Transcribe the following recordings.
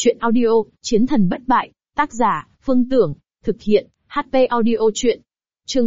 Chuyện audio, Chiến thần bất bại, tác giả, Phương Tưởng, thực hiện, HP Audio Chuyện. Chương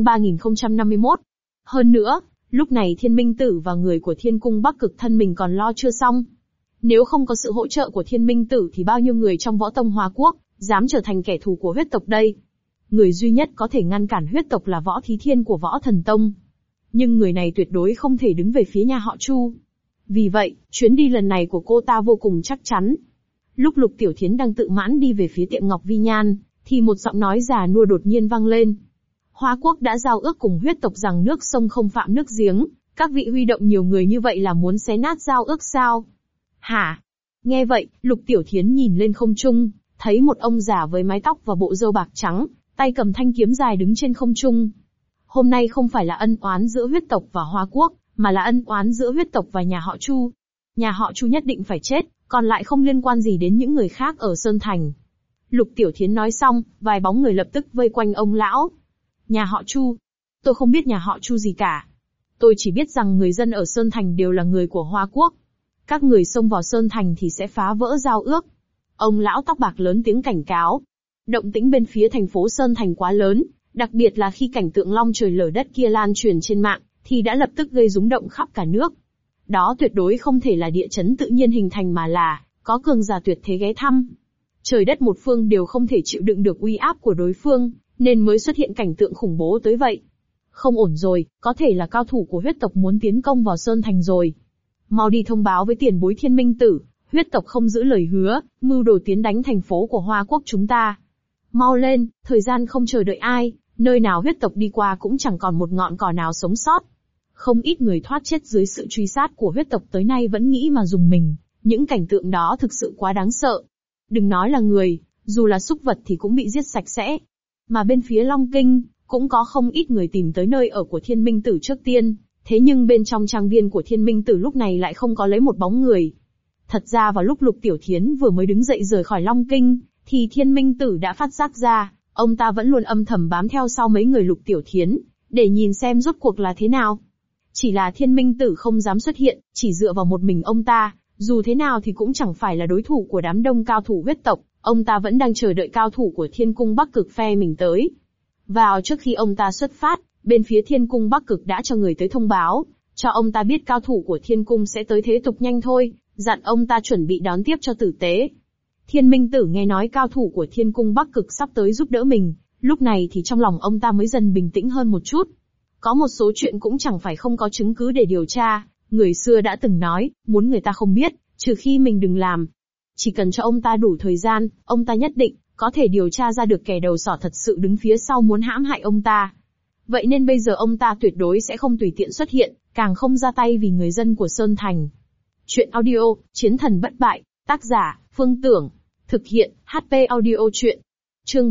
3051. Hơn nữa, lúc này Thiên Minh Tử và người của Thiên Cung Bắc Cực thân mình còn lo chưa xong. Nếu không có sự hỗ trợ của Thiên Minh Tử thì bao nhiêu người trong võ tông Hoa Quốc, dám trở thành kẻ thù của huyết tộc đây. Người duy nhất có thể ngăn cản huyết tộc là Võ Thí Thiên của Võ Thần Tông. Nhưng người này tuyệt đối không thể đứng về phía nhà họ Chu. Vì vậy, chuyến đi lần này của cô ta vô cùng chắc chắn. Lúc Lục Tiểu Thiến đang tự mãn đi về phía tiệm Ngọc Vi Nhan, thì một giọng nói già nua đột nhiên vang lên. Hoa Quốc đã giao ước cùng huyết tộc rằng nước sông không phạm nước giếng, các vị huy động nhiều người như vậy là muốn xé nát giao ước sao? Hả? Nghe vậy, Lục Tiểu Thiến nhìn lên không trung, thấy một ông già với mái tóc và bộ râu bạc trắng, tay cầm thanh kiếm dài đứng trên không trung. Hôm nay không phải là ân oán giữa huyết tộc và Hoa Quốc, mà là ân oán giữa huyết tộc và nhà họ Chu. Nhà họ Chu nhất định phải chết, còn lại không liên quan gì đến những người khác ở Sơn Thành. Lục Tiểu Thiến nói xong, vài bóng người lập tức vây quanh ông lão. Nhà họ Chu? Tôi không biết nhà họ Chu gì cả. Tôi chỉ biết rằng người dân ở Sơn Thành đều là người của Hoa Quốc. Các người xông vào Sơn Thành thì sẽ phá vỡ giao ước. Ông lão tóc bạc lớn tiếng cảnh cáo. Động tĩnh bên phía thành phố Sơn Thành quá lớn, đặc biệt là khi cảnh tượng long trời lở đất kia lan truyền trên mạng, thì đã lập tức gây rúng động khắp cả nước. Đó tuyệt đối không thể là địa chấn tự nhiên hình thành mà là có cường giả tuyệt thế ghé thăm. Trời đất một phương đều không thể chịu đựng được uy áp của đối phương, nên mới xuất hiện cảnh tượng khủng bố tới vậy. Không ổn rồi, có thể là cao thủ của huyết tộc muốn tiến công vào Sơn Thành rồi. Mau đi thông báo với tiền bối Thiên Minh Tử, huyết tộc không giữ lời hứa, mưu đồ tiến đánh thành phố của Hoa Quốc chúng ta. Mau lên, thời gian không chờ đợi ai, nơi nào huyết tộc đi qua cũng chẳng còn một ngọn cỏ nào sống sót. Không ít người thoát chết dưới sự truy sát của huyết tộc tới nay vẫn nghĩ mà dùng mình, những cảnh tượng đó thực sự quá đáng sợ. Đừng nói là người, dù là súc vật thì cũng bị giết sạch sẽ. Mà bên phía Long Kinh, cũng có không ít người tìm tới nơi ở của Thiên Minh Tử trước tiên, thế nhưng bên trong trang viên của Thiên Minh Tử lúc này lại không có lấy một bóng người. Thật ra vào lúc Lục Tiểu Thiến vừa mới đứng dậy rời khỏi Long Kinh, thì Thiên Minh Tử đã phát giác ra, ông ta vẫn luôn âm thầm bám theo sau mấy người Lục Tiểu Thiến, để nhìn xem rốt cuộc là thế nào. Chỉ là Thiên Minh Tử không dám xuất hiện, chỉ dựa vào một mình ông ta, dù thế nào thì cũng chẳng phải là đối thủ của đám đông cao thủ huyết tộc, ông ta vẫn đang chờ đợi cao thủ của Thiên Cung Bắc Cực phe mình tới. Vào trước khi ông ta xuất phát, bên phía Thiên Cung Bắc Cực đã cho người tới thông báo, cho ông ta biết cao thủ của Thiên Cung sẽ tới thế tục nhanh thôi, dặn ông ta chuẩn bị đón tiếp cho tử tế. Thiên Minh Tử nghe nói cao thủ của Thiên Cung Bắc Cực sắp tới giúp đỡ mình, lúc này thì trong lòng ông ta mới dần bình tĩnh hơn một chút. Có một số chuyện cũng chẳng phải không có chứng cứ để điều tra, người xưa đã từng nói, muốn người ta không biết, trừ khi mình đừng làm. Chỉ cần cho ông ta đủ thời gian, ông ta nhất định có thể điều tra ra được kẻ đầu sỏ thật sự đứng phía sau muốn hãm hại ông ta. Vậy nên bây giờ ông ta tuyệt đối sẽ không tùy tiện xuất hiện, càng không ra tay vì người dân của Sơn Thành. Chuyện audio, Chiến thần bất bại, tác giả, Phương Tưởng, thực hiện, HP Audio Chuyện. Chương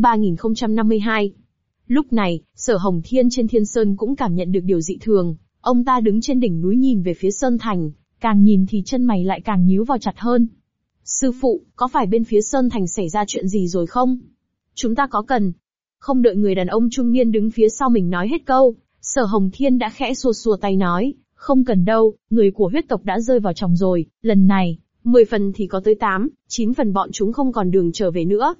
3052. Lúc này, Sở Hồng Thiên trên Thiên Sơn cũng cảm nhận được điều dị thường, ông ta đứng trên đỉnh núi nhìn về phía Sơn Thành, càng nhìn thì chân mày lại càng nhíu vào chặt hơn. Sư phụ, có phải bên phía Sơn Thành xảy ra chuyện gì rồi không? Chúng ta có cần... Không đợi người đàn ông trung niên đứng phía sau mình nói hết câu, Sở Hồng Thiên đã khẽ xua xua tay nói, không cần đâu, người của huyết tộc đã rơi vào chòng rồi, lần này, 10 phần thì có tới 8, 9 phần bọn chúng không còn đường trở về nữa.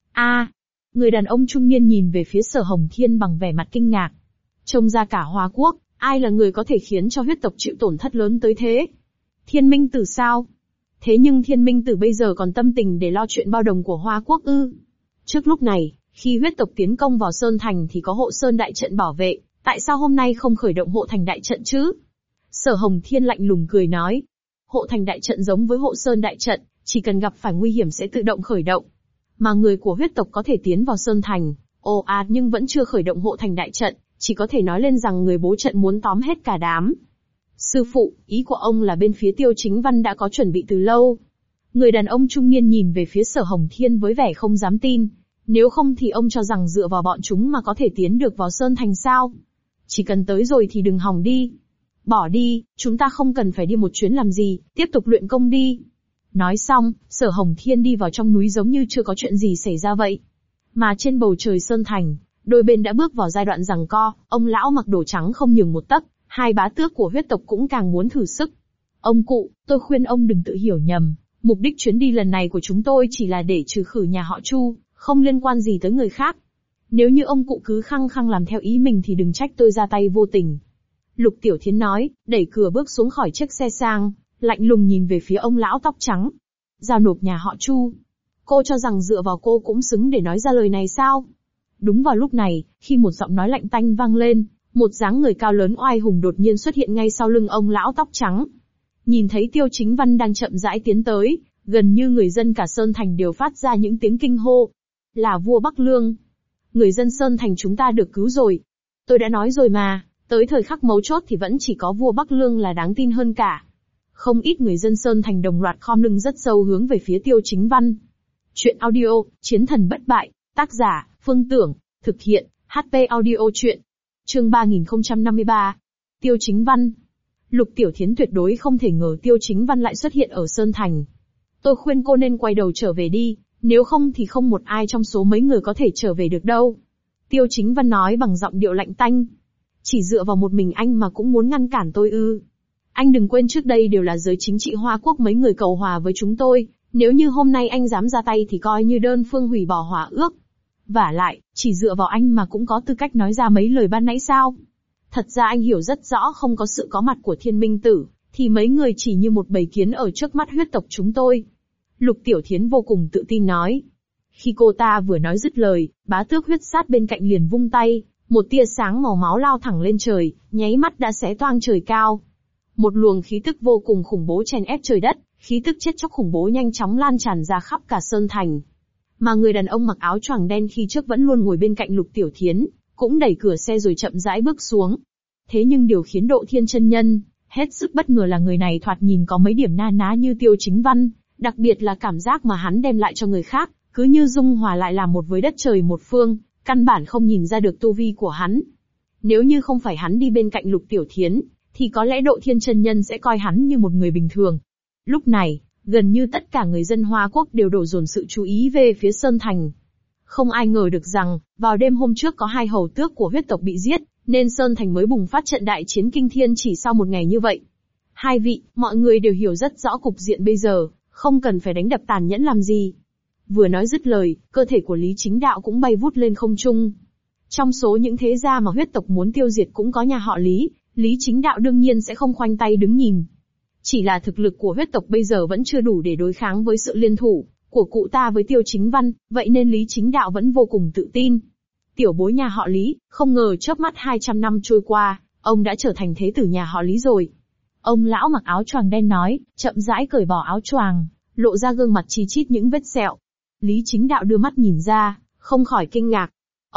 Người đàn ông trung niên nhìn về phía Sở Hồng Thiên bằng vẻ mặt kinh ngạc. Trông ra cả Hoa Quốc, ai là người có thể khiến cho huyết tộc chịu tổn thất lớn tới thế? Thiên Minh Tử sao? Thế nhưng Thiên Minh Tử bây giờ còn tâm tình để lo chuyện bao đồng của Hoa Quốc ư? Trước lúc này, khi huyết tộc tiến công vào Sơn Thành thì có hộ Sơn đại trận bảo vệ, tại sao hôm nay không khởi động hộ thành đại trận chứ? Sở Hồng Thiên lạnh lùng cười nói. Hộ thành đại trận giống với hộ Sơn đại trận, chỉ cần gặp phải nguy hiểm sẽ tự động khởi động. Mà người của huyết tộc có thể tiến vào Sơn Thành, nhưng vẫn chưa khởi động hộ thành đại trận, chỉ có thể nói lên rằng người bố trận muốn tóm hết cả đám. Sư phụ, ý của ông là bên phía Tiêu Chính Văn đã có chuẩn bị từ lâu. Người đàn ông trung niên nhìn về phía Sở Hồng Thiên với vẻ không dám tin. Nếu không thì ông cho rằng dựa vào bọn chúng mà có thể tiến được vào Sơn Thành sao? Chỉ cần tới rồi thì đừng hòng đi. Bỏ đi, chúng ta không cần phải đi một chuyến làm gì, tiếp tục luyện công đi. Nói xong, Sở Hồng Thiên đi vào trong núi giống như chưa có chuyện gì xảy ra vậy. Mà trên bầu trời Sơn Thành, đôi bên đã bước vào giai đoạn giằng co, ông lão mặc đồ trắng không nhường một tấc, hai bá tước của huyết tộc cũng càng muốn thử sức. Ông cụ, tôi khuyên ông đừng tự hiểu nhầm, Mục đích chuyến đi lần này của chúng tôi chỉ là để trừ khử nhà họ Chu, không liên quan gì tới người khác. Nếu như ông cụ cứ khăng khăng làm theo ý mình thì đừng trách tôi ra tay vô tình. Lục Tiểu Thiến nói, đẩy cửa bước xuống khỏi chiếc xe sang, lạnh lùng nhìn về phía ông lão tóc trắng. Giao nộp nhà họ Chu. Cô cho rằng dựa vào cô cũng xứng để nói ra lời này sao? Đúng vào lúc này, khi một giọng nói lạnh tanh vang lên, một dáng người cao lớn oai hùng đột nhiên xuất hiện ngay sau lưng ông lão tóc trắng. Nhìn thấy Tiêu Chính Văn đang chậm rãi tiến tới, gần như người dân cả Sơn Thành đều phát ra những tiếng kinh hô. Là vua Bắc Lương. Người dân Sơn Thành chúng ta được cứu rồi. Tôi đã nói rồi mà, tới thời khắc mấu chốt thì vẫn chỉ có vua Bắc Lương là đáng tin hơn cả. Không ít người dân Sơn Thành đồng loạt khom lưng rất sâu hướng về phía Tiêu Chính Văn. Chuyện audio, Chiến thần bất bại, tác giả, Phương Tưởng, thực hiện, HP audio chuyện. Chương 3053. Tiêu Chính Văn. Lục Tiểu Thiến tuyệt đối không thể ngờ Tiêu Chính Văn lại xuất hiện ở Sơn Thành. Tôi khuyên cô nên quay đầu trở về đi, nếu không thì không một ai trong số mấy người có thể trở về được đâu. Tiêu Chính Văn nói bằng giọng điệu lạnh tanh. Chỉ dựa vào một mình anh mà cũng muốn ngăn cản tôi ư? Anh đừng quên trước đây đều là giới chính trị Hoa Quốc mấy người cầu hòa với chúng tôi, nếu như hôm nay anh dám ra tay thì coi như đơn phương hủy bỏ hòa ước. Vả lại, chỉ dựa vào anh mà cũng có tư cách nói ra mấy lời ban nãy sao? Thật ra anh hiểu rất rõ không có sự có mặt của Thiên Minh Tử, thì mấy người chỉ như một bầy kiến ở trước mắt huyết tộc chúng tôi. Lục Tiểu Thiến vô cùng tự tin nói. Khi cô ta vừa nói dứt lời, bá tước huyết sát bên cạnh liền vung tay, một tia sáng màu máu lao thẳng lên trời, nháy mắt đã xé toang trời cao. Một luồng khí tức vô cùng khủng bố chèn ép trời đất, khí tức chết chóc khủng bố nhanh chóng lan tràn ra khắp cả Sơn Thành. Mà người đàn ông mặc áo choàng đen khi trước vẫn luôn ngồi bên cạnh Lục Tiểu Thiến, cũng đẩy cửa xe rồi chậm rãi bước xuống. Thế nhưng điều khiến Độ Thiên chân nhân hết sức bất ngờ là người này thoạt nhìn có mấy điểm na ná như Tiêu Chính Văn, đặc biệt là cảm giác mà hắn đem lại cho người khác, cứ như dung hòa lại làm một với đất trời một phương, căn bản không nhìn ra được tu vi của hắn. Nếu như không phải hắn đi bên cạnh Lục Tiểu Thiến, thì có lẽ Độ Thiên chân nhân sẽ coi hắn như một người bình thường. Lúc này, gần như tất cả người dân Hoa Quốc đều đổ dồn sự chú ý về phía Sơn Thành. Không ai ngờ được rằng, vào đêm hôm trước có 2 hầu tước của huyết tộc bị giết, nên Sơn Thành mới bùng phát trận đại chiến kinh thiên chỉ sau một ngày như vậy. Hai vị, mọi người đều hiểu rất rõ cục diện bây giờ, không cần phải đánh đập tàn nhẫn làm gì. Vừa nói dứt lời, cơ thể của Lý Chính Đạo cũng bay vút lên không trung. Trong số những thế gia mà huyết tộc muốn tiêu diệt cũng có nhà họ Lý, Lý Chính Đạo đương nhiên sẽ không khoanh tay đứng nhìn. Chỉ là thực lực của huyết tộc bây giờ vẫn chưa đủ để đối kháng với sự liên thủ của cụ ta với Tiêu Chính Văn, vậy nên Lý Chính Đạo vẫn vô cùng tự tin. Tiểu bối nhà họ Lý, không ngờ chớp mắt 200 năm trôi qua, ông đã trở thành thế tử nhà họ Lý rồi. Ông lão mặc áo choàng đen nói, chậm rãi cởi bỏ áo choàng, lộ ra gương mặt chi chít những vết sẹo. Lý Chính Đạo đưa mắt nhìn ra, không khỏi kinh ngạc.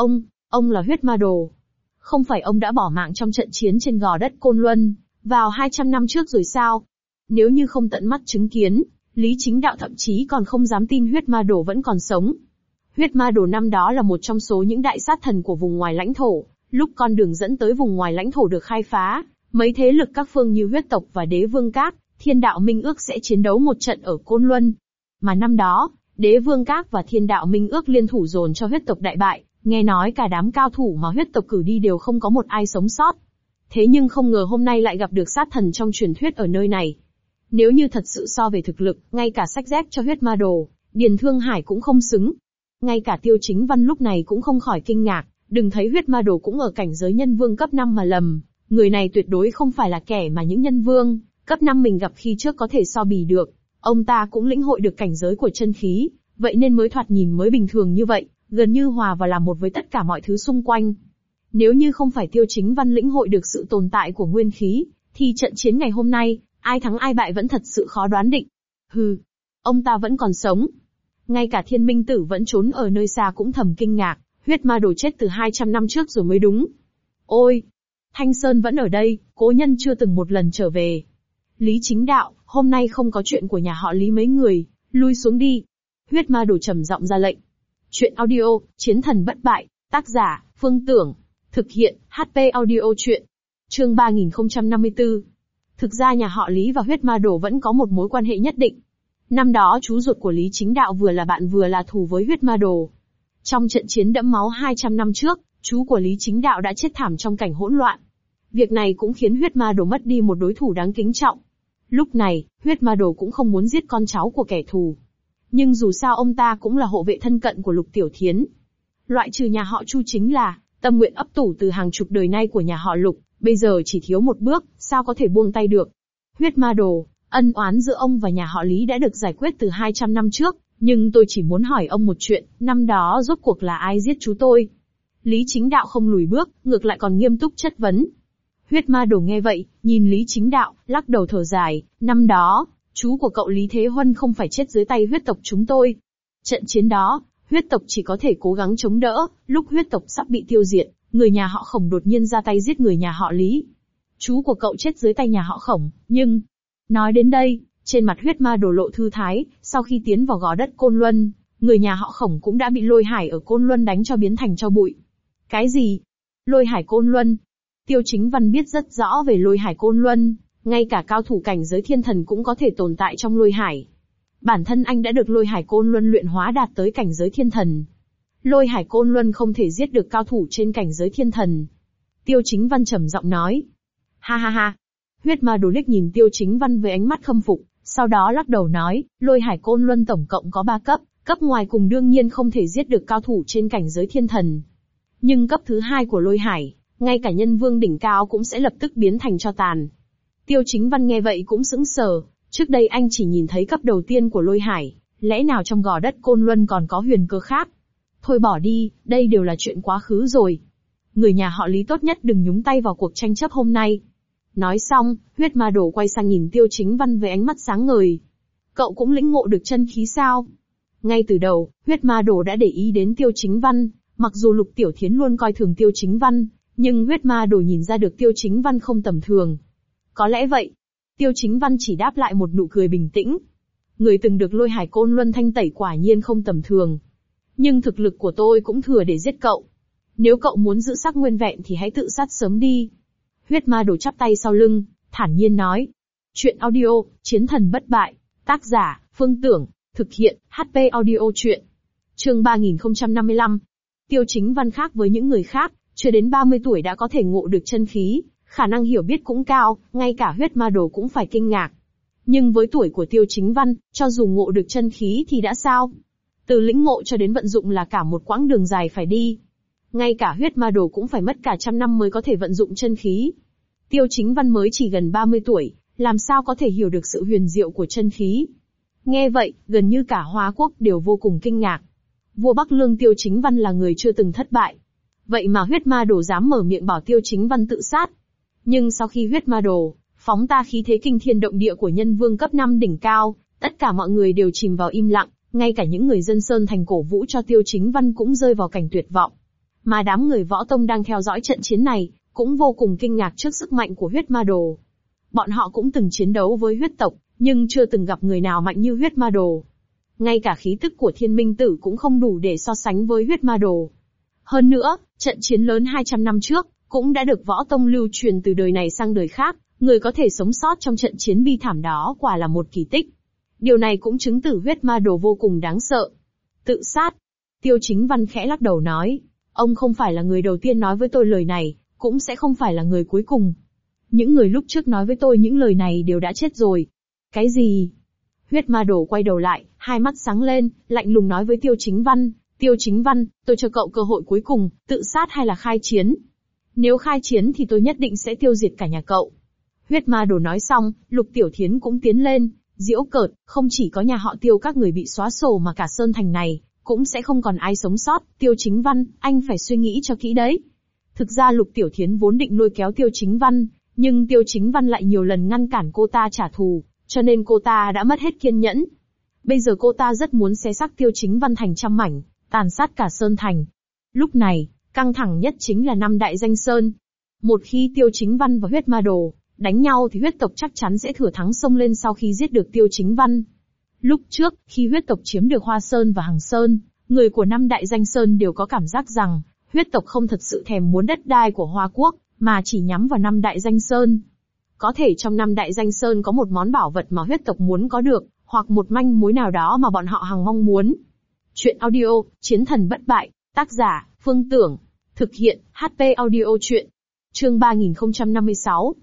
Ông là huyết ma đồ. Không phải ông đã bỏ mạng trong trận chiến trên gò đất Côn Luân, vào 200 năm trước rồi sao? Nếu như không tận mắt chứng kiến, Lý Chính Đạo thậm chí còn không dám tin huyết ma đồ vẫn còn sống. Huyết ma đồ năm đó là một trong số những đại sát thần của vùng ngoài lãnh thổ, lúc con đường dẫn tới vùng ngoài lãnh thổ được khai phá, mấy thế lực các phương như huyết tộc và đế vương các, thiên đạo minh ước sẽ chiến đấu một trận ở Côn Luân. Mà năm đó, đế vương các và thiên đạo minh ước liên thủ dồn cho huyết tộc đại bại, nghe nói cả đám cao thủ mà huyết tộc cử đi đều không có một ai sống sót. Thế nhưng không ngờ hôm nay lại gặp được sát thần trong truyền thuyết ở nơi này. Nếu như thật sự so về thực lực, ngay cả sách dép cho huyết ma đồ, Điền Thương Hải cũng không xứng. Ngay cả Tiêu Chính Văn lúc này cũng không khỏi kinh ngạc, đừng thấy huyết ma đồ cũng ở cảnh giới nhân vương cấp 5 mà lầm, người này tuyệt đối không phải là kẻ mà những nhân vương cấp 5 mình gặp khi trước có thể so bì được. Ông ta cũng lĩnh hội được cảnh giới của chân khí, vậy nên mới thoạt nhìn mới bình thường như vậy, gần như hòa vào làm một với tất cả mọi thứ xung quanh. Nếu như không phải Tiêu Chính Văn lĩnh hội được sự tồn tại của nguyên khí, thì trận chiến ngày hôm nay, ai thắng ai bại vẫn thật sự khó đoán định. Hừ, ông ta vẫn còn sống. Ngay cả Thiên Minh Tử vẫn trốn ở nơi xa cũng thầm kinh ngạc, huyết ma đồ chết từ 200 năm trước rồi mới đúng. Ôi, Thanh Sơn vẫn ở đây, cố nhân chưa từng một lần trở về. Lý Chính Đạo, hôm nay không có chuyện của nhà họ Lý mấy người, lui xuống đi. Huyết ma đồ trầm giọng ra lệnh. Chuyện audio, Chiến thần bất bại, tác giả, Phương Tưởng, thực hiện, HP audio chuyện. Chương 3054. Thực ra nhà họ Lý và huyết ma đồ vẫn có một mối quan hệ nhất định. Năm đó chú ruột của Lý Chính Đạo vừa là bạn vừa là thù với huyết ma đồ. Trong trận chiến đẫm máu 200 năm trước, chú của Lý Chính Đạo đã chết thảm trong cảnh hỗn loạn. Việc này cũng khiến huyết ma đồ mất đi một đối thủ đáng kính trọng. Lúc này, huyết ma đồ cũng không muốn giết con cháu của kẻ thù. Nhưng dù sao ông ta cũng là hộ vệ thân cận của Lục Tiểu Thiến. Loại trừ nhà họ Chu chính là tâm nguyện ấp tủ từ hàng chục đời nay của nhà họ Lục, bây giờ chỉ thiếu một bước, sao có thể buông tay được. Huyết ma đồ, ân oán giữa ông và nhà họ Lý đã được giải quyết từ 200 năm trước, nhưng tôi chỉ muốn hỏi ông một chuyện, năm đó rốt cuộc là ai giết chú tôi? Lý Chính Đạo không lùi bước, ngược lại còn nghiêm túc chất vấn. Huyết ma đồ nghe vậy, nhìn Lý Chính Đạo, lắc đầu thở dài, năm đó, chú của cậu Lý Thế Huân không phải chết dưới tay huyết tộc chúng tôi. Trận chiến đó, huyết tộc chỉ có thể cố gắng chống đỡ, lúc huyết tộc sắp bị tiêu diệt, người nhà họ Khổng đột nhiên ra tay giết người nhà họ Lý. Chú của cậu chết dưới tay nhà họ Khổng, nhưng... Nói đến đây, trên mặt huyết ma đồ lộ thư thái, sau khi tiến vào gò đất Côn Luân, người nhà họ Khổng cũng đã bị Lôi Hải ở Côn Luân đánh cho biến thành tro bụi. Cái gì? Lôi Hải Côn Luân? Tiêu Chính Văn biết rất rõ về Lôi Hải Côn Luân, ngay cả cao thủ cảnh giới thiên thần cũng có thể tồn tại trong Lôi Hải. Bản thân anh đã được Lôi Hải Côn Luân luyện hóa đạt tới cảnh giới thiên thần. Lôi Hải Côn Luân không thể giết được cao thủ trên cảnh giới thiên thần. Tiêu Chính Văn trầm giọng nói. Ha ha ha. Huyết ma đồ liếc nhìn Tiêu Chính Văn với ánh mắt khâm phục, sau đó lắc đầu nói, Lôi Hải Côn Luân tổng cộng có 3 cấp, cấp ngoài cùng đương nhiên không thể giết được cao thủ trên cảnh giới thiên thần. Nhưng cấp thứ 2 của Lôi Hải, ngay cả nhân vương đỉnh cao cũng sẽ lập tức biến thành tro tàn. Tiêu Chính Văn nghe vậy cũng sững sờ, trước đây anh chỉ nhìn thấy cấp đầu tiên của Lôi Hải, lẽ nào trong gò đất Côn Luân còn có huyền cơ khác? Thôi bỏ đi, đây đều là chuyện quá khứ rồi. Người nhà họ Lý tốt nhất đừng nhúng tay vào cuộc tranh chấp hôm nay. Nói xong, huyết ma đồ quay sang nhìn Tiêu Chính Văn với ánh mắt sáng ngời. Cậu cũng lĩnh ngộ được chân khí sao? Ngay từ đầu, huyết ma đồ đã để ý đến Tiêu Chính Văn, mặc dù Lục Tiểu Thiến luôn coi thường Tiêu Chính Văn, nhưng huyết ma đồ nhìn ra được Tiêu Chính Văn không tầm thường. Có lẽ vậy. Tiêu Chính Văn chỉ đáp lại một nụ cười bình tĩnh. Người từng được Lôi Hải Côn Luân thanh tẩy quả nhiên không tầm thường. Nhưng thực lực của tôi cũng thừa để giết cậu. Nếu cậu muốn giữ sắc nguyên vẹn thì hãy tự sát sớm đi. Huyết ma đồ chắp tay sau lưng, thản nhiên nói. Chuyện audio, Chiến thần bất bại. Tác giả, Phương Tưởng. Thực hiện, HP audio chuyện. Chương 3055. Tiêu Chính Văn khác với những người khác, chưa đến 30 tuổi đã có thể ngộ được chân khí, khả năng hiểu biết cũng cao, ngay cả huyết ma đồ cũng phải kinh ngạc. Nhưng với tuổi của Tiêu Chính Văn, cho dù ngộ được chân khí thì đã sao? Từ lĩnh ngộ cho đến vận dụng là cả một quãng đường dài phải đi. Ngay cả huyết ma đồ cũng phải mất cả trăm năm mới có thể vận dụng chân khí. Tiêu Chính Văn mới chỉ gần 30 tuổi, làm sao có thể hiểu được sự huyền diệu của chân khí? Nghe vậy, gần như cả Hoa Quốc đều vô cùng kinh ngạc. Vua Bắc Lương Tiêu Chính Văn là người chưa từng thất bại. Vậy mà huyết ma đồ dám mở miệng bảo Tiêu Chính Văn tự sát. Nhưng sau khi huyết ma đồ phóng ta khí thế kinh thiên động địa của nhân vương cấp 5 đỉnh cao, tất cả mọi người đều chìm vào im lặng, ngay cả những người dân Sơn Thành cổ vũ cho Tiêu Chính Văn cũng rơi vào cảnh tuyệt vọng. Mà đám người võ tông đang theo dõi trận chiến này, cũng vô cùng kinh ngạc trước sức mạnh của huyết ma đồ. Bọn họ cũng từng chiến đấu với huyết tộc, nhưng chưa từng gặp người nào mạnh như huyết ma đồ. Ngay cả khí tức của Thiên Minh Tử cũng không đủ để so sánh với huyết ma đồ. Hơn nữa, trận chiến lớn 200 năm trước, cũng đã được võ tông lưu truyền từ đời này sang đời khác, người có thể sống sót trong trận chiến bi thảm đó quả là một kỳ tích. Điều này cũng chứng tỏ huyết ma đồ vô cùng đáng sợ. Tự sát. Tiêu Chính Văn khẽ lắc đầu nói, ông không phải là người đầu tiên nói với tôi lời này, cũng sẽ không phải là người cuối cùng. Những người lúc trước nói với tôi những lời này đều đã chết rồi. Cái gì? Huyết ma đồ quay đầu lại, hai mắt sáng lên, lạnh lùng nói với Tiêu Chính Văn, Tiêu Chính Văn, tôi cho cậu cơ hội cuối cùng, tự sát hay là khai chiến? Nếu khai chiến thì tôi nhất định sẽ tiêu diệt cả nhà cậu. Huyết ma đồ nói xong, Lục Tiểu Thiến cũng tiến lên, giễu cợt, không chỉ có nhà họ Tiêu các người bị xóa sổ mà cả Sơn Thành này, cũng sẽ không còn ai sống sót. Tiêu Chính Văn, anh phải suy nghĩ cho kỹ đấy. Thực ra Lục Tiểu Thiến vốn định lôi kéo Tiêu Chính Văn, nhưng Tiêu Chính Văn lại nhiều lần ngăn cản cô ta trả thù, cho nên cô ta đã mất hết kiên nhẫn. Bây giờ cô ta rất muốn xé xác Tiêu Chính Văn thành trăm mảnh, tàn sát cả Sơn Thành. Lúc này, căng thẳng nhất chính là 5 đại danh sơn. Một khi Tiêu Chính Văn và huyết ma đồ đánh nhau thì huyết tộc chắc chắn sẽ thừa thắng xông lên sau khi giết được Tiêu Chính Văn. Lúc trước, khi huyết tộc chiếm được Hoa Sơn và Hằng Sơn, người của 5 đại danh sơn đều có cảm giác rằng, huyết tộc không thật sự thèm muốn đất đai của Hoa Quốc, mà chỉ nhắm vào 5 đại danh sơn. Có thể trong 5 đại danh sơn có một món bảo vật mà huyết tộc muốn có được, hoặc một manh mối nào đó mà bọn họ hằng mong muốn. Chuyện audio, Chiến thần bất bại, tác giả, Phương Tưởng. Thực hiện, HP audio chuyện. Chương 3056.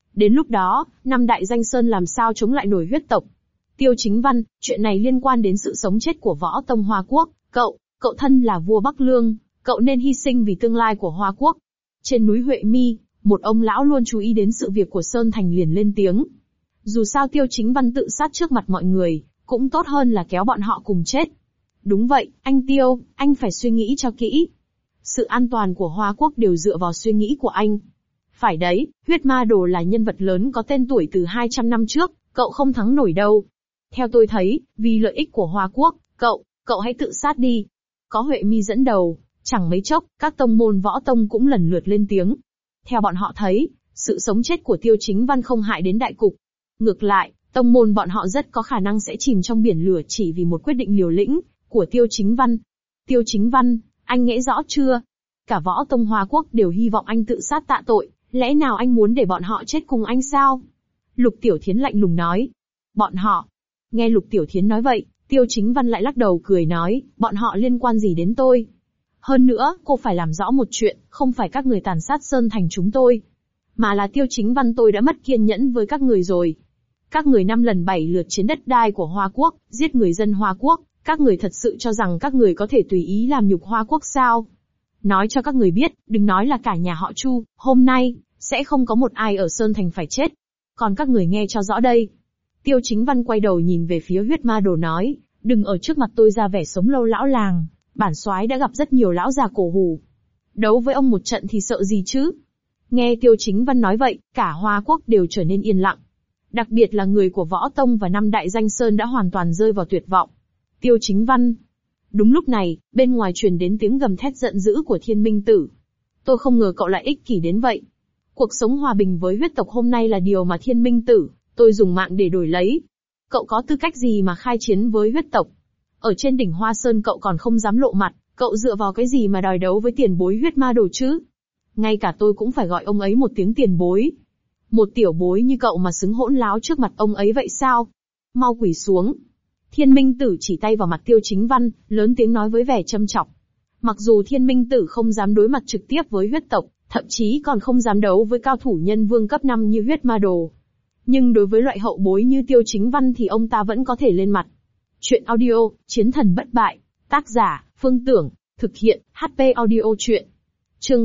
Đến lúc đó, năm đại danh sơn làm sao chống lại nổi huyết tộc. Tiêu Chính Văn, chuyện này liên quan đến sự sống chết của võ tông Hoa Quốc, cậu thân là vua Bắc Lương, cậu nên hy sinh vì tương lai của Hoa Quốc. Trên núi Huệ Mi, một ông lão luôn chú ý đến sự việc của Sơn Thành liền lên tiếng. Dù sao Tiêu Chính Văn tự sát trước mặt mọi người, cũng tốt hơn là kéo bọn họ cùng chết. Đúng vậy, anh Tiêu, anh phải suy nghĩ cho kỹ. Sự an toàn của Hoa Quốc đều dựa vào suy nghĩ của anh. Phải đấy, huyết ma đồ là nhân vật lớn có tên tuổi từ 200 năm trước, cậu không thắng nổi đâu. Theo tôi thấy, vì lợi ích của Hoa Quốc, cậu hãy tự sát đi. Có Huệ Mi dẫn đầu, chẳng mấy chốc, các tông môn võ tông cũng lần lượt lên tiếng. Theo bọn họ thấy, sự sống chết của Tiêu Chính Văn không hại đến đại cục. Ngược lại, tông môn bọn họ rất có khả năng sẽ chìm trong biển lửa chỉ vì một quyết định liều lĩnh của Tiêu Chính Văn. Tiêu Chính Văn, anh nghĩ rõ chưa? Cả võ tông Hoa Quốc đều hy vọng anh tự sát tạ tội, lẽ nào anh muốn để bọn họ chết cùng anh sao? Lục Tiểu Thiến lạnh lùng nói. Bọn họ. Nghe Lục Tiểu Thiến nói vậy, Tiêu Chính Văn lại lắc đầu cười nói, bọn họ liên quan gì đến tôi? Hơn nữa, cô phải làm rõ một chuyện, không phải các người tàn sát Sơn Thành chúng tôi, mà là Tiêu Chính Văn tôi đã mất kiên nhẫn với các người rồi. Các người 5 lần 7 lượt chiếm đất đai của Hoa Quốc, giết người dân Hoa Quốc, các người thật sự cho rằng các người có thể tùy ý làm nhục Hoa Quốc sao? Nói cho các người biết, đừng nói là cả nhà họ Chu, hôm nay, sẽ không có một ai ở Sơn Thành phải chết. Còn các người nghe cho rõ đây. Tiêu Chính Văn quay đầu nhìn về phía huyết ma đồ nói, đừng ở trước mặt tôi ra vẻ sống lâu lão làng, bản soái đã gặp rất nhiều lão già cổ hủ. Đấu với ông một trận thì sợ gì chứ? Nghe Tiêu Chính Văn nói vậy, cả Hoa Quốc đều trở nên yên lặng. Đặc biệt là người của Võ Tông và năm đại danh sơn đã hoàn toàn rơi vào tuyệt vọng. Tiêu Chính Văn. Đúng lúc này, bên ngoài truyền đến tiếng gầm thét giận dữ của Thiên Minh Tử. Tôi không ngờ cậu lại ích kỷ đến vậy. Cuộc sống hòa bình với huyết tộc hôm nay là điều mà Thiên Minh Tử, tôi dùng mạng để đổi lấy. Cậu có tư cách gì mà khai chiến với huyết tộc? Ở trên đỉnh Hoa Sơn cậu còn không dám lộ mặt, cậu dựa vào cái gì mà đòi đấu với tiền bối huyết ma đồ chứ? Ngay cả tôi cũng phải gọi ông ấy một tiếng tiền bối. Một tiểu bối như cậu mà xứng hỗn láo trước mặt ông ấy vậy sao? Mau quỳ xuống. Thiên Minh Tử chỉ tay vào mặt Tiêu Chính Văn, lớn tiếng nói với vẻ châm chọc. Mặc dù Thiên Minh Tử không dám đối mặt trực tiếp với huyết tộc, thậm chí còn không dám đấu với cao thủ nhân vương cấp 5 như huyết ma đồ. Nhưng đối với loại hậu bối như Tiêu Chính Văn thì ông ta vẫn có thể lên mặt. Chuyện audio, Chiến thần bất bại. Tác giả, Phương Tưởng. Thực hiện, HP Audio Chuyện. Chương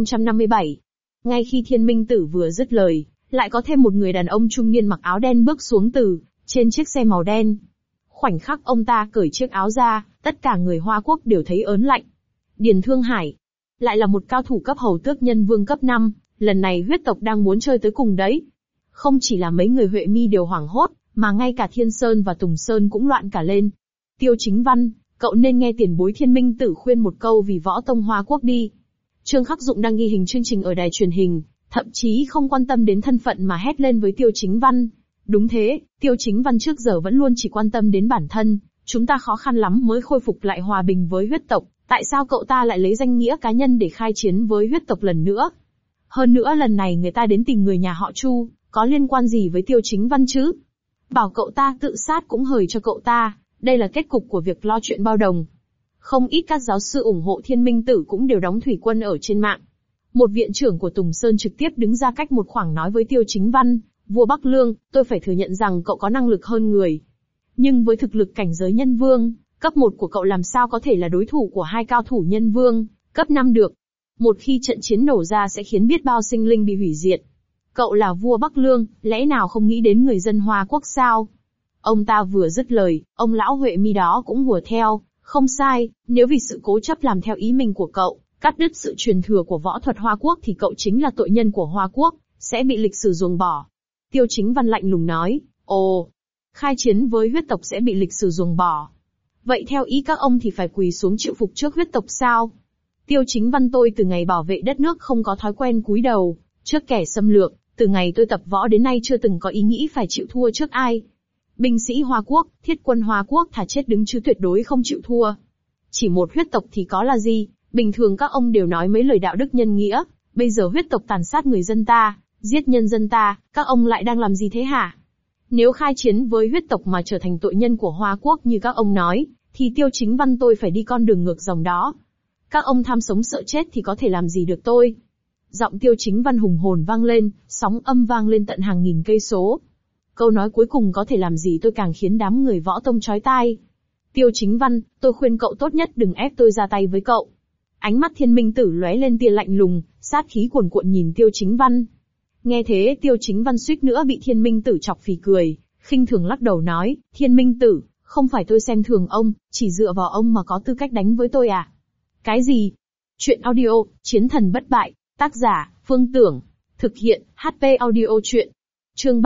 3057. Ngay khi Thiên Minh Tử vừa dứt lời, lại có thêm một người đàn ông trung niên mặc áo đen bước xuống từ trên chiếc xe màu đen. Khoảnh khắc ông ta cởi chiếc áo ra, tất cả người Hoa Quốc đều thấy ớn lạnh. Điền Thương Hải. Lại là một cao thủ cấp hầu tước nhân vương cấp 5, lần này huyết tộc đang muốn chơi tới cùng đấy. Không chỉ là mấy người Huệ Mi đều hoảng hốt, mà ngay cả Thiên Sơn và Tùng Sơn cũng loạn cả lên. Tiêu Chính Văn, cậu nên nghe tiền bối Thiên Minh Tử khuyên một câu vì võ tông Hoa Quốc đi. Trương Khắc Dụng đang ghi hình chương trình ở đài truyền hình, thậm chí không quan tâm đến thân phận mà hét lên với Tiêu Chính Văn. Đúng thế, Tiêu Chính Văn trước giờ vẫn luôn chỉ quan tâm đến bản thân, chúng ta khó khăn lắm mới khôi phục lại hòa bình với huyết tộc, tại sao cậu ta lại lấy danh nghĩa cá nhân để khai chiến với huyết tộc lần nữa? Hơn nữa lần này người ta đến tìm người nhà họ Chu, có liên quan gì với Tiêu Chính Văn chứ? Bảo cậu ta tự sát cũng hời cho cậu ta, đây là kết cục của việc lo chuyện bao đồng. Không ít các giáo sư ủng hộ Thiên Minh Tử cũng đều đóng thủy quân ở trên mạng. Một viện trưởng của Tùng Sơn trực tiếp đứng ra cách một khoảng nói với Tiêu Chính Văn, vua Bắc Lương, tôi phải thừa nhận rằng cậu có năng lực hơn người. Nhưng với thực lực cảnh giới nhân vương, cấp 1 của cậu làm sao có thể là đối thủ của hai cao thủ nhân vương, cấp 5 được. Một khi trận chiến nổ ra sẽ khiến biết bao sinh linh bị hủy diệt. Cậu là vua Bắc Lương, lẽ nào không nghĩ đến người dân Hoa Quốc sao? Ông ta vừa dứt lời, ông lão Huệ Mi đó cũng hùa theo, không sai, nếu vì sự cố chấp làm theo ý mình của cậu, cắt đứt sự truyền thừa của võ thuật Hoa Quốc thì cậu chính là tội nhân của Hoa Quốc, sẽ bị lịch sử ruồng bỏ. Tiêu Chính Văn lạnh lùng nói, ồ, khai chiến với huyết tộc sẽ bị lịch sử ruồng bỏ. Vậy theo ý các ông thì phải quỳ xuống chịu phục trước huyết tộc sao? Tiêu Chính Văn tôi từ ngày bảo vệ đất nước không có thói quen cúi đầu trước kẻ xâm lược, từ ngày tôi tập võ đến nay chưa từng có ý nghĩ phải chịu thua trước ai. Binh sĩ Hoa Quốc, thiết quân Hoa Quốc thà chết đứng chứ tuyệt đối không chịu thua. Chỉ một huyết tộc thì có là gì, bình thường các ông đều nói mấy lời đạo đức nhân nghĩa, bây giờ huyết tộc tàn sát người dân ta, giết nhân dân ta, các ông lại đang làm gì thế hả? Nếu khai chiến với huyết tộc mà trở thành tội nhân của Hoa Quốc như các ông nói, thì Tiêu Chính Văn tôi phải đi con đường ngược dòng đó. Các ông tham sống sợ chết thì có thể làm gì được tôi? Giọng Tiêu Chính Văn hùng hồn vang lên, sóng âm vang lên tận hàng nghìn cây số. Câu nói cuối cùng có thể làm gì tôi càng khiến đám người võ tông chói tai. Tiêu Chính Văn, tôi khuyên cậu tốt nhất đừng ép tôi ra tay với cậu. Ánh mắt Thiên Minh Tử lóe lên tia lạnh lùng, sát khí cuồn cuộn nhìn Tiêu Chính Văn. Nghe thế Tiêu Chính Văn suýt nữa bị Thiên Minh Tử chọc phì cười, khinh thường lắc đầu nói, Thiên Minh Tử, không phải tôi xem thường ông, chỉ dựa vào ông mà có tư cách đánh với tôi à? Cái gì? Chuyện audio, Chiến thần bất bại, tác giả, Phương Tưởng, thực hiện, HP audio chuyện. Chương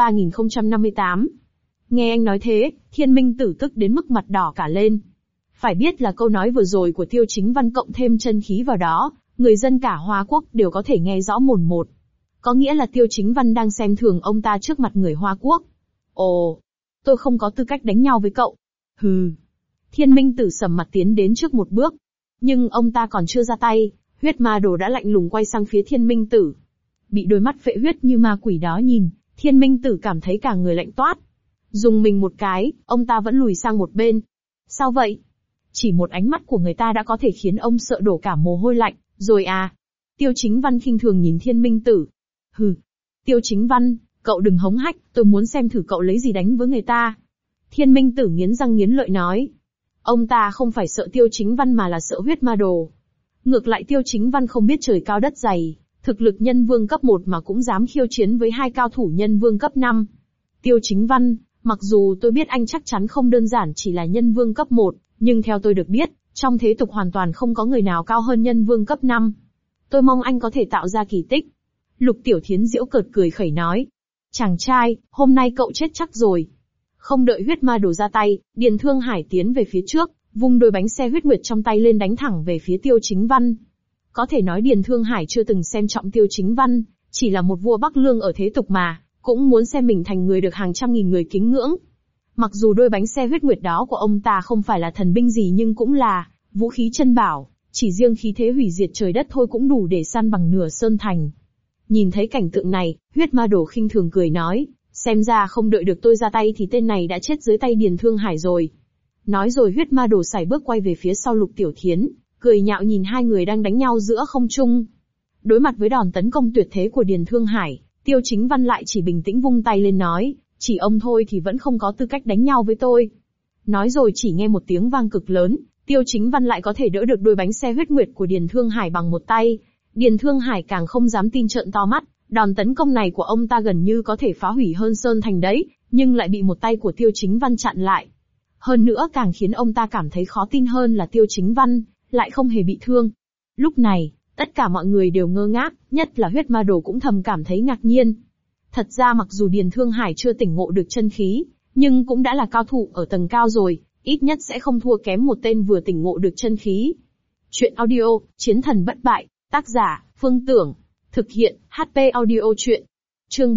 3058. Nghe anh nói thế, Thiên Minh Tử tức đến mức mặt đỏ cả lên. Phải biết là câu nói vừa rồi của Tiêu Chính Văn cộng thêm chân khí vào đó, người dân cả Hoa Quốc đều có thể nghe rõ mồn một. Có nghĩa là Tiêu Chính Văn đang xem thường ông ta trước mặt người Hoa Quốc. Ồ, tôi không có tư cách đánh nhau với cậu. Hừ. Thiên Minh Tử sầm mặt tiến đến trước một bước. Nhưng ông ta còn chưa ra tay, huyết ma đồ đã lạnh lùng quay sang phía Thiên Minh Tử. Bị đôi mắt phệ huyết như ma quỷ đó nhìn, Thiên Minh Tử cảm thấy cả người lạnh toát. Dùng mình một cái, ông ta vẫn lùi sang một bên. Sao vậy? Chỉ một ánh mắt của người ta đã có thể khiến ông sợ đổ cả mồ hôi lạnh, rồi à? Tiêu Chính Văn khinh thường nhìn Thiên Minh Tử. Hừ. Tiêu Chính Văn, cậu đừng hống hách, tôi muốn xem thử cậu lấy gì đánh với người ta. Thiên Minh Tử nghiến răng nghiến lợi nói. Ông ta không phải sợ Tiêu Chính Văn mà là sợ huyết ma đồ. Ngược lại Tiêu Chính Văn không biết trời cao đất dày, thực lực nhân vương cấp 1 mà cũng dám khiêu chiến với hai cao thủ nhân vương cấp 5. Tiêu Chính Văn, mặc dù tôi biết anh chắc chắn không đơn giản chỉ là nhân vương cấp 1, nhưng theo tôi được biết, trong thế tục hoàn toàn không có người nào cao hơn nhân vương cấp 5. Tôi mong anh có thể tạo ra kỳ tích. Lục Tiểu Thiến giễu cợt cười khẩy nói. Chàng trai, hôm nay cậu chết chắc rồi. Không đợi huyết ma đồ ra tay, Điền Thương Hải tiến về phía trước, vung đôi bánh xe huyết nguyệt trong tay lên đánh thẳng về phía Tiêu Chính Văn. Có thể nói Điền Thương Hải chưa từng xem trọng Tiêu Chính Văn, chỉ là một vua Bắc Lương ở thế tục mà, cũng muốn xem mình thành người được hàng trăm nghìn người kính ngưỡng. Mặc dù đôi bánh xe huyết nguyệt đó của ông ta không phải là thần binh gì nhưng cũng là vũ khí chân bảo, chỉ riêng khí thế hủy diệt trời đất thôi cũng đủ để san bằng nửa sơn thành. Nhìn thấy cảnh tượng này, huyết ma đồ khinh thường cười nói, xem ra không đợi được tôi ra tay thì tên này đã chết dưới tay Điền Thương Hải rồi. Nói rồi huyết ma đồ sải bước quay về phía sau Lục Tiểu Thiến, cười nhạo nhìn hai người đang đánh nhau giữa không trung. Đối mặt với đòn tấn công tuyệt thế của Điền Thương Hải, Tiêu Chính Văn lại chỉ bình tĩnh vung tay lên nói, chỉ ông thôi thì vẫn không có tư cách đánh nhau với tôi. Nói rồi chỉ nghe một tiếng vang cực lớn, Tiêu Chính Văn lại có thể đỡ được đôi bánh xe huyết nguyệt của Điền Thương Hải bằng một tay. Điền Thương Hải càng không dám tin trợn to mắt, đòn tấn công này của ông ta gần như có thể phá hủy hơn sơn thành đấy, nhưng lại bị một tay của Tiêu Chính Văn chặn lại. Hơn nữa càng khiến ông ta cảm thấy khó tin hơn là Tiêu Chính Văn lại không hề bị thương. Lúc này, tất cả mọi người đều ngơ ngác, nhất là huyết ma đồ cũng thầm cảm thấy ngạc nhiên. Thật ra mặc dù Điền Thương Hải chưa tỉnh ngộ được chân khí, nhưng cũng đã là cao thủ ở tầng cao rồi, ít nhất sẽ không thua kém một tên vừa tỉnh ngộ được chân khí. Chuyện audio, Chiến thần bất bại, tác giả, Phương Tưởng, thực hiện, HP audio chuyện. Chương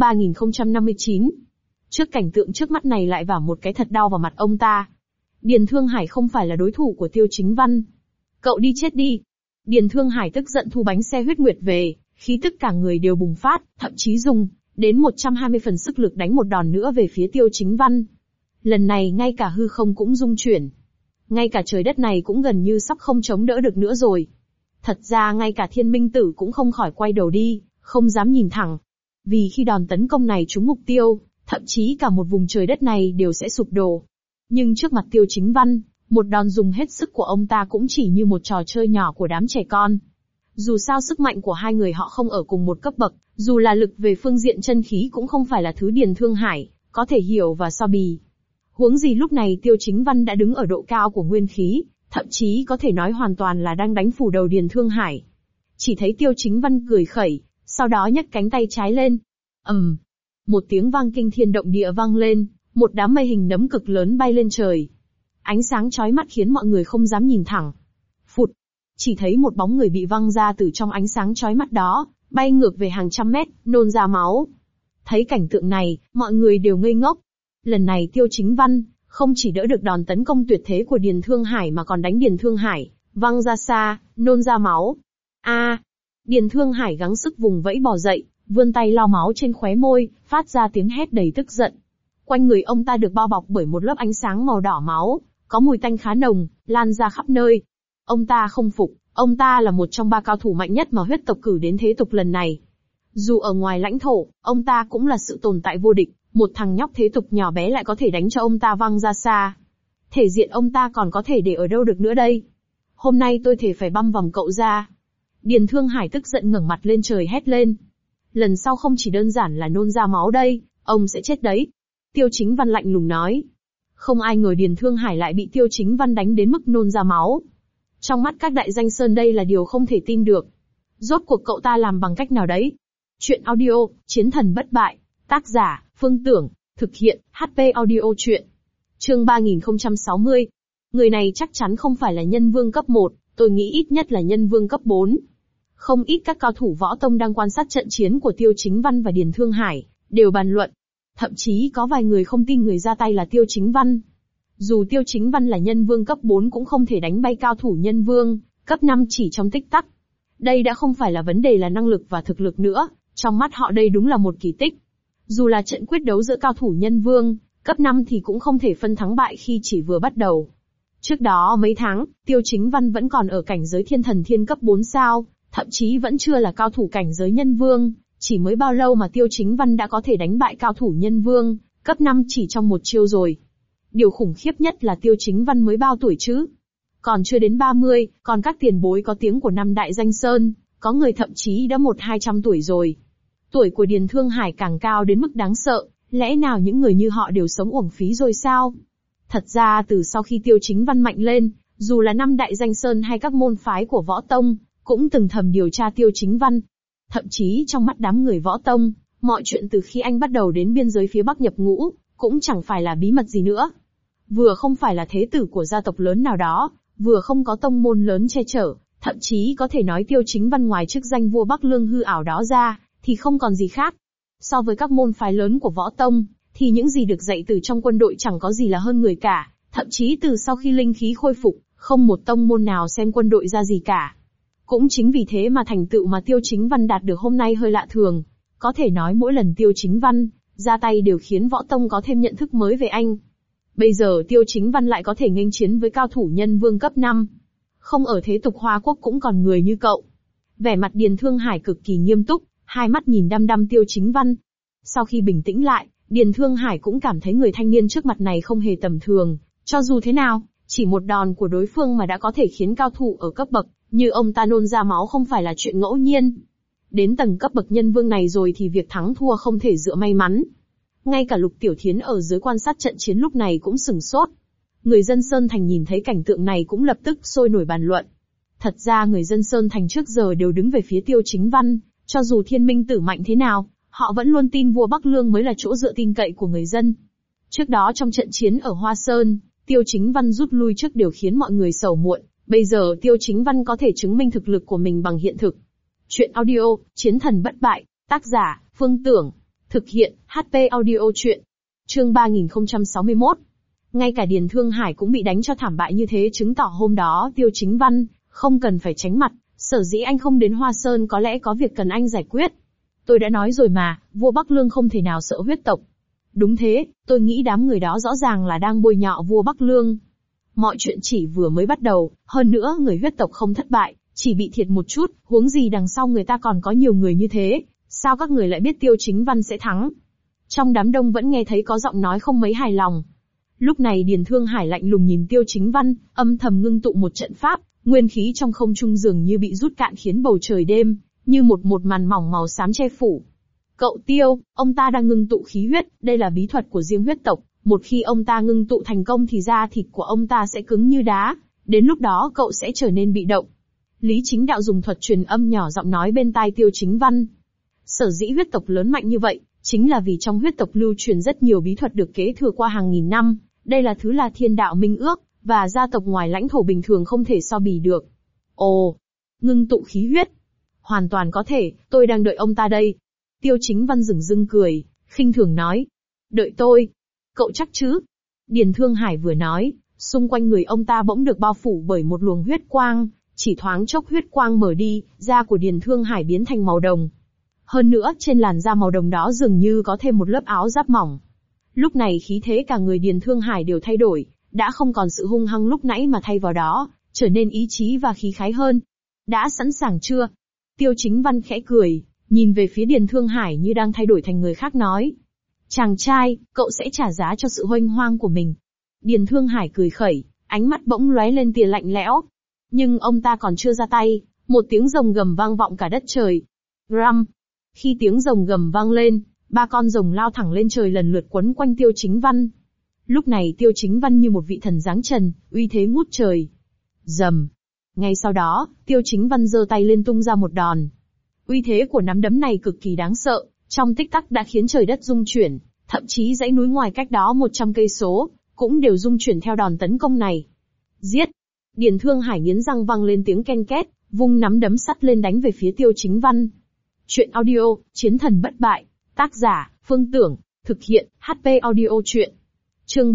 3059. Trước cảnh tượng trước mắt này lại vả một cái thật đau vào mặt ông ta. Điền Thương Hải không phải là đối thủ của Tiêu Chính Văn. Cậu đi chết đi. Điền Thương Hải tức giận thu bánh xe huyết nguyệt về, khí tức cả người đều bùng phát, thậm chí dùng đến 120 phần sức lực đánh một đòn nữa về phía Tiêu Chính Văn. Lần này ngay cả hư không cũng rung chuyển. Ngay cả trời đất này cũng gần như sắp không chống đỡ được nữa rồi. Thật ra ngay cả Thiên Minh Tử cũng không khỏi quay đầu đi, không dám nhìn thẳng. Vì khi đòn tấn công này trúng mục tiêu, thậm chí cả một vùng trời đất này đều sẽ sụp đổ. Nhưng trước mặt Tiêu Chính Văn, một đòn dùng hết sức của ông ta cũng chỉ như một trò chơi nhỏ của đám trẻ con. Dù sao sức mạnh của hai người họ không ở cùng một cấp bậc, dù là lực về phương diện chân khí cũng không phải là thứ Điền Thương Hải có thể hiểu và so bì. Huống gì lúc này Tiêu Chính Văn đã đứng ở độ cao của nguyên khí, thậm chí có thể nói hoàn toàn là đang đánh phủ đầu Điền Thương Hải. Chỉ thấy Tiêu Chính Văn cười khẩy, sau đó nhấc cánh tay trái lên. Một tiếng vang kinh thiên động địa vang lên, một đám mây hình nấm cực lớn bay lên trời. Ánh sáng chói mắt khiến mọi người không dám nhìn thẳng. Phụt! Chỉ thấy một bóng người bị văng ra từ trong ánh sáng chói mắt đó, bay ngược về hàng trăm mét, nôn ra máu. Thấy cảnh tượng này, mọi người đều ngây ngốc. Lần này Tiêu Chính Văn không chỉ đỡ được đòn tấn công tuyệt thế của Điền Thương Hải mà còn đánh Điền Thương Hải văng ra xa, nôn ra máu. Điền Thương Hải gắng sức vùng vẫy bò dậy, vươn tay lau máu trên khóe môi, phát ra tiếng hét đầy tức giận. Quanh người ông ta được bao bọc bởi một lớp ánh sáng màu đỏ máu, có mùi tanh khá nồng, lan ra khắp nơi. Ông ta không phục, Ông ta là một trong 3 cao thủ mạnh nhất mà huyết tộc cử đến thế tục lần này. Dù ở ngoài lãnh thổ, ông ta cũng là sự tồn tại vô địch, một thằng nhóc thế tục nhỏ bé lại có thể đánh cho ông ta văng ra xa. Thể diện ông ta còn có thể để ở đâu được nữa đây? Hôm nay tôi thề phải băm vằm cậu ra. Điền Thương Hải tức giận ngẩng mặt lên trời hét lên. Lần sau không chỉ đơn giản là nôn ra máu đây, ông sẽ chết đấy. Tiêu Chính Văn lạnh lùng nói. Không ai ngờ Điền Thương Hải lại bị Tiêu Chính Văn đánh đến mức nôn ra máu. Trong mắt các đại danh sơn đây là điều không thể tin được. Rốt cuộc cậu ta làm bằng cách nào đấy? Chuyện audio, Chiến thần bất bại. Tác giả, Phương Tưởng. Thực hiện, HP Audio Chuyện. Chương 3060. Người này chắc chắn không phải là nhân vương cấp 1, tôi nghĩ ít nhất là nhân vương cấp 4. Không ít các cao thủ võ tông đang quan sát trận chiến của Tiêu Chính Văn và Điền Thương Hải, đều bàn luận. Thậm chí có vài người không tin người ra tay là Tiêu Chính Văn. Dù Tiêu Chính Văn là nhân vương cấp 4 cũng không thể đánh bay cao thủ nhân vương, cấp 5 chỉ trong tích tắc. Đây đã không phải là vấn đề là năng lực và thực lực nữa, trong mắt họ đây đúng là một kỳ tích. Dù là trận quyết đấu giữa cao thủ nhân vương, cấp 5 thì cũng không thể phân thắng bại khi chỉ vừa bắt đầu. Trước đó mấy tháng, Tiêu Chính Văn vẫn còn ở cảnh giới thiên thần thiên cấp 4 sao, thậm chí vẫn chưa là cao thủ cảnh giới nhân vương, chỉ mới bao lâu mà Tiêu Chính Văn đã có thể đánh bại cao thủ nhân vương, cấp 5 chỉ trong một chiêu rồi. Điều khủng khiếp nhất là Tiêu Chính Văn mới bao tuổi chứ? Còn chưa đến 30, còn các tiền bối có tiếng của năm đại danh sơn, có người thậm chí đã 100-200 tuổi rồi. Tuổi của Điền Thương Hải càng cao đến mức đáng sợ, lẽ nào những người như họ đều sống uổng phí rồi sao? Thật ra từ sau khi Tiêu Chính Văn mạnh lên, dù là năm đại danh sơn hay các môn phái của võ tông, cũng từng thầm điều tra Tiêu Chính Văn. Thậm chí trong mắt đám người võ tông, mọi chuyện từ khi anh bắt đầu đến biên giới phía Bắc nhập ngũ, cũng chẳng phải là bí mật gì nữa. Vừa không phải là thế tử của gia tộc lớn nào đó, vừa không có tông môn lớn che chở, thậm chí có thể nói Tiêu Chính Văn ngoài chức danh vua Bắc Lương hư ảo đó ra, thì không còn gì khác. So với các môn phái lớn của võ tông, thì những gì được dạy từ trong quân đội chẳng có gì là hơn người cả, thậm chí từ sau khi linh khí khôi phục, không một tông môn nào xem quân đội ra gì cả. Cũng chính vì thế mà thành tựu mà Tiêu Chính Văn đạt được hôm nay hơi lạ thường. Có thể nói mỗi lần Tiêu Chính Văn ra tay đều khiến võ tông có thêm nhận thức mới về anh. Bây giờ Tiêu Chính Văn lại có thể nghênh chiến với cao thủ nhân vương cấp 5. Không ở thế tục Hoa Quốc cũng còn người như cậu. Vẻ mặt Điền Thương Hải cực kỳ nghiêm túc, hai mắt nhìn đăm đăm Tiêu Chính Văn. Sau khi bình tĩnh lại, Điền Thương Hải cũng cảm thấy người thanh niên trước mặt này không hề tầm thường. Cho dù thế nào, chỉ một đòn của đối phương mà đã có thể khiến cao thủ ở cấp bậc như ông ta nôn ra máu không phải là chuyện ngẫu nhiên. Đến tầng cấp bậc nhân vương này rồi thì việc thắng thua không thể dựa may mắn. Ngay cả Lục Tiểu Thiến ở dưới quan sát trận chiến lúc này cũng sửng sốt. Người dân Sơn Thành nhìn thấy cảnh tượng này cũng lập tức sôi nổi bàn luận. Thật ra người dân Sơn Thành trước giờ đều đứng về phía Tiêu Chính Văn, cho dù Thiên Minh Tử mạnh thế nào, họ vẫn luôn tin vua Bắc Lương mới là chỗ dựa tin cậy của người dân. Trước đó trong trận chiến ở Hoa Sơn, Tiêu Chính Văn rút lui trước điều khiến mọi người sầu muộn. Bây giờ Tiêu Chính Văn có thể chứng minh thực lực của mình bằng hiện thực. Chuyện audio, Chiến thần bất bại, tác giả, Phương Tưởng. Thực hiện, HP Audio Chuyện. Chương 3061. Ngay cả Điền Thương Hải cũng bị đánh cho thảm bại như thế chứng tỏ hôm đó Tiêu Chính Văn không cần phải tránh mặt, sở dĩ anh không đến Hoa Sơn có lẽ có việc cần anh giải quyết. Tôi đã nói rồi mà, vua Bắc Lương không thể nào sợ huyết tộc. Đúng thế, tôi nghĩ đám người đó rõ ràng là đang bôi nhọ vua Bắc Lương. Mọi chuyện chỉ vừa mới bắt đầu, hơn nữa người huyết tộc không thất bại, chỉ bị thiệt một chút, huống gì đằng sau người ta còn có nhiều người như thế, sao các người lại biết Tiêu Chính Văn sẽ thắng? Trong đám đông vẫn nghe thấy có giọng nói không mấy hài lòng. Lúc này Điền Thương Hải lạnh lùng nhìn Tiêu Chính Văn, âm thầm ngưng tụ một trận pháp, nguyên khí trong không trung dường như bị rút cạn khiến bầu trời đêm như một màn mỏng màu xám che phủ. Cậu Tiêu, ông ta đang ngưng tụ khí huyết, đây là bí thuật của riêng huyết tộc. Một khi ông ta ngưng tụ thành công thì da thịt của ông ta sẽ cứng như đá, đến lúc đó cậu sẽ trở nên bị động. Lý Chính Đạo dùng thuật truyền âm nhỏ giọng nói bên tai Tiêu Chính Văn. Sở dĩ huyết tộc lớn mạnh như vậy, chính là vì trong huyết tộc lưu truyền rất nhiều bí thuật được kế thừa qua hàng nghìn năm, đây là thứ là thiên đạo minh ước, và gia tộc ngoài lãnh thổ bình thường không thể so bì được. Ồ, ngưng tụ khí huyết. Hoàn toàn có thể, tôi đang đợi ông ta đây. Tiêu Chính Văn dửng dưng cười, khinh thường nói. Đợi tôi? Cậu chắc chứ? Điền Thương Hải vừa nói, xung quanh người ông ta bỗng được bao phủ bởi một luồng huyết quang, chỉ thoáng chốc huyết quang mở đi, da của Điền Thương Hải biến thành màu đồng. Hơn nữa trên làn da màu đồng đó dường như có thêm một lớp áo giáp mỏng. Lúc này khí thế cả người Điền Thương Hải đều thay đổi, đã không còn sự hung hăng lúc nãy mà thay vào đó, trở nên ý chí và khí khái hơn. Đã sẵn sàng chưa? Tiêu Chính Văn khẽ cười, nhìn về phía Điền Thương Hải như đang thay đổi thành người khác nói. Chàng trai, cậu sẽ trả giá cho sự huênh hoang của mình. Điền Thương Hải cười khẩy, ánh mắt bỗng lóe lên tia lạnh lẽo. Nhưng ông ta còn chưa ra tay, một tiếng rồng gầm vang vọng cả đất trời. Ram! Khi tiếng rồng gầm vang lên, 3 con rồng lao thẳng lên trời lần lượt quấn quanh Tiêu Chính Văn. Lúc này Tiêu Chính Văn như một vị thần giáng trần, uy thế ngút trời. Rầm! Ngay sau đó, Tiêu Chính Văn giơ tay lên tung ra một đòn. Uy thế của nắm đấm này cực kỳ đáng sợ, trong tích tắc đã khiến trời đất rung chuyển, thậm chí dãy núi ngoài cách đó 100 cây số cũng đều rung chuyển theo đòn tấn công này. Giết! Điền Thương Hải nghiến răng vang lên tiếng ken két, vung nắm đấm sắt lên đánh về phía Tiêu Chính Văn. Chuyện audio, Chiến thần bất bại, tác giả, Phương Tưởng, thực hiện, HP audio chuyện. Chương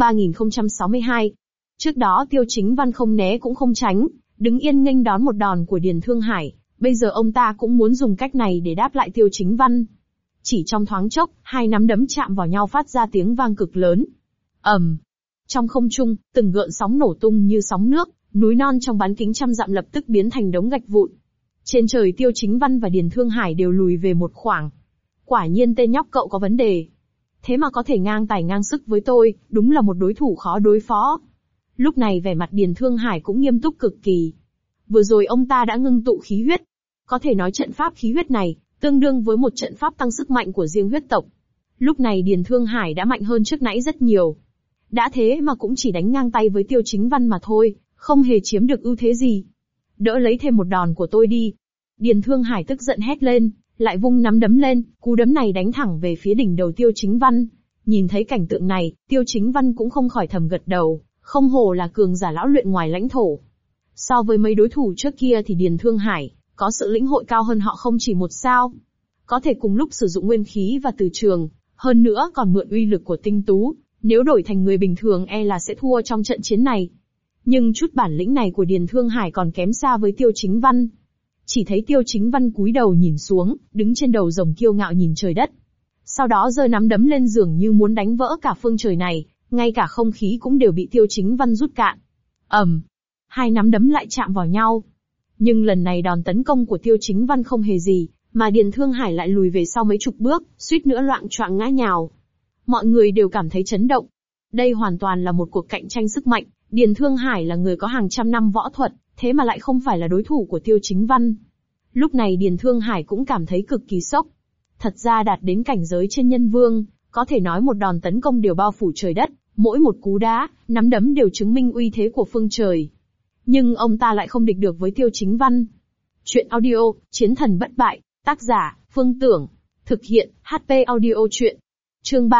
3062. Trước đó Tiêu Chính Văn không né cũng không tránh, đứng yên nghênh đón một đòn của Điền Thương Hải, bây giờ ông ta cũng muốn dùng cách này để đáp lại Tiêu Chính Văn. Chỉ trong thoáng chốc, 2 nắm đấm chạm vào nhau phát ra tiếng vang cực lớn. ầm. Trong không trung, từng gợn sóng nổ tung như sóng nước, núi non trong bán kính trăm dặm lập tức biến thành đống gạch vụn. Trên trời Tiêu Chính Văn và Điền Thương Hải đều lùi về một khoảng. Quả nhiên tên nhóc cậu có vấn đề. Thế mà có thể ngang tài ngang sức với tôi, đúng là một đối thủ khó đối phó. Lúc này vẻ mặt Điền Thương Hải cũng nghiêm túc cực kỳ. Vừa rồi ông ta đã ngưng tụ khí huyết. Có thể nói trận pháp khí huyết này, tương đương với một trận pháp tăng sức mạnh của riêng huyết tộc. Lúc này Điền Thương Hải đã mạnh hơn trước nãy rất nhiều. Đã thế mà cũng chỉ đánh ngang tay với Tiêu Chính Văn mà thôi, không hề chiếm được ưu thế gì. Đỡ lấy thêm một đòn của tôi đi. Điền Thương Hải tức giận hét lên, lại vung nắm đấm lên, cú đấm này đánh thẳng về phía đỉnh đầu Tiêu Chính Văn. Nhìn thấy cảnh tượng này, Tiêu Chính Văn cũng không khỏi thầm gật đầu, không hổ là cường giả lão luyện ngoài lãnh thổ. So với mấy đối thủ trước kia thì Điền Thương Hải có sự lĩnh hội cao hơn họ không chỉ một sao. Có thể cùng lúc sử dụng nguyên khí và từ trường, hơn nữa còn mượn uy lực của tinh tú, nếu đổi thành người bình thường e là sẽ thua trong trận chiến này. Nhưng chút bản lĩnh này của Điền Thương Hải còn kém xa với Tiêu Chính Văn. Chỉ thấy Tiêu Chính Văn cúi đầu nhìn xuống, đứng trên đầu rồng kiêu ngạo nhìn trời đất. Sau đó giơ nắm đấm lên dường như muốn đánh vỡ cả phương trời này, ngay cả không khí cũng đều bị Tiêu Chính Văn rút cạn. ầm, 2 nắm đấm lại chạm vào nhau. Nhưng lần này đòn tấn công của Tiêu Chính Văn không hề gì, mà Điền Thương Hải lại lùi về sau mấy chục bước, suýt nữa loạng choạng ngã nhào. Mọi người đều cảm thấy chấn động. Đây hoàn toàn là một cuộc cạnh tranh sức mạnh, Điền Thương Hải là người có hàng trăm năm võ thuật, thế mà lại không phải là đối thủ của Tiêu Chính Văn. Lúc này Điền Thương Hải cũng cảm thấy cực kỳ sốc. Thật ra đạt đến cảnh giới trên nhân vương, có thể nói một đòn tấn công đều bao phủ trời đất, mỗi một cú đá, nắm đấm đều chứng minh uy thế của phương trời. Nhưng ông ta lại không địch được với Tiêu Chính Văn. Chuyện audio, Chiến thần bất bại, tác giả, Phương Tưởng, thực hiện, HP audio chuyện. Chương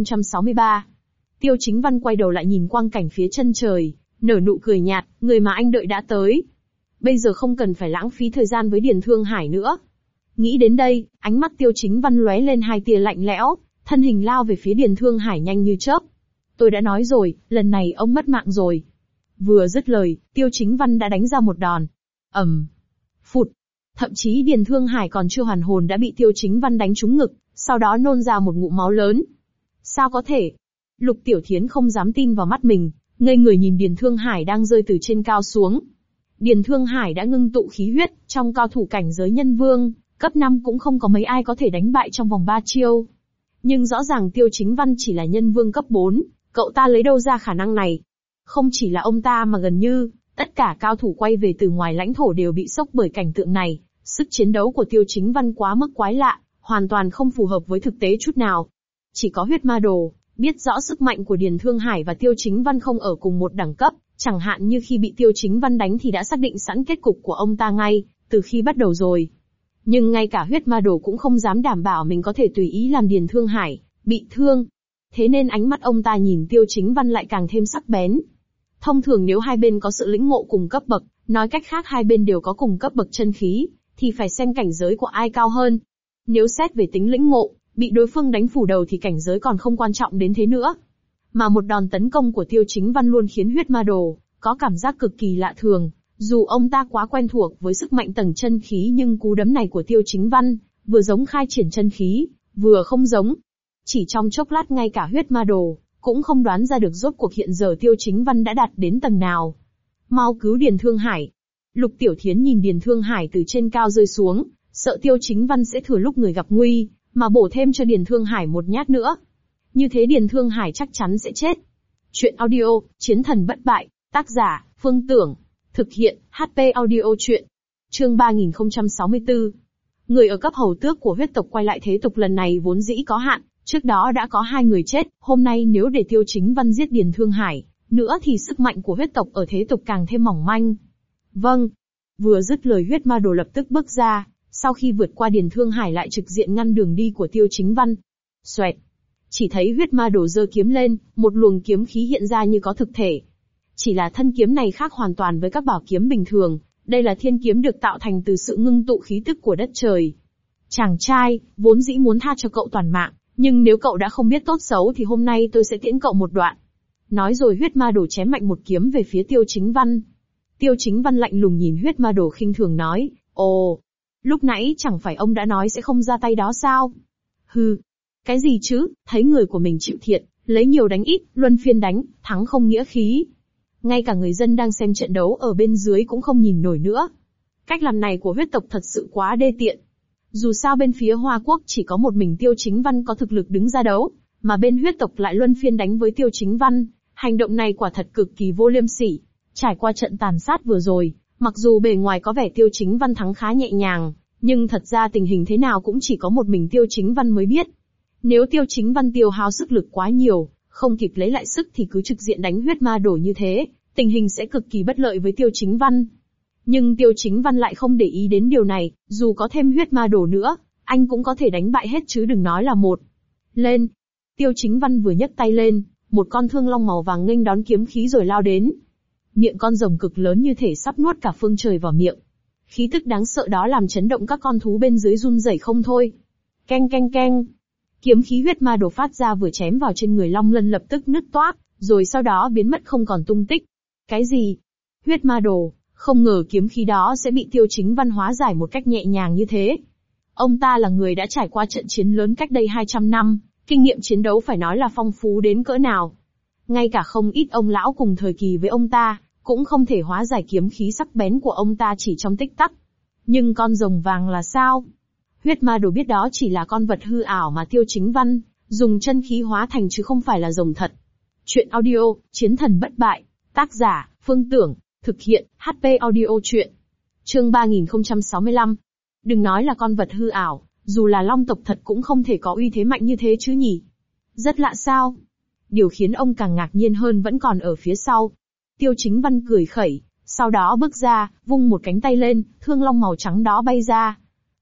3063. Tiêu Chính Văn quay đầu lại nhìn quang cảnh phía chân trời, nở nụ cười nhạt, người mà anh đợi đã tới. Bây giờ không cần phải lãng phí thời gian với Điền Thương Hải nữa. Nghĩ đến đây, ánh mắt Tiêu Chính Văn lóe lên 2 tia lạnh lẽo, thân hình lao về phía Điền Thương Hải nhanh như chớp. Tôi đã nói rồi, lần này ông mất mạng rồi. Vừa dứt lời, Tiêu Chính Văn đã đánh ra một đòn. Phụt. Thậm chí Điền Thương Hải còn chưa hoàn hồn đã bị Tiêu Chính Văn đánh trúng ngực, sau đó nôn ra một ngụm máu lớn. Sao có thể? Lục Tiểu Thiến không dám tin vào mắt mình, ngây người nhìn Điền Thương Hải đang rơi từ trên cao xuống. Điền Thương Hải đã ngưng tụ khí huyết, trong cao thủ cảnh giới nhân vương, cấp 5 cũng không có mấy ai có thể đánh bại trong vòng 3 chiêu. Nhưng rõ ràng Tiêu Chính Văn chỉ là nhân vương cấp 4, cậu ta lấy đâu ra khả năng này? Không chỉ là ông ta mà gần như, tất cả cao thủ quay về từ ngoài lãnh thổ đều bị sốc bởi cảnh tượng này. Sức chiến đấu của Tiêu Chính Văn quá mức quái lạ, hoàn toàn không phù hợp với thực tế chút nào. Chỉ có huyết ma đồ, biết rõ sức mạnh của Điền Thương Hải và Tiêu Chính Văn không ở cùng một đẳng cấp, chẳng hạn như khi bị Tiêu Chính Văn đánh thì đã xác định sẵn kết cục của ông ta ngay, từ khi bắt đầu rồi. Nhưng ngay cả huyết ma đồ cũng không dám đảm bảo mình có thể tùy ý làm Điền Thương Hải bị thương. Thế nên ánh mắt ông ta nhìn Tiêu Chính Văn lại càng thêm sắc bén. Thông thường nếu hai bên có sự lĩnh ngộ cùng cấp bậc, nói cách khác hai bên đều có cùng cấp bậc chân khí, thì phải xem cảnh giới của ai cao hơn. Nếu xét về tính lĩnh ngộ, bị đối phương đánh phủ đầu thì cảnh giới còn không quan trọng đến thế nữa. Mà một đòn tấn công của Tiêu Chính Văn luôn khiến huyết ma đồ có cảm giác cực kỳ lạ thường. Dù ông ta quá quen thuộc với sức mạnh tầng chân khí nhưng cú đấm này của Tiêu Chính Văn, vừa giống khai triển chân khí, vừa không giống. Chỉ trong chốc lát ngay cả huyết ma đồ cũng không đoán ra được rốt cuộc hiện giờ Tiêu Chính Văn đã đạt đến tầng nào. Mau cứu Điền Thương Hải. Lục Tiểu Thiến nhìn Điền Thương Hải từ trên cao rơi xuống, sợ Tiêu Chính Văn sẽ thừa lúc người gặp nguy, mà bổ thêm cho Điền Thương Hải một nhát nữa. Như thế Điền Thương Hải chắc chắn sẽ chết. Chuyện audio, Chiến thần bất bại, tác giả, Phương Tưởng. Thực hiện, HP audio chuyện. Chương 3064. Người ở cấp hầu tước của huyết tộc quay lại thế tục lần này vốn dĩ có hạn, trước đó đã có 2 người chết, hôm nay nếu để Tiêu Chính Văn giết Điền Thương Hải, nữa thì sức mạnh của huyết tộc ở thế tục càng thêm mỏng manh. Vâng. Vừa dứt lời huyết ma đồ lập tức bước ra, sau khi vượt qua Điền Thương Hải lại trực diện ngăn đường đi của Tiêu Chính Văn. Xoẹt. Chỉ thấy huyết ma đồ giơ kiếm lên, một luồng kiếm khí hiện ra như có thực thể. Chỉ là thân kiếm này khác hoàn toàn với các bảo kiếm bình thường, đây là thiên kiếm được tạo thành từ sự ngưng tụ khí tức của đất trời. Chàng trai, vốn dĩ muốn tha cho cậu toàn mạng, nhưng nếu cậu đã không biết tốt xấu thì hôm nay tôi sẽ tiễn cậu một đoạn. Nói rồi huyết ma đồ chém mạnh một kiếm về phía Tiêu Chính Văn. Tiêu Chính Văn lạnh lùng nhìn huyết ma đồ khinh thường nói, ồ, lúc nãy chẳng phải ông đã nói sẽ không ra tay đó sao? Hừ, cái gì chứ, thấy người của mình chịu thiệt, lấy nhiều đánh ít, luân phiên đánh, thắng không nghĩa khí. Ngay cả người dân đang xem trận đấu ở bên dưới cũng không nhìn nổi nữa. Cách làm này của huyết tộc thật sự quá đê tiện. Dù sao bên phía Hoa Quốc chỉ có một mình Tiêu Chính Văn có thực lực đứng ra đấu, mà bên huyết tộc lại luân phiên đánh với Tiêu Chính Văn, hành động này quả thật cực kỳ vô liêm sỉ. Trải qua trận tàn sát vừa rồi, mặc dù bề ngoài có vẻ Tiêu Chính Văn thắng khá nhẹ nhàng, nhưng thật ra tình hình thế nào cũng chỉ có một mình Tiêu Chính Văn mới biết. Nếu Tiêu Chính Văn tiêu hao sức lực quá nhiều, không kịp lấy lại sức thì cứ trực diện đánh huyết ma đồ như thế, tình hình sẽ cực kỳ bất lợi với Tiêu Chính Văn. Nhưng Tiêu Chính Văn lại không để ý đến điều này, dù có thêm huyết ma đồ nữa, anh cũng có thể đánh bại hết chứ đừng nói là một. Lên! Tiêu Chính Văn vừa nhấc tay lên, một con thương long màu vàng nghênh đón kiếm khí rồi lao đến. Miệng con rồng cực lớn như thể sắp nuốt cả phương trời vào miệng. Khí tức đáng sợ đó làm chấn động các con thú bên dưới run rẩy không thôi. Keng keng keng. Kiếm khí huyết ma đồ phát ra vừa chém vào trên người long lân lập tức nứt toác, rồi sau đó biến mất không còn tung tích. Cái gì? Huyết ma đồ, không ngờ kiếm khí đó sẽ bị Tiêu Chính Văn hóa giải một cách nhẹ nhàng như thế. Ông ta là người đã trải qua trận chiến lớn cách đây 200 năm, kinh nghiệm chiến đấu phải nói là phong phú đến cỡ nào. Ngay cả không ít ông lão cùng thời kỳ với ông ta, cũng không thể hóa giải kiếm khí sắc bén của ông ta chỉ trong tích tắc. Nhưng con rồng vàng là sao? Huyết ma đồ biết đó chỉ là con vật hư ảo mà Tiêu Chính Văn dùng chân khí hóa thành chứ không phải là rồng thật. Chuyện audio, Chiến thần bất bại, tác giả, Phương Tưởng, thực hiện, HP audio chuyện. Chương 3065. Đừng nói là con vật hư ảo, dù là long tộc thật cũng không thể có uy thế mạnh như thế chứ nhỉ? Rất lạ sao? Điều khiến ông càng ngạc nhiên hơn vẫn còn ở phía sau. Tiêu Chính Văn cười khẩy, sau đó bước ra, vung một cánh tay lên, thương long màu trắng đó bay ra.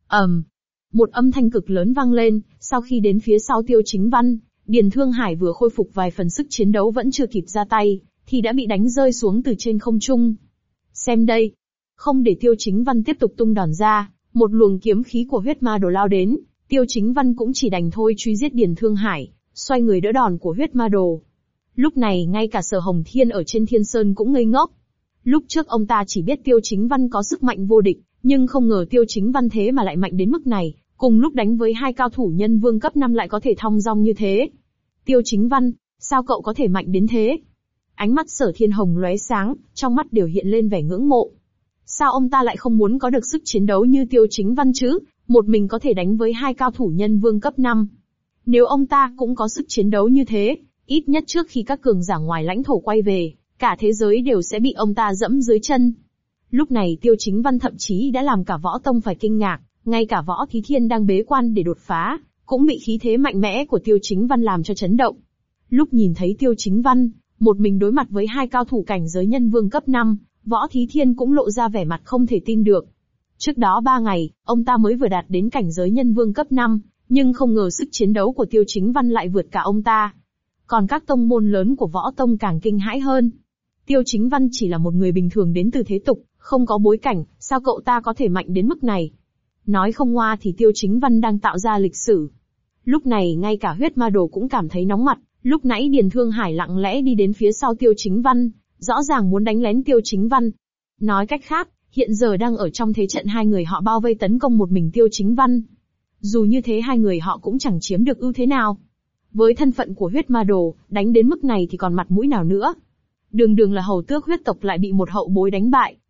Một âm thanh cực lớn vang lên, sau khi đến phía sau Tiêu Chính Văn, Điền Thương Hải vừa khôi phục vài phần sức chiến đấu vẫn chưa kịp ra tay, thì đã bị đánh rơi xuống từ trên không trung. Xem đây. Không để Tiêu Chính Văn tiếp tục tung đòn ra, một luồng kiếm khí của huyết ma đồ lao đến, Tiêu Chính Văn cũng chỉ đành thôi truy giết Điền Thương Hải, xoay người đỡ đòn của huyết ma đồ. Lúc này ngay cả Sở Hồng Thiên ở trên Thiên Sơn cũng ngây ngốc. Lúc trước ông ta chỉ biết Tiêu Chính Văn có sức mạnh vô địch, nhưng không ngờ Tiêu Chính Văn thế mà lại mạnh đến mức này, cùng lúc đánh với 2 cao thủ nhân vương cấp 5 lại có thể thong dong như thế. Tiêu Chính Văn, sao cậu có thể mạnh đến thế? Ánh mắt Sở Thiên Hồng lóe sáng, trong mắt đều hiện lên vẻ ngưỡng mộ. Sao ông ta lại không muốn có được sức chiến đấu như Tiêu Chính Văn chứ, một mình có thể đánh với 2 cao thủ nhân vương cấp 5. Nếu ông ta cũng có sức chiến đấu như thế, ít nhất trước khi các cường giả ngoài lãnh thổ quay về, cả thế giới đều sẽ bị ông ta dẫm dưới chân. Lúc này Tiêu Chính Văn thậm chí đã làm cả Võ Tông phải kinh ngạc, ngay cả Võ Thí Thiên đang bế quan để đột phá, cũng bị khí thế mạnh mẽ của Tiêu Chính Văn làm cho chấn động. Lúc nhìn thấy Tiêu Chính Văn, một mình đối mặt với 2 cao thủ cảnh giới nhân vương cấp 5, Võ Thí Thiên cũng lộ ra vẻ mặt không thể tin được. Trước đó 3 ngày, ông ta mới vừa đạt đến cảnh giới nhân vương cấp 5, nhưng không ngờ sức chiến đấu của Tiêu Chính Văn lại vượt cả ông ta. Còn các tông môn lớn của Võ Tông càng kinh hãi hơn. Tiêu Chính Văn chỉ là một người bình thường đến từ thế tục, không có bối cảnh, sao cậu ta có thể mạnh đến mức này? Nói không ngoa thì Tiêu Chính Văn đang tạo ra lịch sử. Lúc này ngay cả huyết ma đồ cũng cảm thấy nóng mặt, lúc nãy Điền Thương Hải lặng lẽ đi đến phía sau Tiêu Chính Văn, rõ ràng muốn đánh lén Tiêu Chính Văn. Nói cách khác, hiện giờ đang ở trong thế trận 2 người họ bao vây tấn công một mình Tiêu Chính Văn. Dù như thế 2 người họ cũng chẳng chiếm được ưu thế nào. Với thân phận của huyết ma đồ, đánh đến mức này thì còn mặt mũi nào nữa. Đường đường là hầu tước huyết tộc lại bị một hậu bối đánh bại,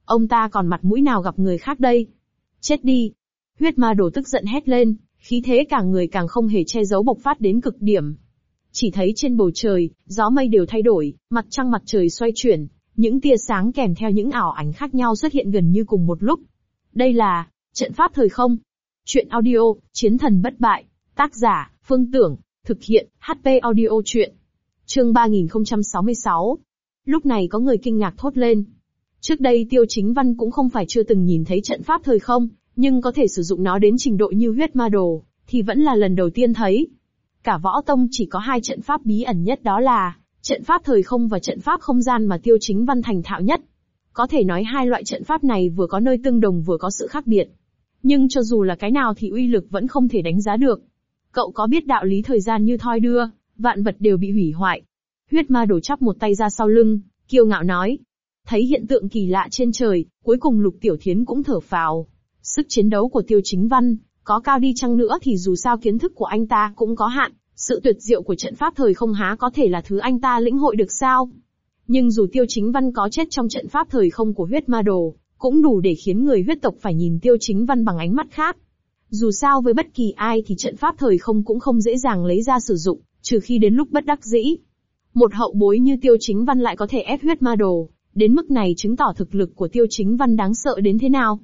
Ông ta còn mặt mũi nào gặp người khác đây? Chết đi! Huyết ma đồ tức giận hét lên, khí thế cả người càng không hề che giấu bộc phát đến cực điểm. Chỉ thấy trên bầu trời, gió mây đều thay đổi, mặt trăng mặt trời xoay chuyển, những tia sáng kèm theo những ảo ảnh khác nhau xuất hiện gần như cùng một lúc. Đây là trận pháp thời không. Truyện audio, Chiến thần bất bại. Tác giả, Phương Tưởng. Thực hiện, HP Audio Truyện. Chương 3066. Lúc này có người kinh ngạc thốt lên. Trước đây Tiêu Chính Văn cũng không phải chưa từng nhìn thấy trận pháp thời không, nhưng có thể sử dụng nó đến trình độ như huyết ma đồ, thì vẫn là lần đầu tiên thấy. Cả võ tông chỉ có hai trận pháp bí ẩn nhất, đó là trận pháp thời không và trận pháp không gian mà Tiêu Chính Văn thành thạo nhất. Có thể nói hai loại trận pháp này vừa có nơi tương đồng vừa có sự khác biệt. Nhưng cho dù là cái nào thì uy lực vẫn không thể đánh giá được. Cậu có biết đạo lý thời gian như thoi đưa, vạn vật đều bị hủy hoại. Huyết ma đồ chắp một tay ra sau lưng, kiêu ngạo nói. Thấy hiện tượng kỳ lạ trên trời, cuối cùng Lục Tiểu Thiến cũng thở phào. Sức chiến đấu của Tiêu Chính Văn, có cao đi chăng nữa thì dù sao kiến thức của anh ta cũng có hạn, sự tuyệt diệu của trận pháp thời không há có thể là thứ anh ta lĩnh hội được sao? Nhưng dù Tiêu Chính Văn có chết trong trận pháp thời không của huyết ma đồ, cũng đủ để khiến người huyết tộc phải nhìn Tiêu Chính Văn bằng ánh mắt khác. Dù sao với bất kỳ ai thì trận pháp thời không cũng không dễ dàng lấy ra sử dụng, trừ khi đến lúc bất đắc dĩ. Một hậu bối như Tiêu Chính Văn lại có thể ép huyết ma đồ, đến mức này chứng tỏ thực lực của Tiêu Chính Văn đáng sợ đến thế nào.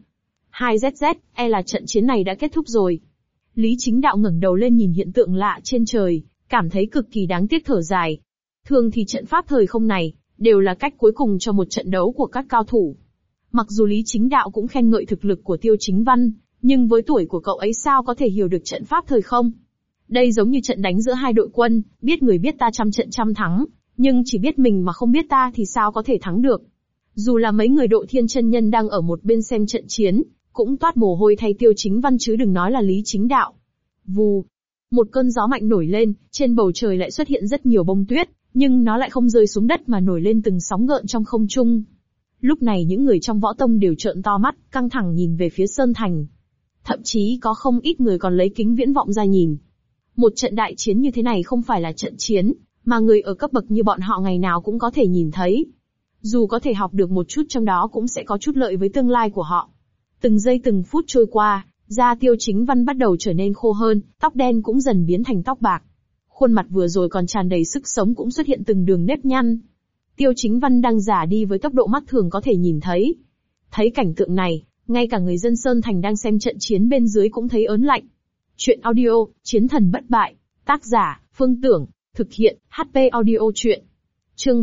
2ZZ, là trận chiến này đã kết thúc rồi. Lý Chính Đạo ngẩng đầu lên nhìn hiện tượng lạ trên trời, cảm thấy cực kỳ đáng tiếc thở dài. Thường thì trận pháp thời không này, đều là cách cuối cùng cho một trận đấu của các cao thủ. Mặc dù Lý Chính Đạo cũng khen ngợi thực lực của Tiêu Chính Văn, nhưng với tuổi của cậu ấy sao có thể hiểu được trận pháp thời không? Đây giống như trận đánh giữa hai đội quân, biết người biết ta trăm trận trăm thắng, nhưng chỉ biết mình mà không biết ta thì sao có thể thắng được. Dù là mấy người Độ Thiên chân nhân đang ở một bên xem trận chiến, cũng toát mồ hôi thay Tiêu Chính Văn chứ đừng nói là Lý Chính Đạo. Vù, một cơn gió mạnh nổi lên, trên bầu trời lại xuất hiện rất nhiều bông tuyết, nhưng nó lại không rơi xuống đất mà nổi lên từng sóng gợn trong không trung. Lúc này những người trong võ tông đều trợn to mắt, căng thẳng nhìn về phía Sơn Thành. Thậm chí có không ít người còn lấy kính viễn vọng ra nhìn. Một trận đại chiến như thế này không phải là trận chiến, mà người ở cấp bậc như bọn họ ngày nào cũng có thể nhìn thấy. Dù có thể học được một chút trong đó cũng sẽ có chút lợi với tương lai của họ. Từng giây từng phút trôi qua, da Tiêu Chính Văn bắt đầu trở nên khô hơn, tóc đen cũng dần biến thành tóc bạc. Khuôn mặt vừa rồi còn tràn đầy sức sống cũng xuất hiện từng đường nếp nhăn. Tiêu Chính Văn đang già đi với tốc độ mắt thường có thể nhìn thấy. Thấy cảnh tượng này, ngay cả người dân Sơn Thành đang xem trận chiến bên dưới cũng thấy ớn lạnh. Truyện audio, Chiến thần bất bại. Tác giả, Phương Tưởng. Thực hiện, HP Audio Truyện. Chương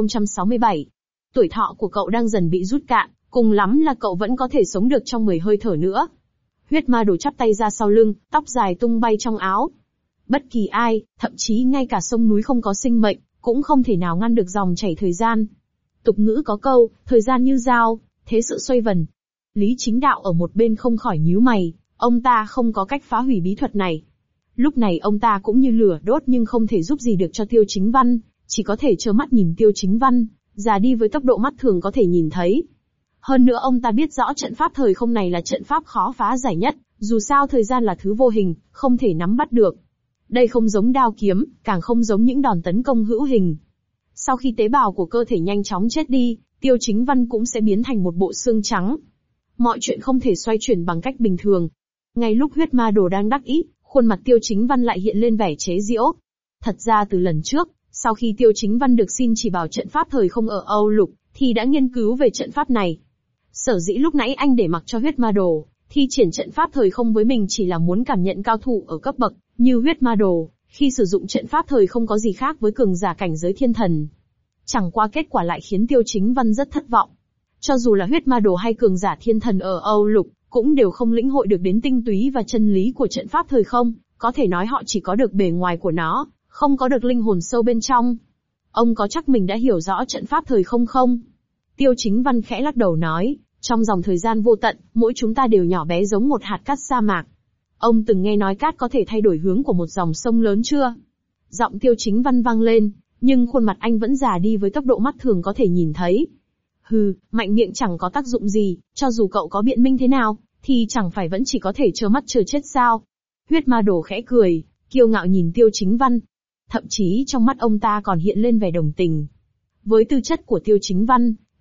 3067. Tuổi thọ của cậu đang dần bị rút cạn, cùng lắm là cậu vẫn có thể sống được trong 10 hơi thở nữa. Huyết ma đồ chắp tay ra sau lưng, tóc dài tung bay trong áo. Bất kỳ ai, thậm chí ngay cả sông núi không có sinh mệnh, cũng không thể nào ngăn được dòng chảy thời gian. Tục ngữ có câu, thời gian như dao, thế sự xoay vần. Lý Chính Đạo ở một bên không khỏi nhíu mày, ông ta không có cách phá hủy bí thuật này. Lúc này ông ta cũng như lửa đốt nhưng không thể giúp gì được cho Tiêu Chính Văn, chỉ có thể trơ mắt nhìn Tiêu Chính Văn già đi với tốc độ mắt thường có thể nhìn thấy. Hơn nữa ông ta biết rõ trận pháp thời không này là trận pháp khó phá giải nhất, dù sao thời gian là thứ vô hình, không thể nắm bắt được. Đây không giống đao kiếm, càng không giống những đòn tấn công hữu hình. Sau khi tế bào của cơ thể nhanh chóng chết đi, Tiêu Chính Văn cũng sẽ biến thành một bộ xương trắng. Mọi chuyện không thể xoay chuyển bằng cách bình thường. Ngay lúc huyết ma đồ đang đắc ý, khuôn mặt Tiêu Chính Văn lại hiện lên vẻ chế giễu. Thật ra từ lần trước, sau khi Tiêu Chính Văn được xin chỉ bảo trận pháp thời không ở Âu Lục, thì đã nghiên cứu về trận pháp này. Sở dĩ lúc nãy anh để mặc cho huyết ma đồ thi triển trận pháp thời không với mình chỉ là muốn cảm nhận cao thủ ở cấp bậc như huyết ma đồ, khi sử dụng trận pháp thời không có gì khác với cường giả cảnh giới thiên thần. Chẳng qua kết quả lại khiến Tiêu Chính Văn rất thất vọng. Cho dù là huyết ma đồ hay cường giả thiên thần ở Âu Lục, cũng đều không lĩnh hội được đến tinh túy và chân lý của trận pháp thời không, có thể nói họ chỉ có được bề ngoài của nó, không có được linh hồn sâu bên trong. Ông có chắc mình đã hiểu rõ trận pháp thời không không? Tiêu Chính Văn khẽ lắc đầu nói, trong dòng thời gian vô tận, mỗi chúng ta đều nhỏ bé giống một hạt cát sa mạc. Ông từng nghe nói cát có thể thay đổi hướng của một dòng sông lớn chưa? Giọng Tiêu Chính Văn vang lên, nhưng khuôn mặt anh vẫn già đi với tốc độ mắt thường có thể nhìn thấy. Hừ, mạnh miệng chẳng có tác dụng gì, cho dù cậu có biện minh thế nào, thì chẳng phải vẫn chỉ có thể trơ mắt chờ chết sao? Huyết ma đồ khẽ cười, kiêu ngạo nhìn Tiêu Chính Văn. Thậm chí trong mắt ông ta còn hiện lên vẻ đồng tình. Với tư chất của Tiêu Chính Văn,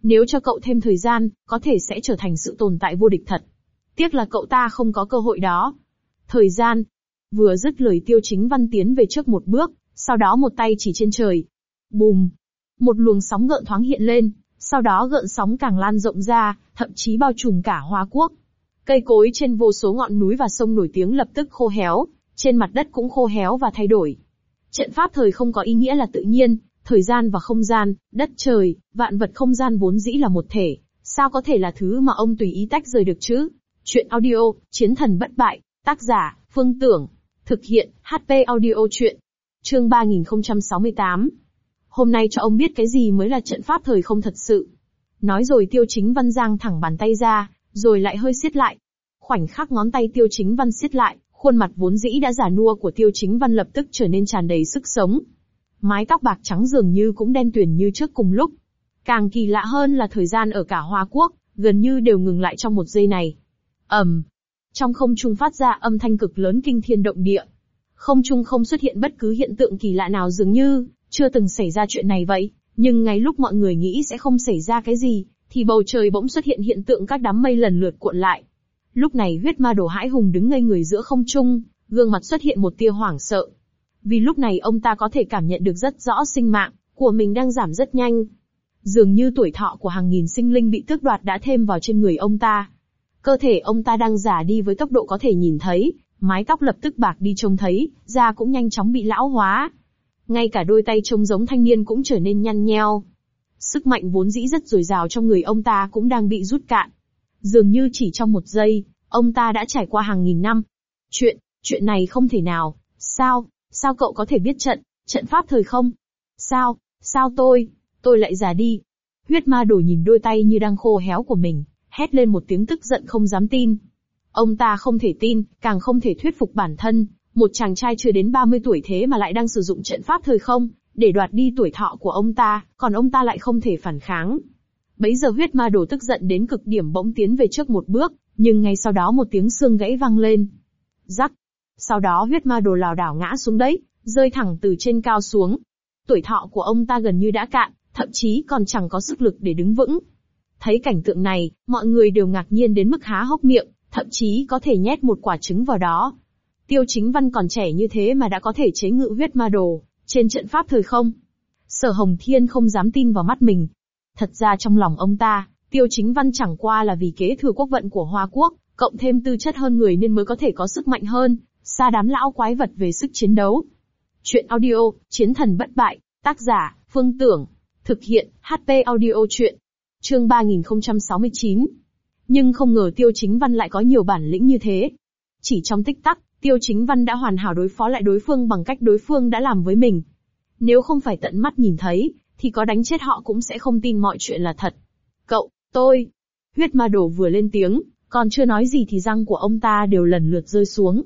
Nếu cho cậu thêm thời gian, có thể sẽ trở thành sự tồn tại vô địch thật. Tiếc là cậu ta không có cơ hội đó. Thời gian. Vừa dứt lời Tiêu Chính Văn tiến về trước một bước, sau đó một tay chỉ trên trời. Bùm! Một luồng sóng gợn thoáng hiện lên, sau đó gợn sóng càng lan rộng ra, thậm chí bao trùm cả Hoa Quốc. Cây cối trên vô số ngọn núi và sông nổi tiếng lập tức khô héo, trên mặt đất cũng khô héo và thay đổi. Trận pháp thời không có ý nghĩa là tự nhiên, thời gian và không gian, đất trời, vạn vật không gian vốn dĩ là một thể, sao có thể là thứ mà ông tùy ý tách rời được chứ? Chuyện audio, Chiến thần bất bại, tác giả, Phương Tưởng, thực hiện, HP audio chuyện. Chương 3068. Hôm nay cho ông biết cái gì mới là trận pháp thời không thật sự. Nói rồi Tiêu Chính Văn giang thẳng bàn tay ra, rồi lại hơi siết lại. Khoảnh khắc ngón tay Tiêu Chính Văn siết lại, khuôn mặt vốn dĩ đã già nua của Tiêu Chính Văn lập tức trở nên tràn đầy sức sống. Mái tóc bạc trắng dường như cũng đen tuyền như trước cùng lúc. Càng kỳ lạ hơn là thời gian ở cả Hoa Quốc, gần như đều ngừng lại trong một giây này. Trong không trung phát ra âm thanh cực lớn kinh thiên động địa. Không trung không xuất hiện bất cứ hiện tượng kỳ lạ nào dường như chưa từng xảy ra chuyện này vậy, nhưng ngay lúc mọi người nghĩ sẽ không xảy ra cái gì, thì bầu trời bỗng xuất hiện hiện tượng các đám mây lần lượt cuộn lại. Lúc này huyết ma đồ hãi hùng đứng ngây người giữa không trung, gương mặt xuất hiện một tia hoảng sợ. Vì lúc này ông ta có thể cảm nhận được rất rõ sinh mạng của mình đang giảm rất nhanh. Dường như tuổi thọ của hàng nghìn sinh linh bị tước đoạt đã thêm vào trên người ông ta. Cơ thể ông ta đang già đi với tốc độ có thể nhìn thấy, mái tóc lập tức bạc đi trông thấy, da cũng nhanh chóng bị lão hóa. Ngay cả đôi tay trông giống thanh niên cũng trở nên nhăn nheo. Sức mạnh vốn dĩ rất dồi dào trong người ông ta cũng đang bị rút cạn. Dường như chỉ trong một giây, ông ta đã trải qua hàng nghìn năm. Chuyện này không thể nào. Sao cậu có thể biết trận pháp thời không? Sao tôi lại già đi? Huyết ma đồ nhìn đôi tay như đang khô héo của mình, hét lên một tiếng tức giận không dám tin. Ông ta không thể tin, càng không thể thuyết phục bản thân, một chàng trai chưa đến 30 tuổi thế mà lại đang sử dụng trận pháp thời không, để đoạt đi tuổi thọ của ông ta, còn ông ta lại không thể phản kháng. Bấy giờ huyết ma đồ tức giận đến cực điểm bỗng tiến về trước một bước, nhưng ngay sau đó một tiếng xương gãy vang lên. Rắc. Sau đó huyết ma đồ lảo đảo ngã xuống đấy, rơi thẳng từ trên cao xuống. Tuổi thọ của ông ta gần như đã cạn, thậm chí còn chẳng có sức lực để đứng vững. Thấy cảnh tượng này, mọi người đều ngạc nhiên đến mức há hốc miệng, thậm chí có thể nhét một quả trứng vào đó. Tiêu Chính Văn còn trẻ như thế mà đã có thể chế ngự huyết ma đồ trên trận pháp thời không. Sở Hồng Thiên không dám tin vào mắt mình. Thật ra trong lòng ông ta, Tiêu Chính Văn chẳng qua là vì kế thừa quốc vận của Hoa Quốc, cộng thêm tư chất hơn người nên mới có thể có sức mạnh hơn, xa đám lão quái vật về sức chiến đấu. Chuyện audio, Chiến thần bất bại, tác giả, Phương Tưởng, thực hiện, HP audio chuyện. Chương 3069. Nhưng không ngờ Tiêu Chính Văn lại có nhiều bản lĩnh như thế. Chỉ trong tích tắc, Tiêu Chính Văn đã hoàn hảo đối phó lại đối phương bằng cách đối phương đã làm với mình. Nếu không phải tận mắt nhìn thấy, thì có đánh chết họ cũng sẽ không tin mọi chuyện là thật. Tôi. Huyết ma đồ vừa lên tiếng, còn chưa nói gì thì răng của ông ta đều lần lượt rơi xuống.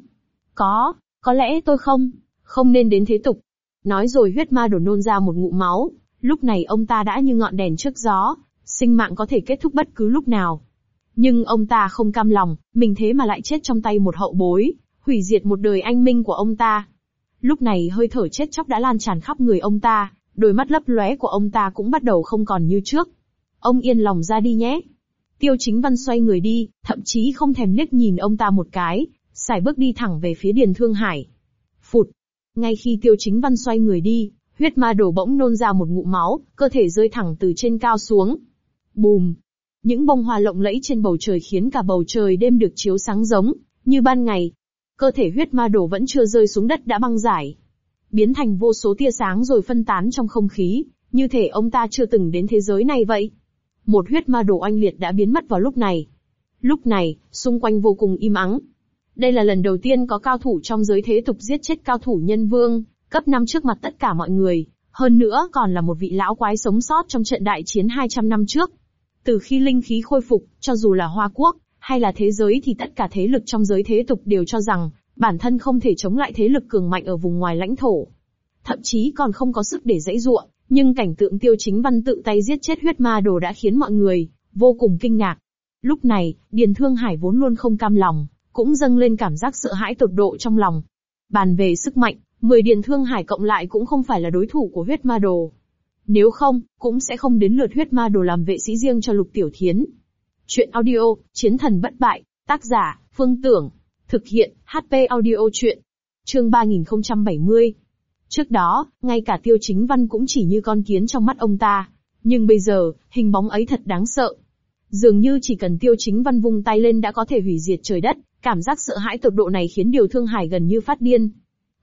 Có lẽ tôi không nên đến thế tục. Nói rồi huyết ma đồ nôn ra một ngụm máu, lúc này ông ta đã như ngọn đèn trước gió, sinh mạng có thể kết thúc bất cứ lúc nào. Nhưng ông ta không cam lòng, mình thế mà lại chết trong tay một hậu bối, hủy diệt một đời anh minh của ông ta. Lúc này hơi thở chết chóc đã lan tràn khắp người ông ta, đôi mắt lấp lóe của ông ta cũng bắt đầu không còn như trước. Ông yên lòng ra đi nhé. Tiêu Chính Văn xoay người đi, thậm chí không thèm liếc nhìn ông ta một cái, sải bước đi thẳng về phía Điền Thương Hải. Phụt! Ngay khi Tiêu Chính Văn xoay người đi, huyết ma đồ bỗng nôn ra một ngụm máu, cơ thể rơi thẳng từ trên cao xuống. Bùm! Những bông hoa lộng lẫy trên bầu trời khiến cả bầu trời đêm được chiếu sáng giống như ban ngày. Cơ thể huyết ma đồ vẫn chưa rơi xuống đất đã băng giải, biến thành vô số tia sáng rồi phân tán trong không khí, như thể ông ta chưa từng đến thế giới này vậy. Một huyết ma đồ oanh liệt đã biến mất vào lúc này. Lúc này, xung quanh vô cùng im ắng. Đây là lần đầu tiên có cao thủ trong giới thế tục giết chết cao thủ nhân vương, cấp 5 trước mặt tất cả mọi người, hơn nữa còn là một vị lão quái sống sót trong trận đại chiến 200 năm trước. Từ khi linh khí khôi phục, cho dù là Hoa Quốc, hay là thế giới thì tất cả thế lực trong giới thế tục đều cho rằng, bản thân không thể chống lại thế lực cường mạnh ở vùng ngoài lãnh thổ. Thậm chí còn không có sức để giãy giụa, nhưng cảnh tượng Tiêu Chính Văn tự tay giết chết huyết ma đồ đã khiến mọi người vô cùng kinh ngạc. Lúc này, Điền Thương Hải vốn luôn không cam lòng, cũng dâng lên cảm giác sợ hãi tột độ trong lòng. Bàn về sức mạnh, 10 Điền Thương Hải cộng lại cũng không phải là đối thủ của huyết ma đồ. Nếu không, cũng sẽ không đến lượt huyết ma đồ làm vệ sĩ riêng cho Lục Tiểu Thiến. Chuyện audio, Chiến thần bất bại, tác giả, Phương Tưởng. Thực hiện, HP audio chuyện. Chương 3070. Trước đó, ngay cả Tiêu Chính Văn cũng chỉ như con kiến trong mắt ông ta. Nhưng bây giờ, hình bóng ấy thật đáng sợ. Dường như chỉ cần Tiêu Chính Văn vung tay lên đã có thể hủy diệt trời đất, cảm giác sợ hãi tột độ này khiến Điền Thương Hải gần như phát điên.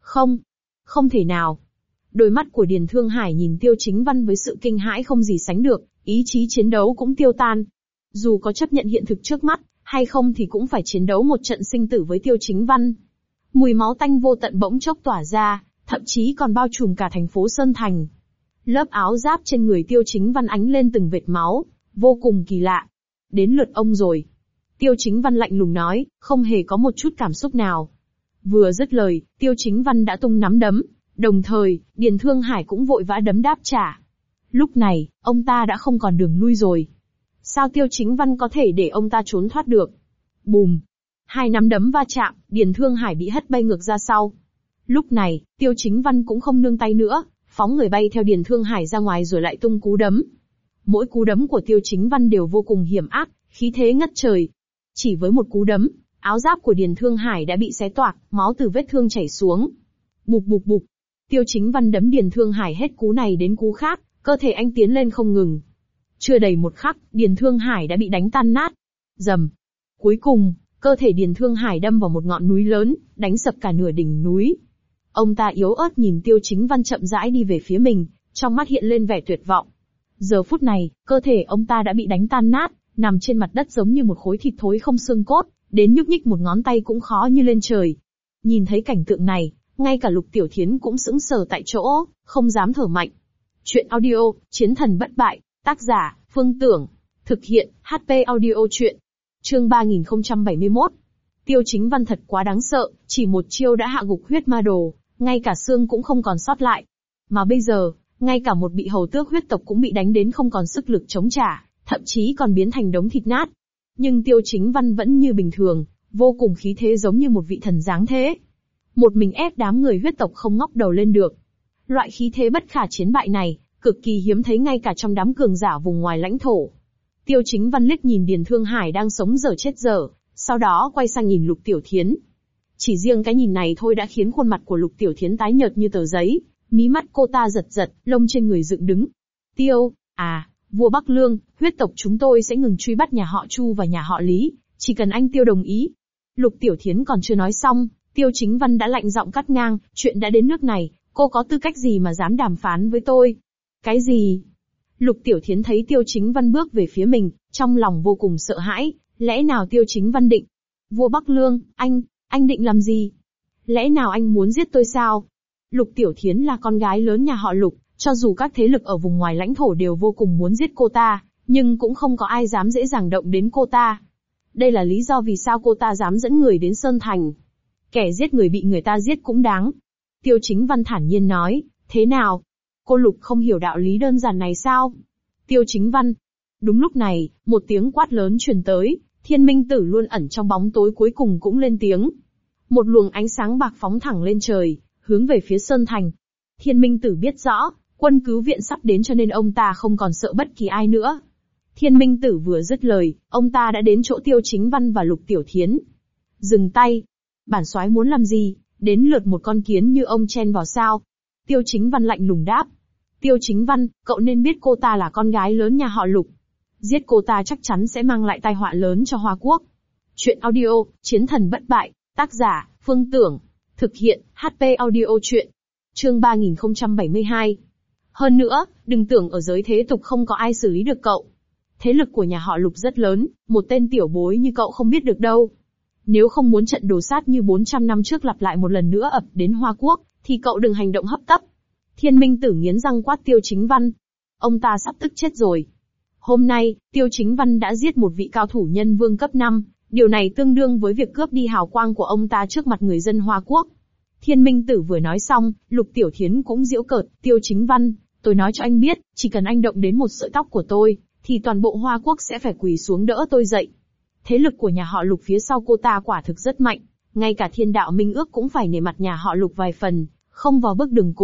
Không thể nào. Đôi mắt của Điền Thương Hải nhìn Tiêu Chính Văn với sự kinh hãi không gì sánh được, ý chí chiến đấu cũng tiêu tan. Dù có chấp nhận hiện thực trước mắt, hay không thì cũng phải chiến đấu một trận sinh tử với Tiêu Chính Văn. Mùi máu tanh vô tận bỗng chốc tỏa ra, thậm chí còn bao trùm cả thành phố Sơn Thành. Lớp áo giáp trên người Tiêu Chính Văn ánh lên từng vệt máu, vô cùng kỳ lạ. Đến lượt ông rồi. Tiêu Chính Văn lạnh lùng nói, không hề có một chút cảm xúc nào. Vừa dứt lời, Tiêu Chính Văn đã tung nắm đấm, đồng thời, Điền Thương Hải cũng vội vã đấm đáp trả. Lúc này, ông ta đã không còn đường lui rồi. Sao Tiêu Chính Văn có thể để ông ta trốn thoát được? Bùm! Hai nắm đấm va chạm, Điền Thương Hải bị hất bay ngược ra sau. Lúc này, Tiêu Chính Văn cũng không nương tay nữa, phóng người bay theo Điền Thương Hải ra ngoài rồi lại tung cú đấm. Mỗi cú đấm của Tiêu Chính Văn đều vô cùng hiểm ác, khí thế ngất trời. Chỉ với một cú đấm, áo giáp của Điền Thương Hải đã bị xé toạc, máu từ vết thương chảy xuống. Bụp bụp bụp. Tiêu Chính Văn đấm Điền Thương Hải hết cú này đến cú khác, cơ thể anh tiến lên không ngừng. Chưa đầy một khắc, Điền Thương Hải đã bị đánh tan nát. Rầm. Cuối cùng, cơ thể Điền Thương Hải đâm vào một ngọn núi lớn, đánh sập cả nửa đỉnh núi. Ông ta yếu ớt nhìn Tiêu Chính Văn chậm rãi đi về phía mình, trong mắt hiện lên vẻ tuyệt vọng. Giờ phút này, cơ thể ông ta đã bị đánh tan nát, nằm trên mặt đất giống như một khối thịt thối không xương cốt, đến nhúc nhích một ngón tay cũng khó như lên trời. Nhìn thấy cảnh tượng này, ngay cả Lục Tiểu Thiến cũng sững sờ tại chỗ, không dám thở mạnh. Chuyện audio, Chiến thần bất bại, tác giả, Phương Tưởng. Thực hiện, HP audio chuyện. Chương 3071. Tiêu Chính Văn thật quá đáng sợ, chỉ một chiêu đã hạ gục huyết ma đồ, ngay cả xương cũng không còn sót lại. Mà bây giờ, ngay cả một bị hầu tước huyết tộc cũng bị đánh đến không còn sức lực chống trả, thậm chí còn biến thành đống thịt nát. Nhưng Tiêu Chính Văn vẫn như bình thường, vô cùng khí thế giống như một vị thần giáng thế. Một mình ép đám người huyết tộc không ngóc đầu lên được. Loại khí thế bất khả chiến bại này, cực kỳ hiếm thấy ngay cả trong đám cường giả vùng ngoài lãnh thổ. Tiêu Chính Văn liếc nhìn Điền Thương Hải đang sống dở chết dở, sau đó quay sang nhìn Lục Tiểu Thiến. Chỉ riêng cái nhìn này thôi đã khiến khuôn mặt của Lục Tiểu Thiến tái nhợt như tờ giấy, mí mắt cô ta giật giật, lông trên người dựng đứng. Tiêu, vua Bắc Lương, huyết tộc chúng tôi sẽ ngừng truy bắt nhà họ Chu và nhà họ Lý, chỉ cần anh Tiêu đồng ý. Lục Tiểu Thiến còn chưa nói xong, Tiêu Chính Văn đã lạnh giọng cắt ngang, chuyện đã đến nước này, cô có tư cách gì mà dám đàm phán với tôi? Cái gì? Lục Tiểu Thiến thấy Tiêu Chính Văn bước về phía mình, trong lòng vô cùng sợ hãi, lẽ nào Tiêu Chính Văn định? Vua Bắc Lương, anh định làm gì? Lẽ nào anh muốn giết tôi sao? Lục Tiểu Thiến là con gái lớn nhà họ Lục, cho dù các thế lực ở vùng ngoài lãnh thổ đều vô cùng muốn giết cô ta, nhưng cũng không có ai dám dễ dàng động đến cô ta. Đây là lý do vì sao cô ta dám dẫn người đến Sơn Thành. Kẻ giết người bị người ta giết cũng đáng. Tiêu Chính Văn thản nhiên nói, thế nào? Cô Lục không hiểu đạo lý đơn giản này sao? Tiêu Chính Văn. Đúng lúc này, một tiếng quát lớn truyền tới, Thiên Minh Tử luôn ẩn trong bóng tối cuối cùng cũng lên tiếng. Một luồng ánh sáng bạc phóng thẳng lên trời, hướng về phía Sơn Thành. Thiên Minh Tử biết rõ, quân cứu viện sắp đến cho nên ông ta không còn sợ bất kỳ ai nữa. Thiên Minh Tử vừa dứt lời, ông ta đã đến chỗ Tiêu Chính Văn và Lục Tiểu Thiến. Dừng tay. Bản soái muốn làm gì, đến lượt một con kiến như ông chen vào sao? Tiêu Chính Văn lạnh lùng đáp. Tiêu Chính Văn, cậu nên biết cô ta là con gái lớn nhà họ Lục. Giết cô ta chắc chắn sẽ mang lại tai họa lớn cho Hoa Quốc. Chuyện audio, Chiến thần bất bại, tác giả, Phương Tưởng. Thực hiện, HP audio chuyện. Chương 3072. Hơn nữa, đừng tưởng ở giới thế tục không có ai xử lý được cậu. Thế lực của nhà họ Lục rất lớn, một tên tiểu bối như cậu không biết được đâu. Nếu không muốn trận đồ sát như 400 năm trước lặp lại một lần nữa ập đến Hoa Quốc, thì cậu đừng hành động hấp tấp. Thiên Minh Tử nghiến răng quát Tiêu Chính Văn. Ông ta sắp tức chết rồi. Hôm nay, Tiêu Chính Văn đã giết một vị cao thủ nhân vương cấp 5, điều này tương đương với việc cướp đi hào quang của ông ta trước mặt người dân Hoa Quốc. Thiên Minh Tử vừa nói xong, Lục Tiểu Thiến cũng giễu cợt, Tiêu Chính Văn, tôi nói cho anh biết, chỉ cần anh động đến một sợi tóc của tôi, thì toàn bộ Hoa Quốc sẽ phải quỳ xuống đỡ tôi dậy. Thế lực của nhà họ Lục phía sau cô ta quả thực rất mạnh, ngay cả Thiên Đạo Minh Ước cũng phải nể mặt nhà họ Lục vài phần, không vào bước đường cùng,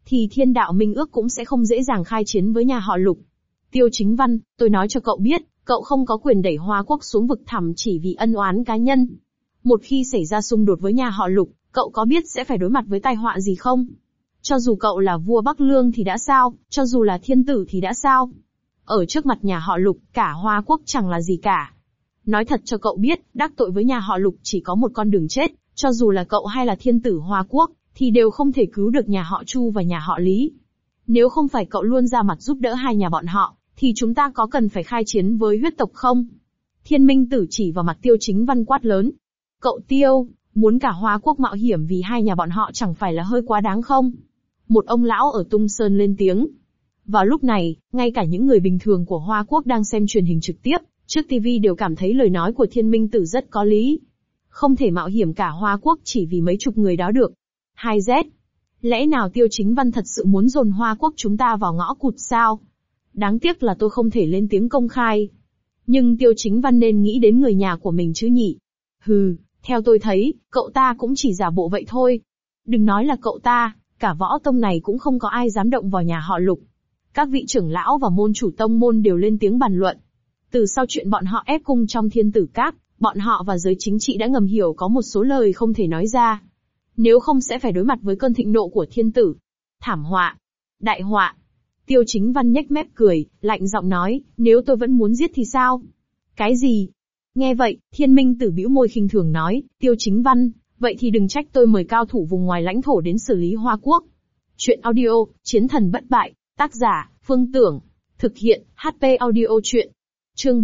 thì thiên đạo minh ước cũng sẽ không dễ dàng khai chiến với nhà họ Lục. Tiêu Chính Văn, tôi nói cho cậu biết, cậu không có quyền đẩy Hoa Quốc xuống vực thẳm chỉ vì ân oán cá nhân. Một khi xảy ra xung đột với nhà họ Lục, cậu có biết sẽ phải đối mặt với tai họa gì không? Cho dù cậu là vua Bắc Lương thì đã sao, cho dù là thiên tử thì đã sao? Ở trước mặt nhà họ Lục, cả Hoa Quốc chẳng là gì cả. Nói thật cho cậu biết, đắc tội với nhà họ Lục chỉ có một con đường chết, cho dù là cậu hay là thiên tử Hoa Quốc, thì đều không thể cứu được nhà họ Chu và nhà họ Lý. Nếu không phải cậu luôn ra mặt giúp đỡ hai nhà bọn họ, thì chúng ta có cần phải khai chiến với huyết tộc không? Thiên Minh Tử chỉ vào mặt Tiêu Chính Văn quát lớn. Cậu Tiêu, muốn cả Hoa Quốc mạo hiểm vì hai nhà bọn họ chẳng phải là hơi quá đáng không? Một ông lão ở Tung Sơn lên tiếng. Vào lúc này, ngay cả những người bình thường của Hoa Quốc đang xem truyền hình trực tiếp, trước TV đều cảm thấy lời nói của Thiên Minh Tử rất có lý. Không thể mạo hiểm cả Hoa Quốc chỉ vì mấy chục người đó được. 2Z. Lẽ nào Tiêu Chính Văn thật sự muốn dồn Hoa Quốc chúng ta vào ngõ cụt sao? Đáng tiếc là tôi không thể lên tiếng công khai. Nhưng Tiêu Chính Văn nên nghĩ đến người nhà của mình chứ nhỉ? Hừ, theo tôi thấy, cậu ta cũng chỉ giả bộ vậy thôi. Đừng nói là cậu ta, cả võ tông này cũng không có ai dám động vào nhà họ Lục. Các vị trưởng lão và môn chủ tông môn đều lên tiếng bàn luận. Từ sau chuyện bọn họ ép cung trong Thiên Tử Các, bọn họ và giới chính trị đã ngầm hiểu có một số lời không thể nói ra. Nếu không sẽ phải đối mặt với cơn thịnh nộ của thiên tử. Thảm họa. Đại họa. Tiêu Chính Văn nhếch mép cười, lạnh giọng nói, nếu tôi vẫn muốn giết thì sao? Cái gì? Nghe vậy, Thiên Minh Tử bĩu môi khinh thường nói, Tiêu Chính Văn, vậy thì đừng trách tôi mời cao thủ vùng ngoài lãnh thổ đến xử lý Hoa Quốc. Chuyện audio, Chiến thần bất bại, tác giả, Phương Tưởng. Thực hiện, HP audio chuyện. Chương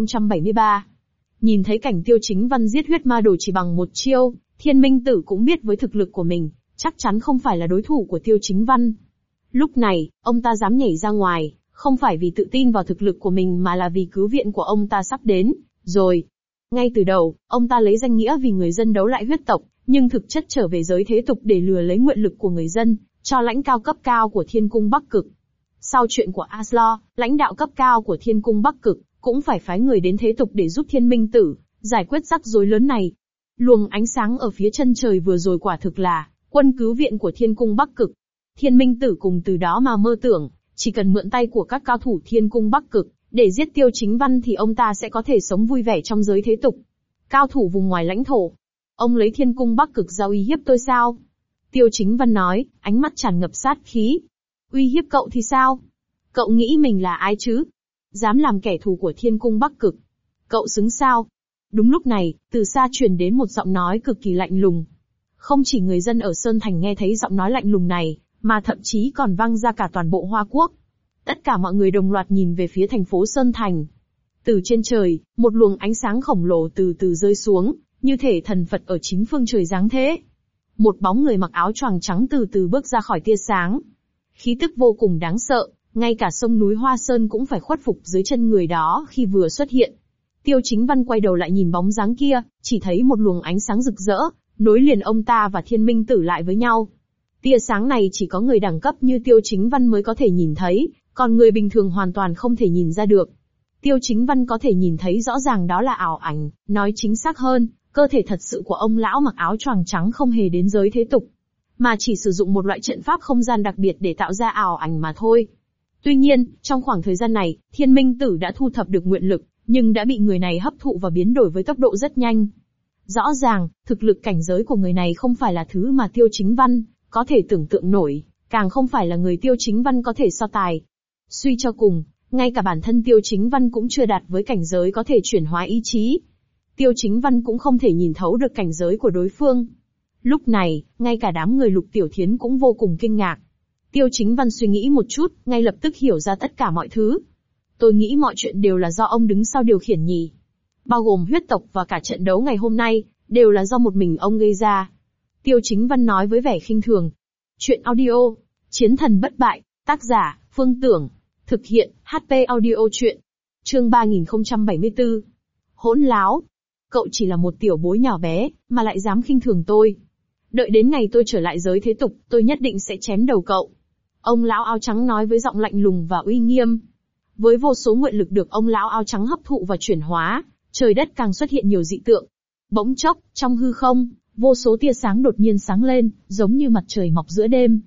3073. Nhìn thấy cảnh Tiêu Chính Văn giết huyết ma đồ chỉ bằng một chiêu, Thiên Minh Tử cũng biết với thực lực của mình, chắc chắn không phải là đối thủ của Tiêu Chính Văn. Lúc này, ông ta dám nhảy ra ngoài, không phải vì tự tin vào thực lực của mình mà là vì cứu viện của ông ta sắp đến, rồi. Ngay từ đầu, ông ta lấy danh nghĩa vì người dân đấu lại huyết tộc, nhưng thực chất trở về giới thế tục để lừa lấy nguyện lực của người dân, cho lãnh cao cấp cao của Thiên Cung Bắc Cực. Sau chuyện của Aslo, lãnh đạo cấp cao của Thiên Cung Bắc Cực, cũng phải phái người đến thế tục để giúp Thiên Minh Tử, giải quyết rắc rối lớn này. Luồng ánh sáng ở phía chân trời vừa rồi quả thực là quân cứu viện của Thiên Cung Bắc Cực. Thiên Minh Tử cùng từ đó mà mơ tưởng, chỉ cần mượn tay của các cao thủ Thiên Cung Bắc Cực, để giết Tiêu Chính Văn thì ông ta sẽ có thể sống vui vẻ trong giới thế tục. Cao thủ vùng ngoài lãnh thổ. Ông lấy Thiên Cung Bắc Cực ra uy hiếp tôi sao? Tiêu Chính Văn nói, ánh mắt tràn ngập sát khí. Uy hiếp cậu thì sao? Cậu nghĩ mình là ai chứ? Dám làm kẻ thù của Thiên Cung Bắc Cực. Cậu xứng sao? Đúng lúc này, từ xa truyền đến một giọng nói cực kỳ lạnh lùng. Không chỉ người dân ở Sơn Thành nghe thấy giọng nói lạnh lùng này, mà thậm chí còn vang ra cả toàn bộ Hoa Quốc. Tất cả mọi người đồng loạt nhìn về phía thành phố Sơn Thành. Từ trên trời, một luồng ánh sáng khổng lồ từ từ rơi xuống, như thể thần Phật ở chín phương trời giáng thế. Một bóng người mặc áo choàng trắng từ từ bước ra khỏi tia sáng. Khí tức vô cùng đáng sợ, ngay cả sông núi Hoa Sơn cũng phải khuất phục dưới chân người đó khi vừa xuất hiện. Tiêu Chính Văn quay đầu lại nhìn bóng dáng kia, chỉ thấy một luồng ánh sáng rực rỡ, nối liền ông ta và Thiên Minh Tử lại với nhau. Tia sáng này chỉ có người đẳng cấp như Tiêu Chính Văn mới có thể nhìn thấy, còn người bình thường hoàn toàn không thể nhìn ra được. Tiêu Chính Văn có thể nhìn thấy rõ ràng đó là ảo ảnh, nói chính xác hơn, cơ thể thật sự của ông lão mặc áo choàng trắng không hề đến giới thế tục, mà chỉ sử dụng một loại trận pháp không gian đặc biệt để tạo ra ảo ảnh mà thôi. Tuy nhiên, trong khoảng thời gian này, Thiên Minh Tử đã thu thập được nguyện lực, nhưng đã bị người này hấp thụ và biến đổi với tốc độ rất nhanh. Rõ ràng, thực lực cảnh giới của người này không phải là thứ mà Tiêu Chính Văn có thể tưởng tượng nổi, càng không phải là người Tiêu Chính Văn có thể so tài. Suy cho cùng, ngay cả bản thân Tiêu Chính Văn cũng chưa đạt với cảnh giới có thể chuyển hóa ý chí. Tiêu Chính Văn cũng không thể nhìn thấu được cảnh giới của đối phương. Lúc này, ngay cả đám người Lục Tiểu Thiến cũng vô cùng kinh ngạc. Tiêu Chính Văn suy nghĩ một chút, ngay lập tức hiểu ra tất cả mọi thứ. Tôi nghĩ mọi chuyện đều là do ông đứng sau điều khiển nhỉ. Bao gồm huyết tộc và cả trận đấu ngày hôm nay, đều là do một mình ông gây ra. Tiêu Chính Văn nói với vẻ khinh thường. Chuyện audio, Chiến thần bất bại, tác giả, Phương Tưởng. Thực hiện, HP audio chuyện. Chương 3074. Hỗn láo. Cậu chỉ là một tiểu bối nhỏ bé, mà lại dám khinh thường tôi. Đợi đến ngày tôi trở lại giới thế tục, tôi nhất định sẽ chém đầu cậu. Ông lão áo trắng nói với giọng lạnh lùng và uy nghiêm. Với vô số nguyện lực được ông lão áo trắng hấp thụ và chuyển hóa, trời đất càng xuất hiện nhiều dị tượng. Bỗng chốc, trong hư không, vô số tia sáng đột nhiên sáng lên, giống như mặt trời mọc giữa đêm.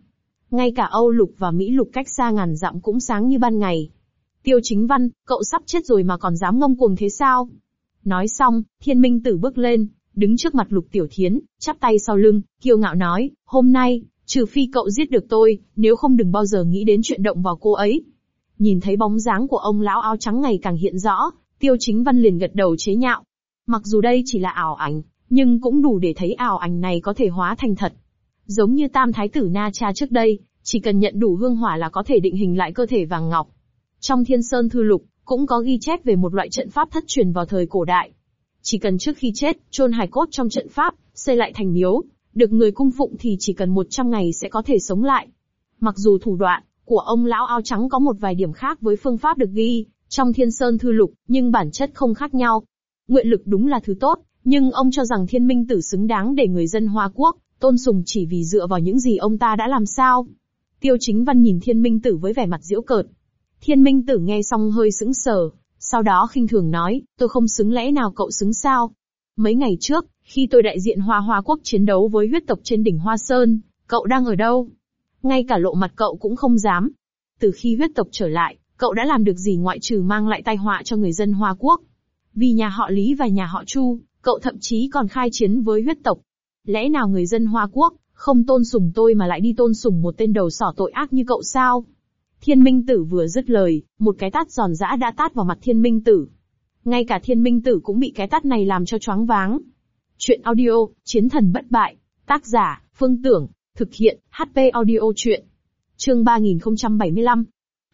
Ngay cả Âu Lục và Mỹ Lục cách xa ngàn dặm cũng sáng như ban ngày. Tiêu Chính Văn, cậu sắp chết rồi mà còn dám ngông cuồng thế sao? Nói xong, Thiên Minh Tử bước lên, đứng trước mặt Lục Tiểu Thiến, chắp tay sau lưng, kiêu ngạo nói, hôm nay, trừ phi cậu giết được tôi, nếu không đừng bao giờ nghĩ đến chuyện động vào cô ấy. Nhìn thấy bóng dáng của ông lão áo trắng ngày càng hiện rõ, Tiêu Chính Văn liền gật đầu chế nhạo. Mặc dù đây chỉ là ảo ảnh, nhưng cũng đủ để thấy ảo ảnh này có thể hóa thành thật. Giống như Tam Thái tử Na Cha trước đây, chỉ cần nhận đủ hương hỏa là có thể định hình lại cơ thể vàng ngọc. Trong Thiên Sơn Thư Lục, cũng có ghi chép về một loại trận pháp thất truyền vào thời cổ đại. Chỉ cần trước khi chết, chôn hài cốt trong trận pháp, xây lại thành miếu, được người cung phụng thì chỉ cần 100 ngày sẽ có thể sống lại. Mặc dù thủ đoạn của ông lão áo trắng có một vài điểm khác với phương pháp được ghi trong Thiên Sơn Thư Lục, nhưng bản chất không khác nhau. Nguyện lực đúng là thứ tốt, nhưng ông cho rằng Thiên Minh Tử xứng đáng để người dân Hoa Quốc tôn sùng chỉ vì dựa vào những gì ông ta đã làm sao? Tiêu Chính Văn nhìn Thiên Minh Tử với vẻ mặt giễu cợt. Thiên Minh Tử nghe xong hơi sững sờ, sau đó khinh thường nói, tôi không xứng lẽ nào cậu xứng sao? Mấy ngày trước, khi tôi đại diện Hoa Quốc chiến đấu với huyết tộc trên đỉnh Hoa Sơn, cậu đang ở đâu? Ngay cả lộ mặt cậu cũng không dám. Từ khi huyết tộc trở lại, cậu đã làm được gì ngoại trừ mang lại tai họa cho người dân Hoa Quốc? Vì nhà họ Lý và nhà họ Chu, cậu thậm chí còn khai chiến với huyết tộc. Lẽ nào người dân Hoa Quốc không tôn sùng tôi mà lại đi tôn sùng một tên đầu sỏ tội ác như cậu sao? Thiên Minh Tử vừa dứt lời, một cái tát giòn giã đã tát vào mặt Thiên Minh Tử. Ngay cả Thiên Minh Tử cũng bị cái tát này làm cho choáng váng. Chuyện audio, Chiến thần bất bại, tác giả, Phương Tưởng, thực hiện, HP audio chuyện. Chương 3075.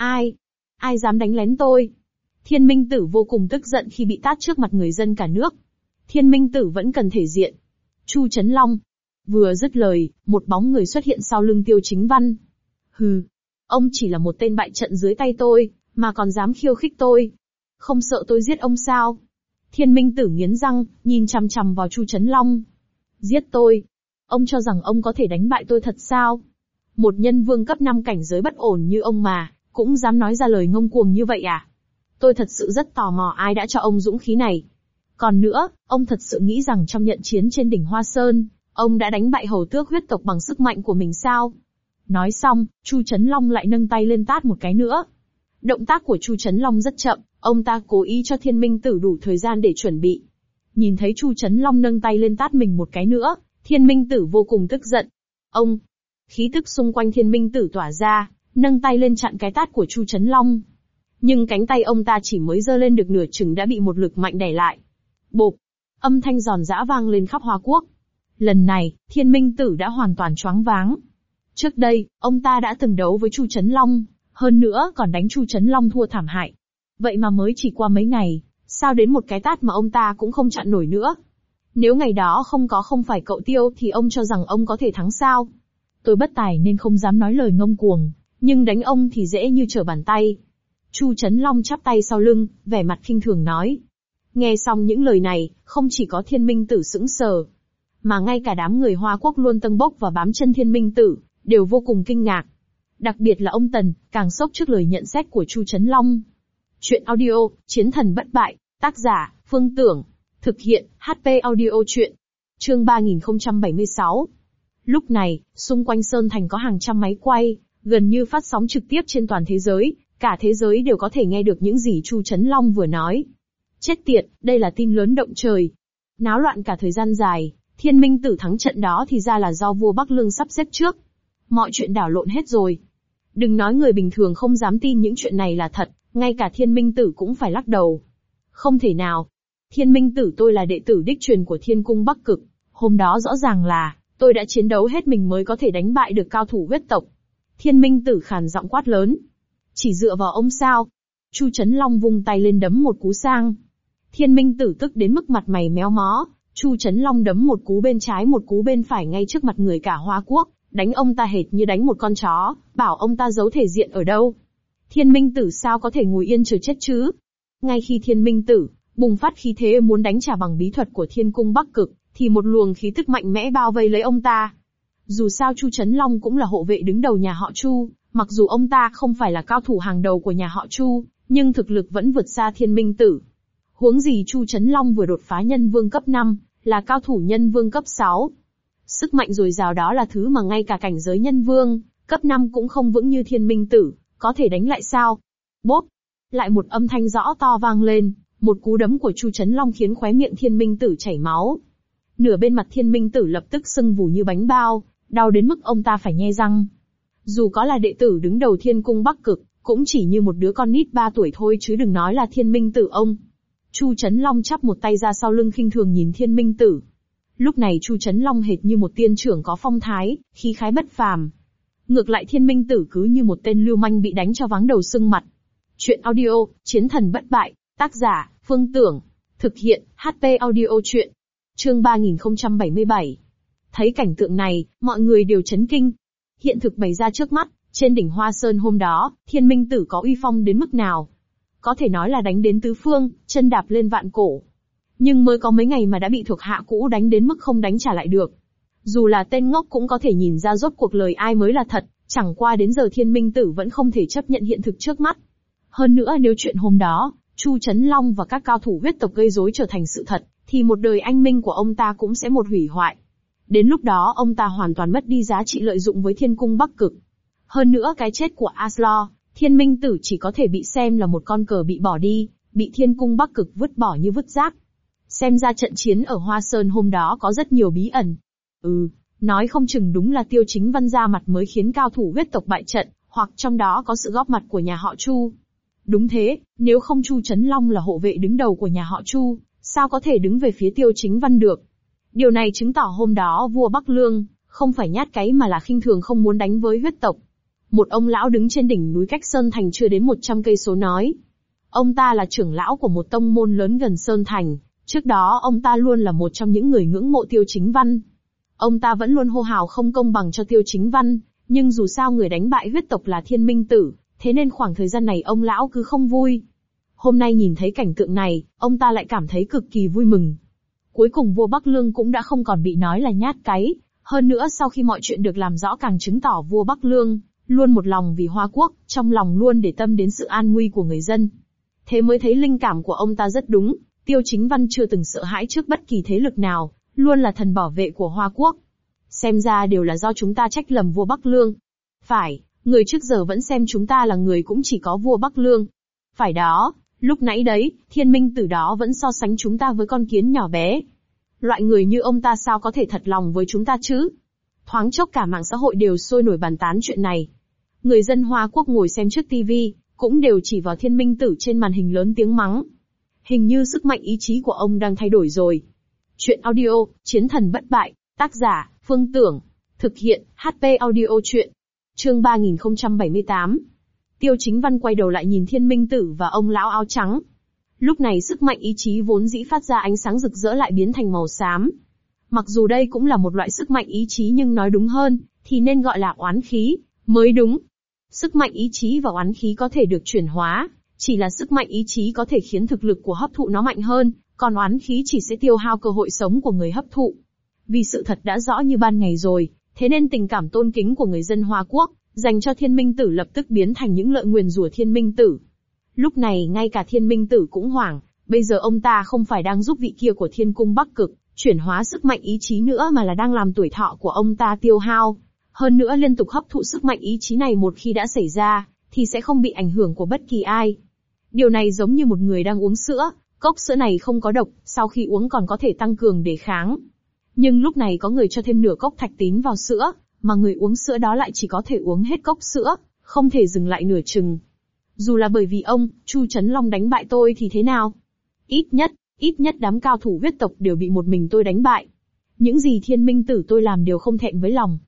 Ai dám đánh lén tôi? Thiên Minh Tử vô cùng tức giận khi bị tát trước mặt người dân cả nước. Thiên Minh Tử vẫn cần thể diện. Chu Chấn Long. Vừa dứt lời, một bóng người xuất hiện sau lưng Tiêu Chính Văn. Hừ, ông chỉ là một tên bại trận dưới tay tôi, mà còn dám khiêu khích tôi. Không sợ tôi giết ông sao? Thiên Minh Tử nghiến răng, nhìn chằm chằm vào Chu Chấn Long. Giết tôi? Ông cho rằng ông có thể đánh bại tôi thật sao? Một nhân vương cấp 5 cảnh giới bất ổn như ông mà, cũng dám nói ra lời ngông cuồng như vậy à? Tôi thật sự rất tò mò ai đã cho ông dũng khí này. Còn nữa, ông thật sự nghĩ rằng trong nhận chiến trên đỉnh Hoa Sơn, ông đã đánh bại hầu tước huyết tộc bằng sức mạnh của mình sao? Nói xong, Chu Chấn Long lại nâng tay lên tát một cái nữa. Động tác của Chu Chấn Long rất chậm, ông ta cố ý cho Thiên Minh Tử đủ thời gian để chuẩn bị. Nhìn thấy Chu Chấn Long nâng tay lên tát mình một cái nữa, Thiên Minh Tử vô cùng tức giận. Ông! Khí tức xung quanh Thiên Minh Tử tỏa ra, nâng tay lên chặn cái tát của Chu Chấn Long. Nhưng cánh tay ông ta chỉ mới giơ lên được nửa chừng đã bị một lực mạnh đẩy lại. Bộp! Âm thanh giòn giã vang lên khắp Hoa Quốc. Lần này, Thiên Minh Tử đã hoàn toàn choáng váng. Trước đây, ông ta đã từng đấu với Chu Chấn Long, hơn nữa còn đánh Chu Chấn Long thua thảm hại. Vậy mà mới chỉ qua mấy ngày, sao đến một cái tát mà ông ta cũng không chặn nổi nữa? Nếu ngày đó không phải cậu Tiêu thì ông cho rằng ông có thể thắng sao? Tôi bất tài nên không dám nói lời ngông cuồng, nhưng đánh ông thì dễ như trở bàn tay. Chu Chấn Long chắp tay sau lưng, vẻ mặt khinh thường nói. Nghe xong những lời này, không chỉ có Thiên Minh Tử sững sờ, mà ngay cả đám người Hoa Quốc luôn tâng bốc và bám chân Thiên Minh Tử, đều vô cùng kinh ngạc. Đặc biệt là ông Tần, càng sốc trước lời nhận xét của Chu Chấn Long. Chuyện audio, Chiến thần bất bại, tác giả, Phương Tưởng, thực hiện, HP audio chuyện. Chương 3076. Lúc này, xung quanh Sơn Thành có hàng trăm máy quay, gần như phát sóng trực tiếp trên toàn thế giới, cả thế giới đều có thể nghe được những gì Chu Chấn Long vừa nói. Chết tiệt, đây là tin lớn động trời. Náo loạn cả thời gian dài, Thiên Minh Tử thắng trận đó thì ra là do vua Bắc Lương sắp xếp trước. Mọi chuyện đảo lộn hết rồi. Đừng nói người bình thường không dám tin những chuyện này là thật, ngay cả Thiên Minh Tử cũng phải lắc đầu. Không thể nào. Thiên Minh Tử tôi là đệ tử đích truyền của Thiên Cung Bắc Cực. Hôm đó rõ ràng là, tôi đã chiến đấu hết mình mới có thể đánh bại được cao thủ huyết tộc. Thiên Minh Tử khàn giọng quát lớn. Chỉ dựa vào ông sao? Chu Chấn Long vung tay lên đấm một cú sang. Thiên Minh Tử tức đến mức mặt mày méo mó. Chu Chấn Long đấm một cú bên trái một cú bên phải ngay trước mặt người cả Hoa Quốc, đánh ông ta hệt như đánh một con chó, bảo ông ta giấu thể diện ở đâu. Thiên Minh Tử sao có thể ngồi yên chờ chết chứ? Ngay khi Thiên Minh Tử bùng phát khí thế muốn đánh trả bằng bí thuật của Thiên Cung Bắc Cực, thì một luồng khí tức mạnh mẽ bao vây lấy ông ta. Dù sao Chu Chấn Long cũng là hộ vệ đứng đầu nhà họ Chu, mặc dù ông ta không phải là cao thủ hàng đầu của nhà họ Chu, nhưng thực lực vẫn vượt xa Thiên Minh Tử. Huống gì Chu Chấn Long vừa đột phá nhân vương cấp 5, là cao thủ nhân vương cấp 6. Sức mạnh dồi dào đó là thứ mà ngay cả cảnh giới nhân vương, cấp 5 cũng không vững như Thiên Minh Tử, có thể đánh lại sao? Bốp! Lại một âm thanh rõ to vang lên, một cú đấm của Chu Chấn Long khiến khóe miệng Thiên Minh Tử chảy máu. Nửa bên mặt Thiên Minh Tử lập tức sưng vù như bánh bao, đau đến mức ông ta phải nhe răng. Dù có là đệ tử đứng đầu Thiên Cung Bắc Cực, cũng chỉ như một đứa con nít 3 tuổi thôi chứ đừng nói là Thiên Minh Tử ông. Chu Chấn Long chắp một tay ra sau lưng khinh thường nhìn Thiên Minh Tử. Lúc này Chu Chấn Long hệt như một tiên trưởng có phong thái, khí khái bất phàm. Ngược lại Thiên Minh Tử cứ như một tên lưu manh bị đánh cho váng đầu sưng mặt. Chuyện audio, Chiến thần bất bại, tác giả, Phương Tưởng. Thực hiện, HP audio chuyện. Chương 3077. Thấy cảnh tượng này, mọi người đều chấn kinh. Hiện thực bày ra trước mắt, trên đỉnh Hoa Sơn hôm đó, Thiên Minh Tử có uy phong đến mức nào. Có thể nói là đánh đến tứ phương, chân đạp lên vạn cổ. Nhưng mới có mấy ngày mà đã bị thuộc hạ cũ đánh đến mức không đánh trả lại được. Dù là tên ngốc cũng có thể nhìn ra rốt cuộc lời ai mới là thật, chẳng qua đến giờ Thiên Minh Tử vẫn không thể chấp nhận hiện thực trước mắt. Hơn nữa nếu chuyện hôm đó, Chu Chấn Long và các cao thủ huyết tộc gây rối trở thành sự thật, thì một đời anh minh của ông ta cũng sẽ một hủy hoại. Đến lúc đó ông ta hoàn toàn mất đi giá trị lợi dụng với Thiên Cung Bắc Cực. Hơn nữa cái chết của Aslo, Thiên Minh Tử chỉ có thể bị xem là một con cờ bị bỏ đi, bị Thiên Cung Bắc Cực vứt bỏ như vứt rác. Xem ra trận chiến ở Hoa Sơn hôm đó có rất nhiều bí ẩn. Nói không chừng đúng là Tiêu Chính Văn ra mặt mới khiến cao thủ huyết tộc bại trận, hoặc trong đó có sự góp mặt của nhà họ Chu. Đúng thế, nếu không Chu Chấn Long là hộ vệ đứng đầu của nhà họ Chu, sao có thể đứng về phía Tiêu Chính Văn được? Điều này chứng tỏ hôm đó vua Bắc Lương, không phải nhát cái mà là khinh thường không muốn đánh với huyết tộc. Một ông lão đứng trên đỉnh núi cách Sơn Thành chưa đến 100 cây số nói. Ông ta là trưởng lão của một tông môn lớn gần Sơn Thành, trước đó ông ta luôn là một trong những người ngưỡng mộ Tiêu Chính Văn. Ông ta vẫn luôn hô hào không công bằng cho Tiêu Chính Văn, nhưng dù sao người đánh bại huyết tộc là Thiên Minh Tử, thế nên khoảng thời gian này ông lão cứ không vui. Hôm nay nhìn thấy cảnh tượng này, ông ta lại cảm thấy cực kỳ vui mừng. Cuối cùng vua Bắc Lương cũng đã không còn bị nói là nhát cái, hơn nữa sau khi mọi chuyện được làm rõ càng chứng tỏ vua Bắc Lương luôn một lòng vì Hoa Quốc, trong lòng luôn để tâm đến sự an nguy của người dân. Thế mới thấy linh cảm của ông ta rất đúng, Tiêu Chính Văn chưa từng sợ hãi trước bất kỳ thế lực nào, luôn là thần bảo vệ của Hoa Quốc. Xem ra đều là do chúng ta trách lầm vua Bắc Lương. Phải, người trước giờ vẫn xem chúng ta là người cũng chỉ có vua Bắc Lương. Phải đó, lúc nãy đấy, Thiên Minh Tử đó vẫn so sánh chúng ta với con kiến nhỏ bé. Loại người như ông ta sao có thể thật lòng với chúng ta chứ? Thoáng chốc cả mạng xã hội đều sôi nổi bàn tán chuyện này. Người dân Hoa Quốc ngồi xem trước TV, cũng đều chỉ vào Thiên Minh Tử trên màn hình lớn tiếng mắng. Hình như sức mạnh ý chí của ông đang thay đổi rồi. Chuyện audio, Chiến thần bất bại, tác giả, Phương Tưởng. Thực hiện, HP audio chuyện. Chương 3078. Tiêu Chính Văn quay đầu lại nhìn Thiên Minh Tử và ông lão áo trắng. Lúc này sức mạnh ý chí vốn dĩ phát ra ánh sáng rực rỡ lại biến thành màu xám. Mặc dù đây cũng là một loại sức mạnh ý chí nhưng nói đúng hơn, thì nên gọi là oán khí, mới đúng. Sức mạnh ý chí và oán khí có thể được chuyển hóa, chỉ là sức mạnh ý chí có thể khiến thực lực của hấp thụ nó mạnh hơn, còn oán khí chỉ sẽ tiêu hao cơ hội sống của người hấp thụ. Vì sự thật đã rõ như ban ngày rồi, thế nên tình cảm tôn kính của người dân Hoa Quốc dành cho Thiên Minh Tử lập tức biến thành những lời nguyền rủa Thiên Minh Tử. Lúc này ngay cả Thiên Minh Tử cũng hoảng, bây giờ ông ta không phải đang giúp vị kia của Thiên Cung Bắc Cực chuyển hóa sức mạnh ý chí nữa mà là đang làm tuổi thọ của ông ta tiêu hao. Hơn nữa liên tục hấp thụ sức mạnh ý chí này một khi đã xảy ra, thì sẽ không bị ảnh hưởng của bất kỳ ai. Điều này giống như một người đang uống sữa, cốc sữa này không có độc, sau khi uống còn có thể tăng cường đề kháng. Nhưng lúc này có người cho thêm nửa cốc thạch tín vào sữa, mà người uống sữa đó lại chỉ có thể uống hết cốc sữa, không thể dừng lại nửa chừng. Dù là bởi vì ông, Chu Chấn Long đánh bại tôi thì thế nào? Ít nhất đám cao thủ huyết tộc đều bị một mình tôi đánh bại. Những gì Thiên Minh Tử tôi làm đều không thẹn với lòng.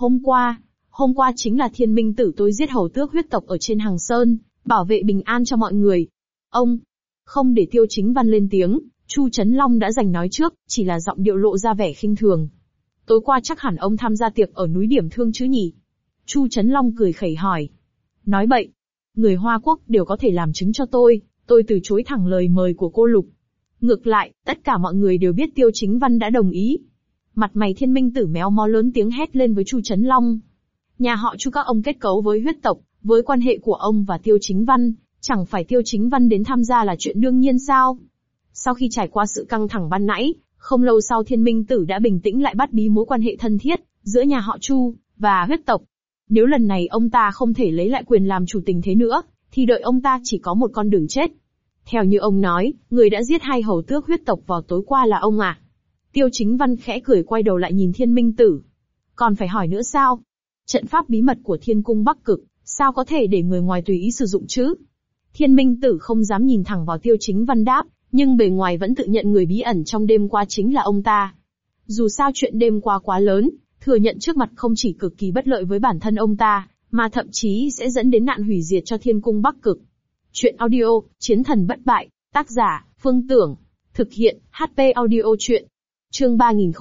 Hôm qua chính là Thiên Minh Tử tôi giết hầu tước huyết tộc ở trên Hằng Sơn, bảo vệ bình an cho mọi người. Ông, không để Tiêu Chính Văn lên tiếng, Chu Chấn Long đã giành nói trước, chỉ là giọng điệu lộ ra vẻ khinh thường. Tối qua chắc hẳn ông tham gia tiệc ở núi Điểm Thương chứ nhỉ? Chu Chấn Long cười khẩy hỏi. Nói bậy. Người Hoa Quốc đều có thể làm chứng cho tôi từ chối thẳng lời mời của cô Lục. Ngược lại, tất cả mọi người đều biết Tiêu Chính Văn đã đồng ý. Mặt mày Thiên Minh Tử méo mó lớn tiếng hét lên với Chu Chấn Long. Nhà họ Chu các ông kết cấu với huyết tộc, với quan hệ của ông và Tiêu Chính Văn, chẳng phải Tiêu Chính Văn đến tham gia là chuyện đương nhiên sao? Sau khi trải qua sự căng thẳng ban nãy, không lâu sau Thiên Minh Tử đã bình tĩnh lại bắt bí mối quan hệ thân thiết giữa nhà họ Chu và huyết tộc. Nếu lần này ông ta không thể lấy lại quyền làm chủ tình thế nữa, thì đợi ông ta chỉ có một con đường chết. Theo như ông nói, người đã giết 2 hầu tước huyết tộc vào tối qua là ông à? Tiêu Chính Văn khẽ cười quay đầu lại nhìn Thiên Minh Tử. Còn phải hỏi nữa sao? Trận pháp bí mật của Thiên Cung Bắc Cực, sao có thể để người ngoài tùy ý sử dụng chứ? Thiên Minh Tử không dám nhìn thẳng vào Tiêu Chính Văn đáp, nhưng bề ngoài vẫn tự nhận người bí ẩn trong đêm qua chính là ông ta. Dù sao chuyện đêm qua quá lớn, thừa nhận trước mặt không chỉ cực kỳ bất lợi với bản thân ông ta, mà thậm chí sẽ dẫn đến nạn hủy diệt cho Thiên Cung Bắc Cực. Chuyện audio, Chiến thần bất bại, tác giả, Phương Tưởng. Thực hiện, HP audio chuyện. Chương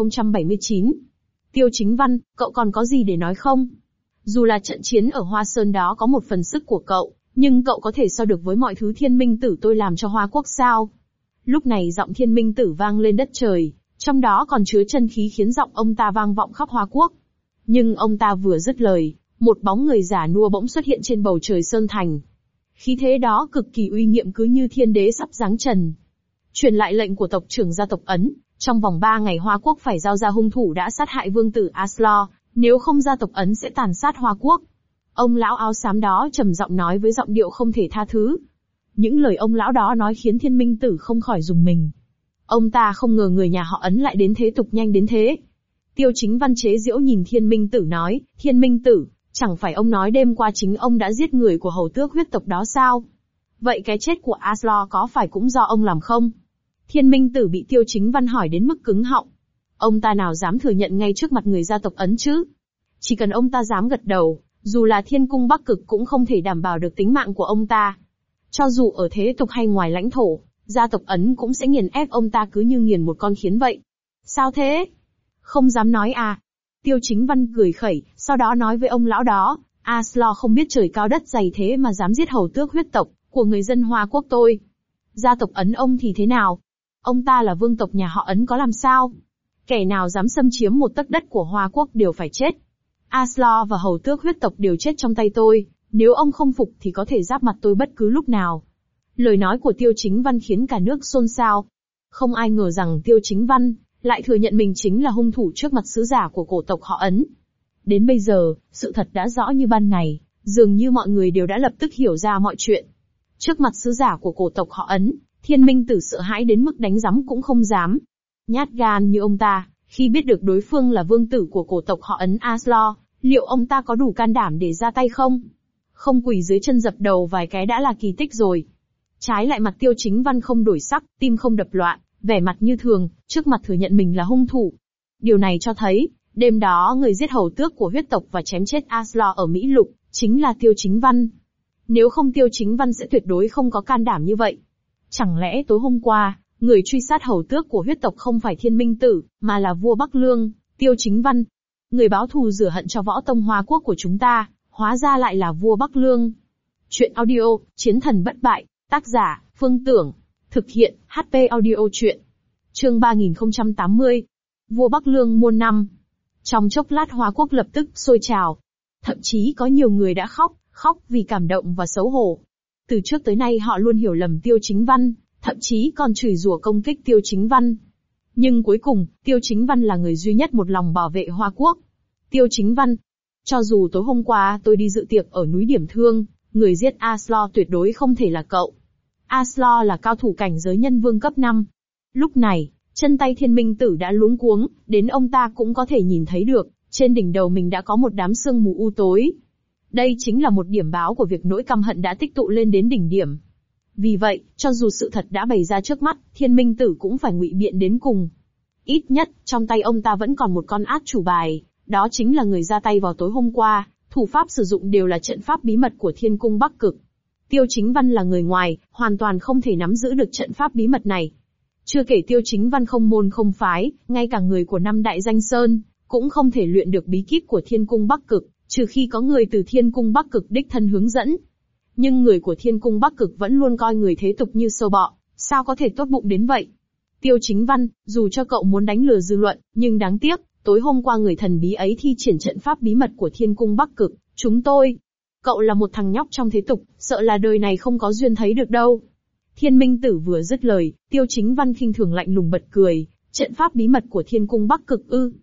3079. Tiêu Chính Văn, cậu còn có gì để nói không? Dù là trận chiến ở Hoa Sơn đó có một phần sức của cậu, nhưng cậu có thể so được với mọi thứ Thiên Minh Tử tôi làm cho Hoa Quốc sao? Lúc này giọng Thiên Minh Tử vang lên đất trời, trong đó còn chứa chân khí khiến giọng ông ta vang vọng khắp Hoa Quốc. Nhưng ông ta vừa dứt lời, một bóng người già nua bỗng xuất hiện trên bầu trời Sơn Thành. Khí thế đó cực kỳ uy nghiêm cứ như thiên đế sắp giáng trần. Truyền lại lệnh của tộc trưởng gia tộc Ấn, trong vòng 3 ngày Hoa Quốc phải giao ra hung thủ đã sát hại vương tử Aslo, nếu không gia tộc Ấn sẽ tàn sát Hoa Quốc. Ông lão áo xám đó trầm giọng nói với giọng điệu không thể tha thứ. Những lời ông lão đó nói khiến Thiên Minh Tử không khỏi rùng mình. Ông ta không ngờ người nhà họ Ấn lại đến thế tục nhanh đến thế. Tiêu Chính Văn chế giễu nhìn Thiên Minh Tử nói, Thiên Minh Tử, chẳng phải ông nói đêm qua chính ông đã giết người của hầu tước huyết tộc đó sao? Vậy cái chết của Aslo có phải cũng do ông làm không? Thiên Minh Tử bị Tiêu Chính Văn hỏi đến mức cứng họng. Ông ta nào dám thừa nhận ngay trước mặt người gia tộc Ấn chứ? Chỉ cần ông ta dám gật đầu, dù là Thiên Cung Bắc Cực cũng không thể đảm bảo được tính mạng của ông ta. Cho dù ở thế tục hay ngoài lãnh thổ, gia tộc Ấn cũng sẽ nghiền ép ông ta cứ như nghiền một con kiến vậy. Sao thế? Không dám nói à? Tiêu Chính Văn cười khẩy, sau đó nói với ông lão đó, Aslo không biết trời cao đất dày thế mà dám giết hầu tước huyết tộc của người dân Hoa Quốc tôi. Gia tộc Ấn ông thì thế nào? Ông ta là vương tộc nhà họ Ấn có làm sao? Kẻ nào dám xâm chiếm một tấc đất của Hoa Quốc đều phải chết. Aslo và hầu tước huyết tộc đều chết trong tay tôi, nếu ông không phục thì có thể giáp mặt tôi bất cứ lúc nào. Lời nói của Tiêu Chính Văn khiến cả nước xôn xao. Không ai ngờ rằng Tiêu Chính Văn lại thừa nhận mình chính là hung thủ trước mặt sứ giả của cổ tộc họ Ấn. Đến bây giờ, sự thật đã rõ như ban ngày, dường như mọi người đều đã lập tức hiểu ra mọi chuyện. Trước mặt sứ giả của cổ tộc họ Ấn, Thiên Minh Tử sợ hãi đến mức đánh giấm cũng không dám. Nhát gan như ông ta, khi biết được đối phương là vương tử của cổ tộc họ Ấn Aslo, liệu ông ta có đủ can đảm để ra tay không? Không quỳ dưới chân dập đầu vài cái đã là kỳ tích rồi. Trái lại mặt Tiêu Chính Văn không đổi sắc, tim không đập loạn, vẻ mặt như thường, trước mặt thừa nhận mình là hung thủ. Điều này cho thấy, đêm đó người giết hầu tước của huyết tộc và chém chết Aslo ở Mỹ Lục, chính là Tiêu Chính Văn. Nếu không Tiêu Chính Văn sẽ tuyệt đối không có can đảm như vậy. Chẳng lẽ tối hôm qua, người truy sát hầu tước của huyết tộc không phải Thiên Minh Tử, mà là vua Bắc Lương, Tiêu Chính Văn. Người báo thù rửa hận cho võ tông Hoa Quốc của chúng ta, hóa ra lại là vua Bắc Lương. Chuyện audio, Chiến thần bất bại, tác giả, Phương Tưởng. Thực hiện, HP audio chuyện. Chương 3080. Vua Bắc Lương muôn năm. Trong chốc lát Hoa Quốc lập tức sôi trào. Thậm chí có nhiều người đã khóc vì cảm động và xấu hổ. Từ trước tới nay họ luôn hiểu lầm Tiêu Chính Văn, thậm chí còn chửi rủa công kích Tiêu Chính Văn. Nhưng cuối cùng, Tiêu Chính Văn là người duy nhất một lòng bảo vệ Hoa Quốc. Tiêu Chính Văn. Cho dù tối hôm qua tôi đi dự tiệc ở núi Điểm Thương, người giết Aslo tuyệt đối không thể là cậu. Aslo là cao thủ cảnh giới nhân vương cấp 5. Lúc này, chân tay Thiên Minh Tử đã luống cuống, đến ông ta cũng có thể nhìn thấy được, trên đỉnh đầu mình đã có một đám sương mù u tối. Đây chính là một điểm báo của việc nỗi căm hận đã tích tụ lên đến đỉnh điểm. Vì vậy, cho dù sự thật đã bày ra trước mắt, Thiên Minh Tử cũng phải ngụy biện đến cùng. Ít nhất, trong tay ông ta vẫn còn một con át chủ bài, đó chính là người ra tay vào tối hôm qua, thủ pháp sử dụng đều là trận pháp bí mật của Thiên Cung Bắc Cực. Tiêu Chính Văn là người ngoài, hoàn toàn không thể nắm giữ được trận pháp bí mật này. Chưa kể Tiêu Chính Văn không môn không phái, ngay cả người của 5 đại danh sơn, cũng không thể luyện được bí kíp của Thiên Cung Bắc Cực, trừ khi có người từ Thiên Cung Bắc Cực đích thân hướng dẫn. Nhưng người của Thiên Cung Bắc Cực vẫn luôn coi người thế tục như sâu bọ, sao có thể tốt bụng đến vậy? Tiêu Chính Văn, dù cho cậu muốn đánh lừa dư luận, nhưng đáng tiếc, tối hôm qua người thần bí ấy thi triển trận pháp bí mật của Thiên Cung Bắc Cực, chúng tôi. Cậu là một thằng nhóc trong thế tục, sợ là đời này không có duyên thấy được đâu. Thiên Minh Tử vừa dứt lời, Tiêu Chính Văn khinh thường lạnh lùng bật cười, trận pháp bí mật của Thiên Cung Bắc Cực ư?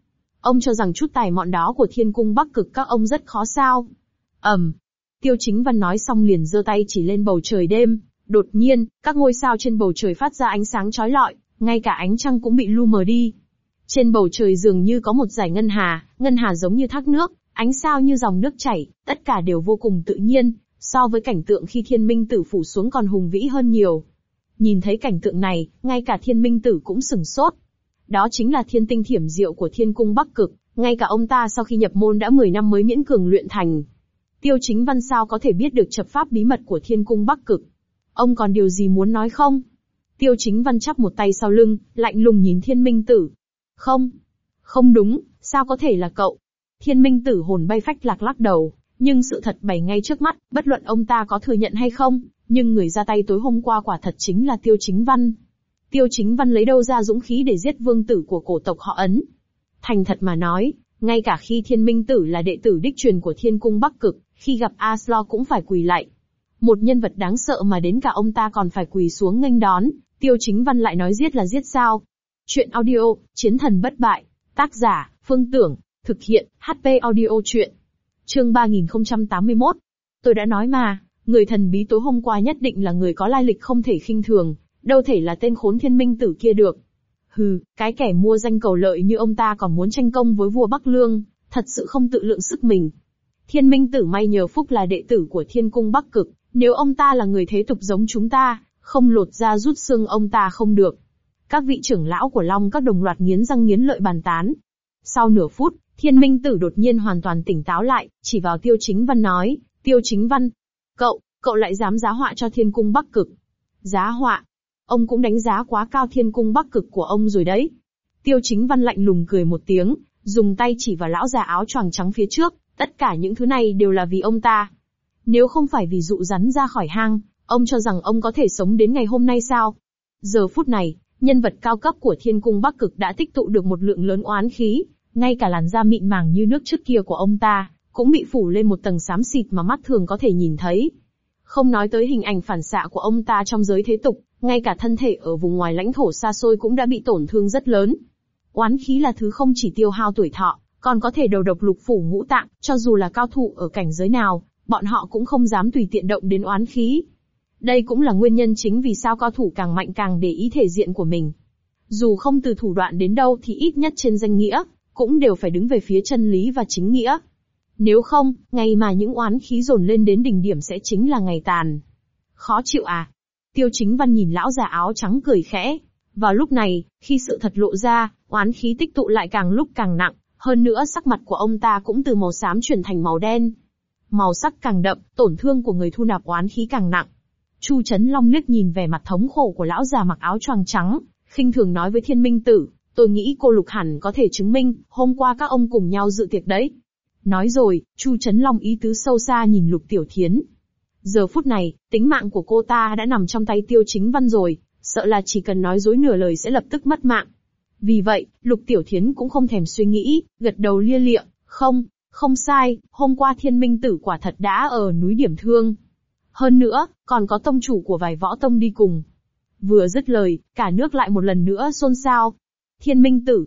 Ông cho rằng chút tài mọn đó của Thiên Cung Bắc Cực các ông rất khó sao? Tiêu Chính Văn nói xong liền giơ tay chỉ lên bầu trời đêm. Đột nhiên, các ngôi sao trên bầu trời phát ra ánh sáng chói lọi, ngay cả ánh trăng cũng bị lu mờ đi. Trên bầu trời dường như có một dải ngân hà giống như thác nước, ánh sao như dòng nước chảy, tất cả đều vô cùng tự nhiên, so với cảnh tượng khi Thiên Minh Tử phủ xuống còn hùng vĩ hơn nhiều. Nhìn thấy cảnh tượng này, ngay cả Thiên Minh Tử cũng sửng sốt. Đó chính là thiên tinh thiểm diệu của Thiên Cung Bắc Cực, ngay cả ông ta sau khi nhập môn đã 10 năm mới miễn cường luyện thành. Tiêu Chính Văn sao có thể biết được chập pháp bí mật của Thiên Cung Bắc Cực? Ông còn điều gì muốn nói không? Tiêu Chính Văn chắp một tay sau lưng, lạnh lùng nhìn Thiên Minh Tử. Không đúng, sao có thể là cậu? Thiên Minh Tử hồn bay phách lạc lắc đầu, nhưng sự thật bày ngay trước mắt, bất luận ông ta có thừa nhận hay không, nhưng người ra tay tối hôm qua quả thật chính là Tiêu Chính Văn. Tiêu Chính Văn lấy đâu ra dũng khí để giết vương tử của cổ tộc họ Ấn? Thành thật mà nói, ngay cả khi Thiên Minh Tử là đệ tử đích truyền của Thiên Cung Bắc Cực, khi gặp Aslo cũng phải quỳ lạy. Một nhân vật đáng sợ mà đến cả ông ta còn phải quỳ xuống nghênh đón, Tiêu Chính Văn lại nói giết là giết sao? Chuyện audio, Chiến thần bất bại. Tác giả, Phương Tưởng. Thực hiện, HP Audio Chuyện. Chương 3081. Tôi đã nói mà, người thần bí tối hôm qua nhất định là người có lai lịch không thể khinh thường, đâu thể là tên khốn Thiên Minh Tử kia được. Hừ, cái kẻ mua danh cầu lợi như ông ta còn muốn tranh công với vua Bắc Lương, thật sự không tự lượng sức mình. Thiên Minh Tử may nhờ phúc là đệ tử của Thiên Cung Bắc Cực, nếu ông ta là người thế tục giống chúng ta, không lột da rút xương ông ta không được. Các vị trưởng lão của Long các đồng loạt nghiến răng nghiến lợi bàn tán. Sau nửa phút, Thiên Minh Tử đột nhiên hoàn toàn tỉnh táo lại, chỉ vào Tiêu Chính Văn nói, Tiêu Chính Văn, cậu lại dám giá họa cho Thiên Cung Bắc Cực. Giá họa? Ông cũng đánh giá quá cao Thiên Cung Bắc Cực của ông rồi đấy. Tiêu Chính Văn lạnh lùng cười một tiếng, dùng tay chỉ vào lão già áo choàng trắng phía trước, tất cả những thứ này đều là vì ông ta. Nếu không phải vì dụ rắn ra khỏi hang, ông cho rằng ông có thể sống đến ngày hôm nay sao? Giờ phút này, nhân vật cao cấp của Thiên Cung Bắc Cực đã tích tụ được một lượng lớn oán khí, ngay cả làn da mịn màng như nước trước kia của ông ta, cũng bị phủ lên một tầng xám xịt mà mắt thường có thể nhìn thấy. Không nói tới hình ảnh phản xạ của ông ta trong giới thế tục, ngay cả thân thể ở vùng ngoài lãnh thổ xa xôi cũng đã bị tổn thương rất lớn. Oán khí là thứ không chỉ tiêu hao tuổi thọ, còn có thể đầu độc lục phủ ngũ tạng, cho dù là cao thủ ở cảnh giới nào, bọn họ cũng không dám tùy tiện động đến oán khí. Đây cũng là nguyên nhân chính vì sao cao thủ càng mạnh càng để ý thể diện của mình. Dù không từ thủ đoạn đến đâu thì ít nhất trên danh nghĩa, cũng đều phải đứng về phía chân lý và chính nghĩa. Nếu không, ngày mà những oán khí dồn lên đến đỉnh điểm sẽ chính là ngày tàn. Khó chịu à? Tiêu Chính Văn nhìn lão già áo trắng cười khẽ. Vào lúc này, khi sự thật lộ ra, oán khí tích tụ lại càng lúc càng nặng, hơn nữa sắc mặt của ông ta cũng từ màu xám chuyển thành màu đen. Màu sắc càng đậm, tổn thương của người thu nạp oán khí càng nặng. Chu Chấn Long liếc nhìn vẻ mặt thống khổ của lão già mặc áo choàng trắng, khinh thường nói với Thiên Minh Tử, tôi nghĩ cô Lục hẳn có thể chứng minh, hôm qua các ông cùng nhau dự tiệc đấy. Nói rồi, Chu Chấn Long ý tứ sâu xa nhìn Lục Tiểu Thiến. Giờ phút này, tính mạng của cô ta đã nằm trong tay Tiêu Chính Văn rồi, sợ là chỉ cần nói dối nửa lời sẽ lập tức mất mạng. Vì vậy, Lục Tiểu Thiến cũng không thèm suy nghĩ, gật đầu lia lịa, không sai, hôm qua Thiên Minh Tử quả thật đã ở núi điểm thương. Hơn nữa, còn có tông chủ của vài võ tông đi cùng. Vừa dứt lời, cả nước lại một lần nữa xôn xao. Thiên Minh Tử,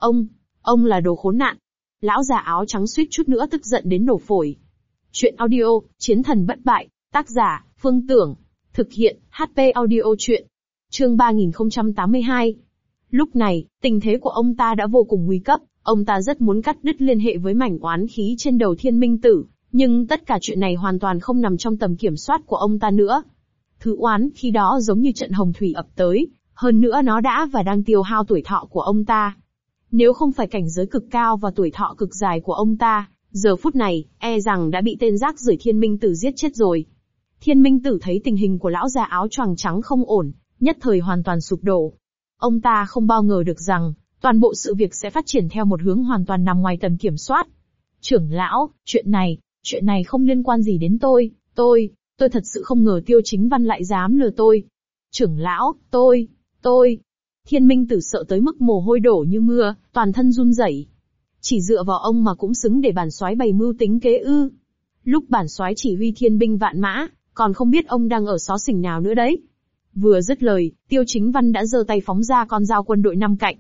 ông là đồ khốn nạn. Lão già áo trắng suýt chút nữa tức giận đến nổ phổi. Chuyện audio, Chiến thần bất bại, tác giả, Phương Tưởng. Thực hiện, HP Audio Chuyện. Chương 3082. Lúc này, tình thế của ông ta đã vô cùng nguy cấp, ông ta rất muốn cắt đứt liên hệ với mảnh oán khí trên đầu Thiên Minh Tử, nhưng tất cả chuyện này hoàn toàn không nằm trong tầm kiểm soát của ông ta nữa. Thứ oán khi đó giống như trận hồng thủy ập tới, hơn nữa nó đã và đang tiêu hao tuổi thọ của ông ta. Nếu không phải cảnh giới cực cao và tuổi thọ cực dài của ông ta, giờ phút này, e rằng đã bị tên rác rưởi Thiên Minh Tử giết chết rồi. Thiên Minh Tử thấy tình hình của lão già áo choàng trắng không ổn, nhất thời hoàn toàn sụp đổ. Ông ta không bao ngờ được rằng, toàn bộ sự việc sẽ phát triển theo một hướng hoàn toàn nằm ngoài tầm kiểm soát. Trưởng lão, chuyện này không liên quan gì đến tôi thật sự không ngờ Tiêu Chính Văn lại dám lừa tôi. Trưởng lão, tôi. Thiên Minh Tử sợ tới mức mồ hôi đổ như mưa, toàn thân run rẩy. Chỉ dựa vào ông mà cũng xứng để bản soái bày mưu tính kế ư? Lúc bản soái chỉ huy thiên binh vạn mã, còn không biết ông đang ở xó xỉnh nào nữa đấy. Vừa dứt lời, Tiêu Chính Văn đã giơ tay phóng ra con dao quân đội năm cạnh.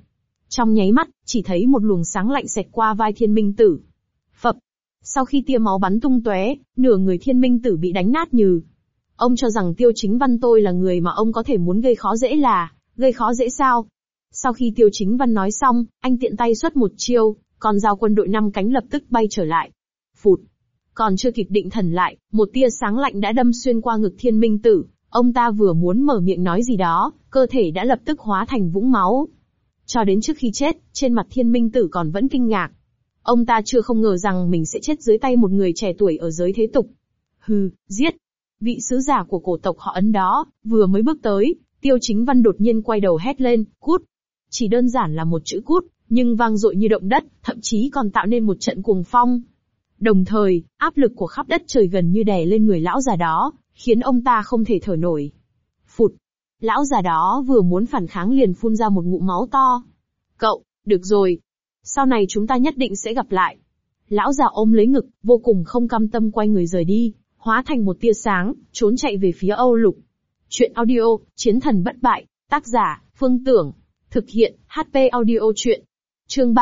Trong nháy mắt, chỉ thấy một luồng sáng lạnh xẹt qua vai Thiên Minh Tử. Phập. Sau khi tia máu bắn tung tóe, nửa người Thiên Minh Tử bị đánh nát nhừ. Ông cho rằng Tiêu Chính Văn tôi là người mà ông có thể muốn gây khó dễ gây khó dễ sao? Sau khi Tiêu Chính Văn nói xong, anh tiện tay xuất một chiêu, con dao quân đội 5 cánh lập tức bay trở lại. Phụt. Còn chưa kịp định thần lại, một tia sáng lạnh đã đâm xuyên qua ngực Thiên Minh Tử. Ông ta vừa muốn mở miệng nói gì đó, cơ thể đã lập tức hóa thành vũng máu. Cho đến trước khi chết, trên mặt Thiên Minh Tử còn vẫn kinh ngạc. Ông ta chưa không ngờ rằng mình sẽ chết dưới tay một người trẻ tuổi ở giới thế tục. Hừ, giết. Vị sứ giả của cổ tộc họ Ấn đó, vừa mới bước tới, Tiêu Chính Văn đột nhiên quay đầu hét lên, cút. Chỉ đơn giản là một chữ cút, nhưng vang dội như động đất, thậm chí còn tạo nên một trận cuồng phong. Đồng thời, áp lực của khắp đất trời gần như đè lên người lão già đó, khiến ông ta không thể thở nổi. Phụt. Lão già đó vừa muốn phản kháng liền phun ra một ngụm máu to. Cậu, được rồi. Sau này chúng ta nhất định sẽ gặp lại. Lão già ôm lấy ngực, vô cùng không cam tâm quay người rời đi, hóa thành một tia sáng, trốn chạy về phía Âu Lục. Chuyện audio, Chiến thần bất bại, tác giả, Phương Tưởng. Thực hiện, HP audio chuyện. Chương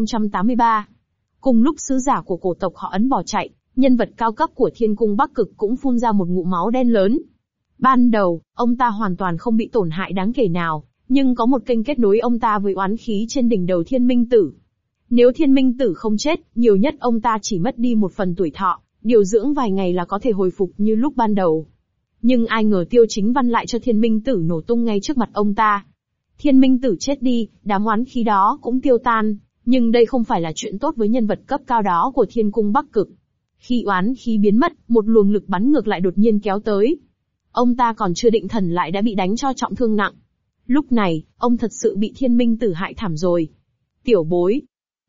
3083. Cùng lúc sứ giả của cổ tộc họ Ấn bỏ chạy, nhân vật cao cấp của Thiên Cung Bắc Cực cũng phun ra một ngụm máu đen lớn. Ban đầu, ông ta hoàn toàn không bị tổn hại đáng kể nào, nhưng có một kênh kết nối ông ta với oán khí trên đỉnh đầu Thiên Minh Tử. Nếu Thiên Minh Tử không chết, nhiều nhất ông ta chỉ mất đi một phần tuổi thọ, điều dưỡng vài ngày là có thể hồi phục như lúc ban đầu. Nhưng ai ngờ Tiêu Chính Văn lại cho Thiên Minh Tử nổ tung ngay trước mặt ông ta. Thiên Minh Tử chết đi, đám oán khí đó cũng tiêu tan, nhưng đây không phải là chuyện tốt với nhân vật cấp cao đó của Thiên Cung Bắc Cực. Khi oán khí biến mất, một luồng lực bắn ngược lại đột nhiên kéo tới. Ông ta còn chưa định thần lại đã bị đánh cho trọng thương nặng. Lúc này, ông thật sự bị Thiên Minh Tử hại thảm rồi. Tiểu bối.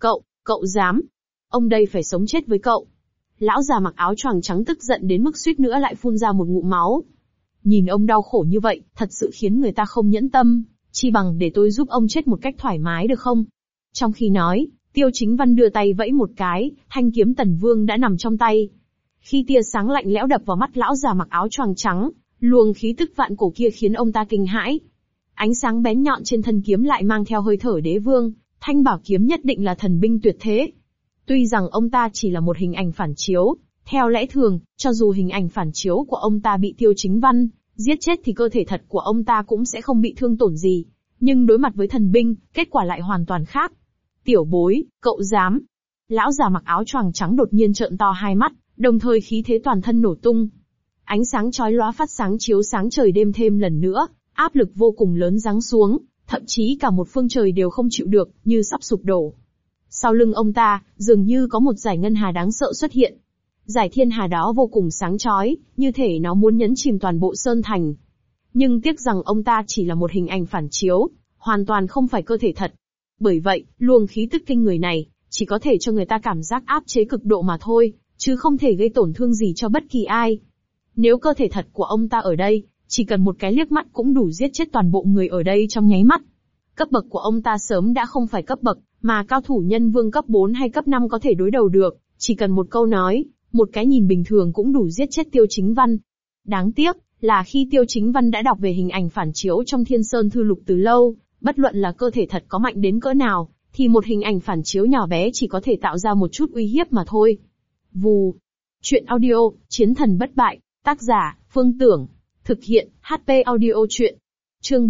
Cậu dám. Ông đây phải sống chết với cậu. Lão già mặc áo choàng trắng tức giận đến mức suýt nữa lại phun ra một ngụm máu. Nhìn ông đau khổ như vậy, thật sự khiến người ta không nhẫn tâm, chi bằng để tôi giúp ông chết một cách thoải mái được không? Trong khi nói, Tiêu Chính Văn đưa tay vẫy một cái, thanh kiếm Tần Vương đã nằm trong tay. Khi tia sáng lạnh lẽo đập vào mắt lão già mặc áo choàng trắng, luồng khí tức vạn cổ kia khiến ông ta kinh hãi. Ánh sáng bén nhọn trên thân kiếm lại mang theo hơi thở đế vương, thanh bảo kiếm nhất định là thần binh tuyệt thế. Tuy rằng ông ta chỉ là một hình ảnh phản chiếu, theo lẽ thường, cho dù hình ảnh phản chiếu của ông ta bị Tiêu Chính Văn giết chết thì cơ thể thật của ông ta cũng sẽ không bị thương tổn gì. Nhưng đối mặt với thần binh, kết quả lại hoàn toàn khác. Tiểu bối, cậu dám. Lão già mặc áo choàng trắng đột nhiên trợn to hai mắt, đồng thời khí thế toàn thân nổ tung. Ánh sáng chói lóa phát sáng chiếu sáng trời đêm thêm lần nữa, áp lực vô cùng lớn giáng xuống, thậm chí cả một phương trời đều không chịu được, như sắp sụp đổ. Sau lưng ông ta, dường như có một dải ngân hà đáng sợ xuất hiện. Dải thiên hà đó vô cùng sáng chói, như thể nó muốn nhấn chìm toàn bộ sơn thành. Nhưng tiếc rằng ông ta chỉ là một hình ảnh phản chiếu, hoàn toàn không phải cơ thể thật. Bởi vậy, luồng khí tức kinh người này, chỉ có thể cho người ta cảm giác áp chế cực độ mà thôi, chứ không thể gây tổn thương gì cho bất kỳ ai. Nếu cơ thể thật của ông ta ở đây, chỉ cần một cái liếc mắt cũng đủ giết chết toàn bộ người ở đây trong nháy mắt. Cấp bậc của ông ta sớm đã không phải cấp bậc, mà cao thủ nhân vương cấp 4 hay cấp 5 có thể đối đầu được, chỉ cần một câu nói, một cái nhìn bình thường cũng đủ giết chết Tiêu Chính Văn. Đáng tiếc, là khi Tiêu Chính Văn đã đọc về hình ảnh phản chiếu trong Thiên Sơn Thư Lục từ lâu, bất luận là cơ thể thật có mạnh đến cỡ nào, thì một hình ảnh phản chiếu nhỏ bé chỉ có thể tạo ra một chút uy hiếp mà thôi. Vù. Chuyện audio, Chiến thần bất bại, tác giả, Phương Tưởng. Thực hiện, HP audio chuyện. Chương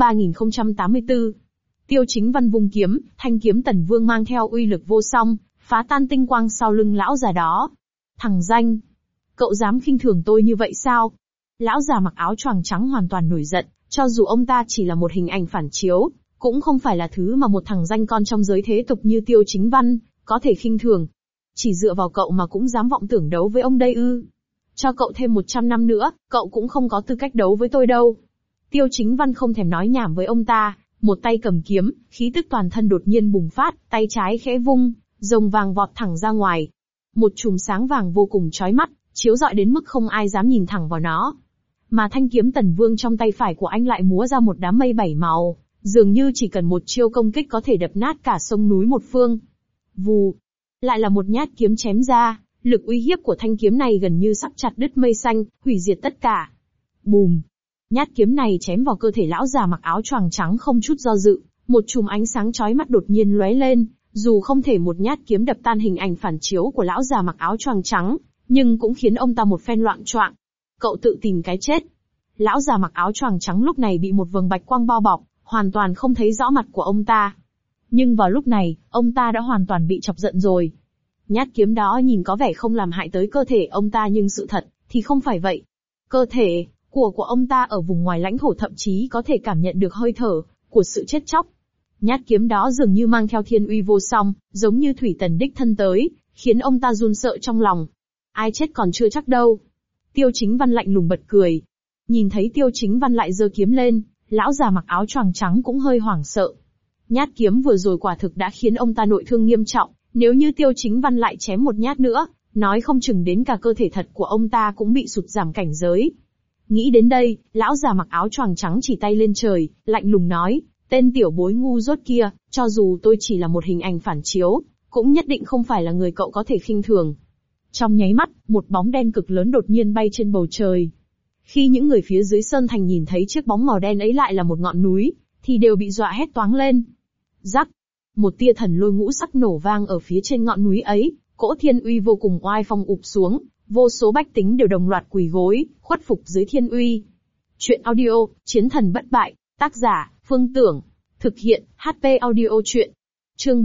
3084. Tiêu Chính Văn vung kiếm, thanh kiếm Tần Vương mang theo uy lực vô song, phá tan tinh quang sau lưng lão già đó. Thằng danh! Cậu dám khinh thường tôi như vậy sao? Lão già mặc áo choàng trắng hoàn toàn nổi giận, cho dù ông ta chỉ là một hình ảnh phản chiếu, cũng không phải là thứ mà một thằng danh con trong giới thế tục như Tiêu Chính Văn có thể khinh thường. Chỉ dựa vào cậu mà cũng dám vọng tưởng đấu với ông đây ư? Cho cậu thêm 100 năm nữa, cậu cũng không có tư cách đấu với tôi đâu. Tiêu Chính Văn không thèm nói nhảm với ông ta, một tay cầm kiếm, khí tức toàn thân đột nhiên bùng phát, tay trái khẽ vung, rồng vàng vọt thẳng ra ngoài. Một chùm sáng vàng vô cùng chói mắt, chiếu rọi đến mức không ai dám nhìn thẳng vào nó. Mà thanh kiếm Tần Vương trong tay phải của anh lại múa ra một đám mây bảy màu, dường như chỉ cần một chiêu công kích có thể đập nát cả sông núi một phương. Vù, lại là một nhát kiếm chém ra, lực uy hiếp của thanh kiếm này gần như sắp chặt đứt mây xanh, hủy diệt tất cả. Bùm, nhát kiếm này chém vào cơ thể lão già mặc áo choàng trắng không chút do dự, Một chùm ánh sáng chói mắt đột nhiên lóe lên, dù không thể một nhát kiếm đập tan hình ảnh phản chiếu của lão già mặc áo choàng trắng, nhưng cũng khiến ông ta một phen loạng choạng. Cậu tự tìm cái chết. Lão già mặc áo choàng trắng lúc này bị một vầng bạch quang bao bọc, hoàn toàn không thấy rõ mặt của ông ta. Nhưng vào lúc này, ông ta đã hoàn toàn bị chọc giận rồi. Nhát kiếm đó nhìn có vẻ không làm hại tới cơ thể ông ta nhưng sự thật thì không phải vậy. Cơ thể của ông ta ở vùng ngoài lãnh thổ thậm chí có thể cảm nhận được hơi thở của sự chết chóc. Nhát kiếm đó dường như mang theo thiên uy vô song, giống như thủy tần đích thân tới, khiến ông ta run sợ trong lòng. Ai chết còn chưa chắc đâu. Tiêu Chính Văn lạnh lùng bật cười. Nhìn thấy Tiêu Chính Văn lại giơ kiếm lên, lão già mặc áo choàng trắng cũng hơi hoảng sợ. Nhát kiếm vừa rồi quả thực đã khiến ông ta nội thương nghiêm trọng, nếu như Tiêu Chính Văn lại chém một nhát nữa, nói không chừng đến cả cơ thể thật của ông ta cũng bị sụt giảm cảnh giới. Nghĩ đến đây, lão già mặc áo choàng trắng chỉ tay lên trời, lạnh lùng nói, tên tiểu bối ngu dốt kia, cho dù tôi chỉ là một hình ảnh phản chiếu, cũng nhất định không phải là người cậu có thể khinh thường. Trong nháy mắt, một bóng đen cực lớn đột nhiên bay trên bầu trời. Khi những người phía dưới sơn thành nhìn thấy chiếc bóng màu đen ấy lại là một ngọn núi, thì đều bị dọa hét toáng lên. Rắc! Một tia thần lôi ngũ sắc nổ vang ở phía trên ngọn núi ấy, cỗ thiên uy vô cùng oai phong ụp xuống, vô số bách tính đều đồng loạt quỳ gối, khuất phục dưới thiên uy. Chuyện audio, Chiến thần bất bại, tác giả, Phương Tưởng, thực hiện, HP audio chuyện. Chương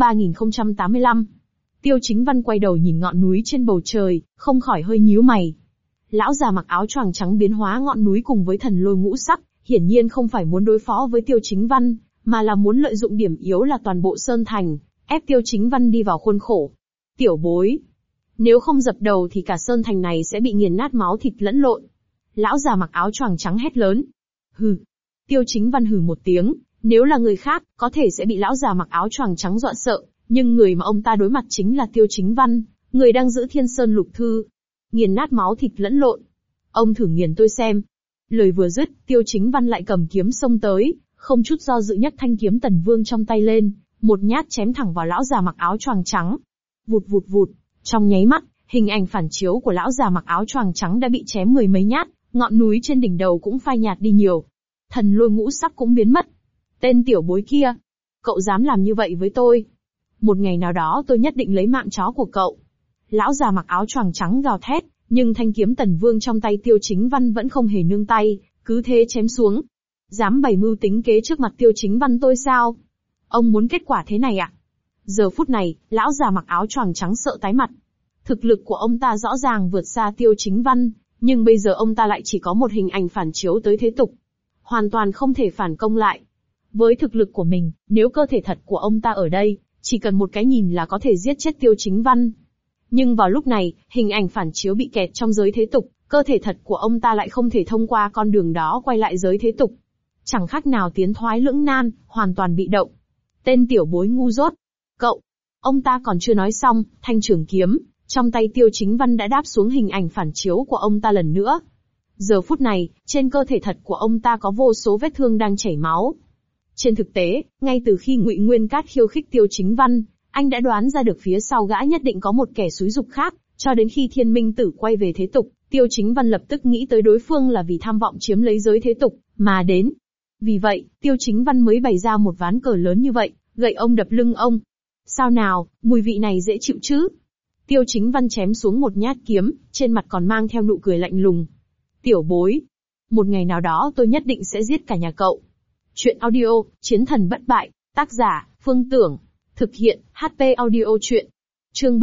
3085. Tiêu Chính Văn quay đầu nhìn ngọn núi trên bầu trời, không khỏi hơi nhíu mày. Lão già mặc áo choàng trắng biến hóa ngọn núi cùng với thần lôi ngũ sắc, hiển nhiên không phải muốn đối phó với Tiêu Chính Văn, mà là muốn lợi dụng điểm yếu là toàn bộ sơn thành, ép Tiêu Chính Văn đi vào khuôn khổ. Tiểu bối, nếu không dập đầu thì cả sơn thành này sẽ bị nghiền nát máu thịt lẫn lộn. Lão già mặc áo choàng trắng hét lớn. Hừ. Tiêu Chính Văn hừ một tiếng, nếu là người khác, có thể sẽ bị lão già mặc áo choàng trắng dọa sợ, nhưng người mà ông ta đối mặt chính là Tiêu Chính Văn, người đang giữ Thiên Sơn Lục Thư. Nghiền nát máu thịt lẫn lộn. Ông thử nghiền tôi xem. Lời vừa dứt, Tiêu Chính Văn lại cầm kiếm xông tới, không chút do dự nhấc thanh kiếm Tần Vương trong tay lên, một nhát chém thẳng vào lão già mặc áo choàng trắng. Vụt vụt vụt, trong nháy mắt, hình ảnh phản chiếu của lão già mặc áo choàng trắng đã bị chém mười mấy nhát, ngọn núi trên đỉnh đầu cũng phai nhạt đi nhiều. Thần lôi ngũ sắc cũng biến mất. Tên tiểu bối kia, cậu dám làm như vậy với tôi? Một ngày nào đó tôi nhất định lấy mạng chó của cậu. Lão già mặc áo choàng trắng gào thét, nhưng thanh kiếm Tần Vương trong tay Tiêu Chính Văn vẫn không hề nương tay, cứ thế chém xuống. Dám bày mưu tính kế trước mặt Tiêu Chính Văn tôi sao? Ông muốn kết quả thế này ạ? Giờ phút này, lão già mặc áo choàng trắng sợ tái mặt. Thực lực của ông ta rõ ràng vượt xa Tiêu Chính Văn, nhưng bây giờ ông ta lại chỉ có một hình ảnh phản chiếu tới thế tục. Hoàn toàn không thể phản công lại. Với thực lực của mình, nếu cơ thể thật của ông ta ở đây, chỉ cần một cái nhìn là có thể giết chết Tiêu Chính Văn. Nhưng vào lúc này, hình ảnh phản chiếu bị kẹt trong giới thế tục, cơ thể thật của ông ta lại không thể thông qua con đường đó quay lại giới thế tục. Chẳng khác nào tiến thoái lưỡng nan, hoàn toàn bị động. Tên tiểu bối ngu dốt. Cậu. Ông ta còn chưa nói xong, thanh trường kiếm trong tay Tiêu Chính Văn đã đáp xuống hình ảnh phản chiếu của ông ta lần nữa. Giờ phút này, trên cơ thể thật của ông ta có vô số vết thương đang chảy máu. Trên thực tế, ngay từ khi Ngụy Nguyên Cát khiêu khích Tiêu Chính Văn, anh đã đoán ra được phía sau gã nhất định có một kẻ xúi giục khác, cho đến khi Thiên Minh Tử quay về thế tục, Tiêu Chính Văn lập tức nghĩ tới đối phương là vì tham vọng chiếm lấy giới thế tục, mà đến. Vì vậy, Tiêu Chính Văn mới bày ra một ván cờ lớn như vậy, gậy ông đập lưng ông. Sao nào, mùi vị này dễ chịu chứ? Tiêu Chính Văn chém xuống một nhát kiếm, trên mặt còn mang theo nụ cười lạnh lùng. Tiểu bối, một ngày nào đó tôi nhất định sẽ giết cả nhà cậu. Chuyện audio, Chiến thần bất bại, tác giả, Phương Tưởng, thực hiện, HP audio chuyện. Chương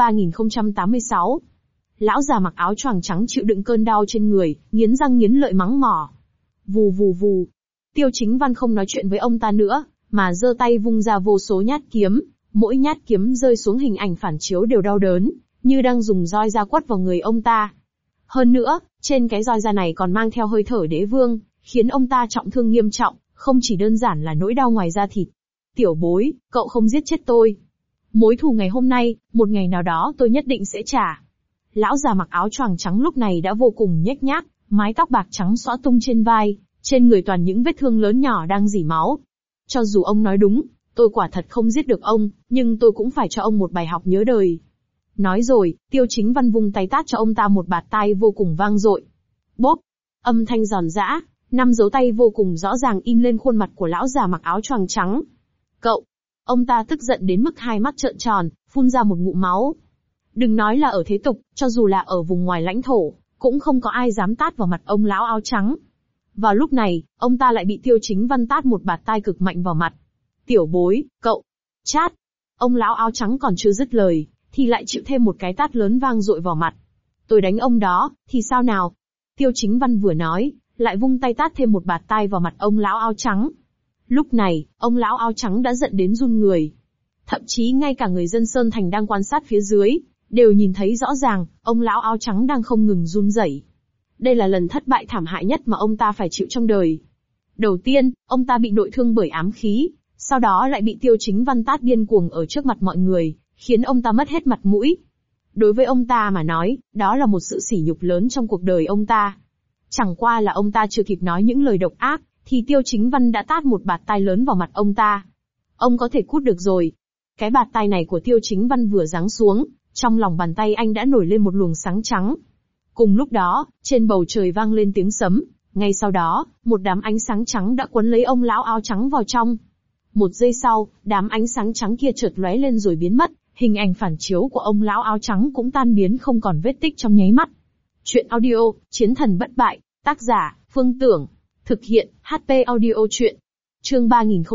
3086. Lão già mặc áo choàng trắng chịu đựng cơn đau trên người, nghiến răng nghiến lợi mắng mỏ. Vù vù vù. Tiêu Chính Văn không nói chuyện với ông ta nữa, mà giơ tay vung ra vô số nhát kiếm, mỗi nhát kiếm rơi xuống hình ảnh phản chiếu đều đau đớn, như đang dùng roi da quất vào người ông ta. Hơn nữa, trên cái roi da này còn mang theo hơi thở đế vương, khiến ông ta trọng thương nghiêm trọng, không chỉ đơn giản là nỗi đau ngoài da thịt. Tiểu bối, cậu không giết chết tôi. Mối thù ngày hôm nay, một ngày nào đó tôi nhất định sẽ trả. Lão già mặc áo choàng trắng lúc này đã vô cùng nhếch nhác, mái tóc bạc trắng xõa tung trên vai, trên người toàn những vết thương lớn nhỏ đang rỉ máu. Cho dù ông nói đúng, tôi quả thật không giết được ông, nhưng tôi cũng phải cho ông một bài học nhớ đời. Nói rồi, Tiêu Chính Văn vung tay tát cho ông ta một bạt tai vô cùng vang dội. Bốp! Âm thanh giòn giã, 5 dấu tay vô cùng rõ ràng in lên khuôn mặt của lão già mặc áo choàng trắng. Cậu! Ông ta tức giận đến mức hai mắt trợn tròn, phun ra một ngụm máu. Đừng nói là ở thế tục, cho dù là ở vùng ngoài lãnh thổ, cũng không có ai dám tát vào mặt ông lão áo trắng. Vào lúc này, ông ta lại bị Tiêu Chính Văn tát một bạt tai cực mạnh vào mặt. Tiểu bối, cậu! Chát! Ông lão áo trắng còn chưa dứt lời, thì lại chịu thêm một cái tát lớn vang dội vào mặt. Tôi đánh ông đó, thì sao nào? Tiêu Chính Văn vừa nói, lại vung tay tát thêm một bạt tai vào mặt ông lão áo trắng. Lúc này, ông lão áo trắng đã giận đến run người. Thậm chí ngay cả người dân Sơn Thành đang quan sát phía dưới, đều nhìn thấy rõ ràng, ông lão áo trắng đang không ngừng run rẩy. Đây là lần thất bại thảm hại nhất mà ông ta phải chịu trong đời. Đầu tiên, ông ta bị nội thương bởi ám khí, sau đó lại bị Tiêu Chính Văn tát điên cuồng ở trước mặt mọi người, khiến ông ta mất hết mặt mũi. Đối với ông ta mà nói, đó là một sự sỉ nhục lớn trong cuộc đời ông ta. Chẳng qua là ông ta chưa kịp nói những lời độc ác, thì Tiêu Chính Văn đã tát một bạt tai lớn vào mặt ông ta. Ông có thể cút được rồi. Cái bạt tai này của Tiêu Chính Văn vừa giáng xuống, trong lòng bàn tay anh đã nổi lên một luồng sáng trắng. Cùng lúc đó, trên bầu trời vang lên tiếng sấm, ngay sau đó, một đám ánh sáng trắng đã quấn lấy ông lão áo trắng vào trong. Một giây sau, đám ánh sáng trắng kia chợt lóe lên rồi biến mất, hình ảnh phản chiếu của ông lão áo trắng cũng tan biến không còn vết tích trong nháy mắt. Chuyện audio, Chiến thần bất bại, tác giả, Phương Tưởng. Thực hiện, HP Audio Chuyện. Chương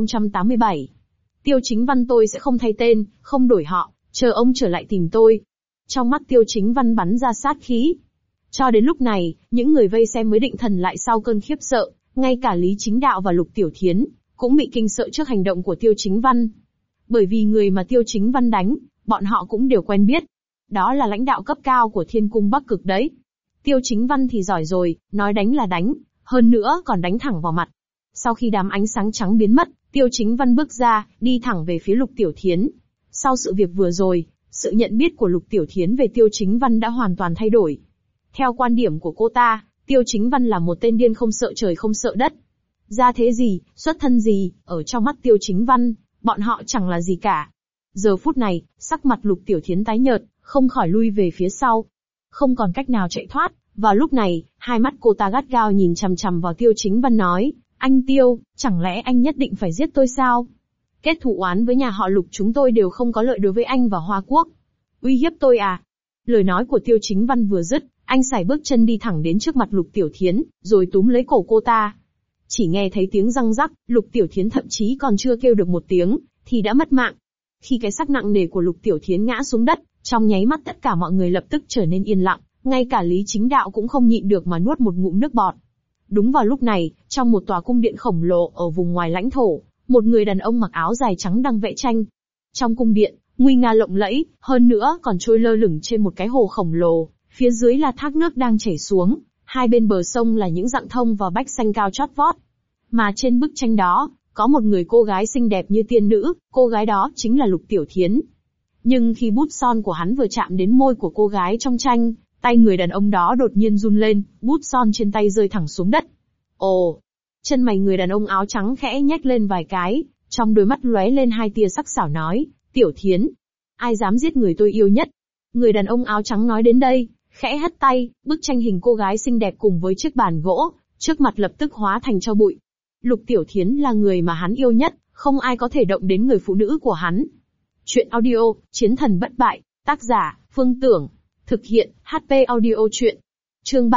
3087. Tiêu Chính Văn tôi sẽ không thay tên, không đổi họ, chờ ông trở lại tìm tôi. Trong mắt Tiêu Chính Văn bắn ra sát khí. Cho đến lúc này, những người vây xem mới định thần lại sau cơn khiếp sợ, ngay cả Lý Chính Đạo và Lục Tiểu Thiến, cũng bị kinh sợ trước hành động của Tiêu Chính Văn. Bởi vì người mà Tiêu Chính Văn đánh, bọn họ cũng đều quen biết. Đó là lãnh đạo cấp cao của Thiên Cung Bắc Cực đấy. Tiêu Chính Văn thì giỏi rồi, nói đánh là đánh, hơn nữa còn đánh thẳng vào mặt. Sau khi đám ánh sáng trắng biến mất, Tiêu Chính Văn bước ra, đi thẳng về phía Lục Tiểu Thiến. Sau sự việc vừa rồi, sự nhận biết của Lục Tiểu Thiến về Tiêu Chính Văn đã hoàn toàn thay đổi. Theo quan điểm của cô ta, Tiêu Chính Văn là một tên điên không sợ trời không sợ đất. Gia thế gì, xuất thân gì, ở trong mắt Tiêu Chính Văn, bọn họ chẳng là gì cả. Giờ phút này, sắc mặt Lục Tiểu Thiến tái nhợt, không khỏi lui về phía sau. Không còn cách nào chạy thoát, vào lúc này, hai mắt cô ta gắt gao nhìn chằm chằm vào Tiêu Chính Văn nói, anh Tiêu, chẳng lẽ anh nhất định phải giết tôi sao? Kết thù oán với nhà họ Lục chúng tôi đều không có lợi đối với anh và Hoa Quốc. Uy hiếp tôi à? Lời nói của Tiêu Chính Văn vừa dứt, anh sải bước chân đi thẳng đến trước mặt Lục Tiểu Thiến, rồi túm lấy cổ cô ta. Chỉ nghe thấy tiếng răng rắc, Lục Tiểu Thiến thậm chí còn chưa kêu được một tiếng, thì đã mất mạng. Khi cái xác nặng nề của Lục Tiểu Thiến ngã xuống đất, trong nháy mắt tất cả mọi người lập tức trở nên yên lặng, ngay cả Lý Chính Đạo cũng không nhịn được mà nuốt một ngụm nước bọt. Đúng vào lúc này, trong một tòa cung điện khổng lồ ở vùng ngoài lãnh thổ, một người đàn ông mặc áo dài trắng đang vẽ tranh. Trong cung điện, nguy nga lộng lẫy, hơn nữa còn trôi lơ lửng trên một cái hồ khổng lồ, phía dưới là thác nước đang chảy xuống, hai bên bờ sông là những rặng thông và bách xanh cao chót vót. Mà trên bức tranh đó, có một người cô gái xinh đẹp như tiên nữ, cô gái đó chính là Lục Tiểu Thiến. Nhưng khi bút son của hắn vừa chạm đến môi của cô gái trong tranh, tay người đàn ông đó đột nhiên run lên, bút son trên tay rơi thẳng xuống đất. Ồ! Chân mày người đàn ông áo trắng khẽ nhếch lên vài cái, trong đôi mắt lóe lên hai tia sắc sảo nói, Tiểu Thiến, ai dám giết người tôi yêu nhất? Người đàn ông áo trắng nói đến đây, khẽ hất tay, bức tranh hình cô gái xinh đẹp cùng với chiếc bàn gỗ, trước mặt lập tức hóa thành tro bụi. Lục Tiểu Thiến là người mà hắn yêu nhất, không ai có thể động đến người phụ nữ của hắn. Chuyện audio, Chiến thần bất bại, tác giả, Phương Tưởng. Thực hiện, HP Audio Chuyện. Chương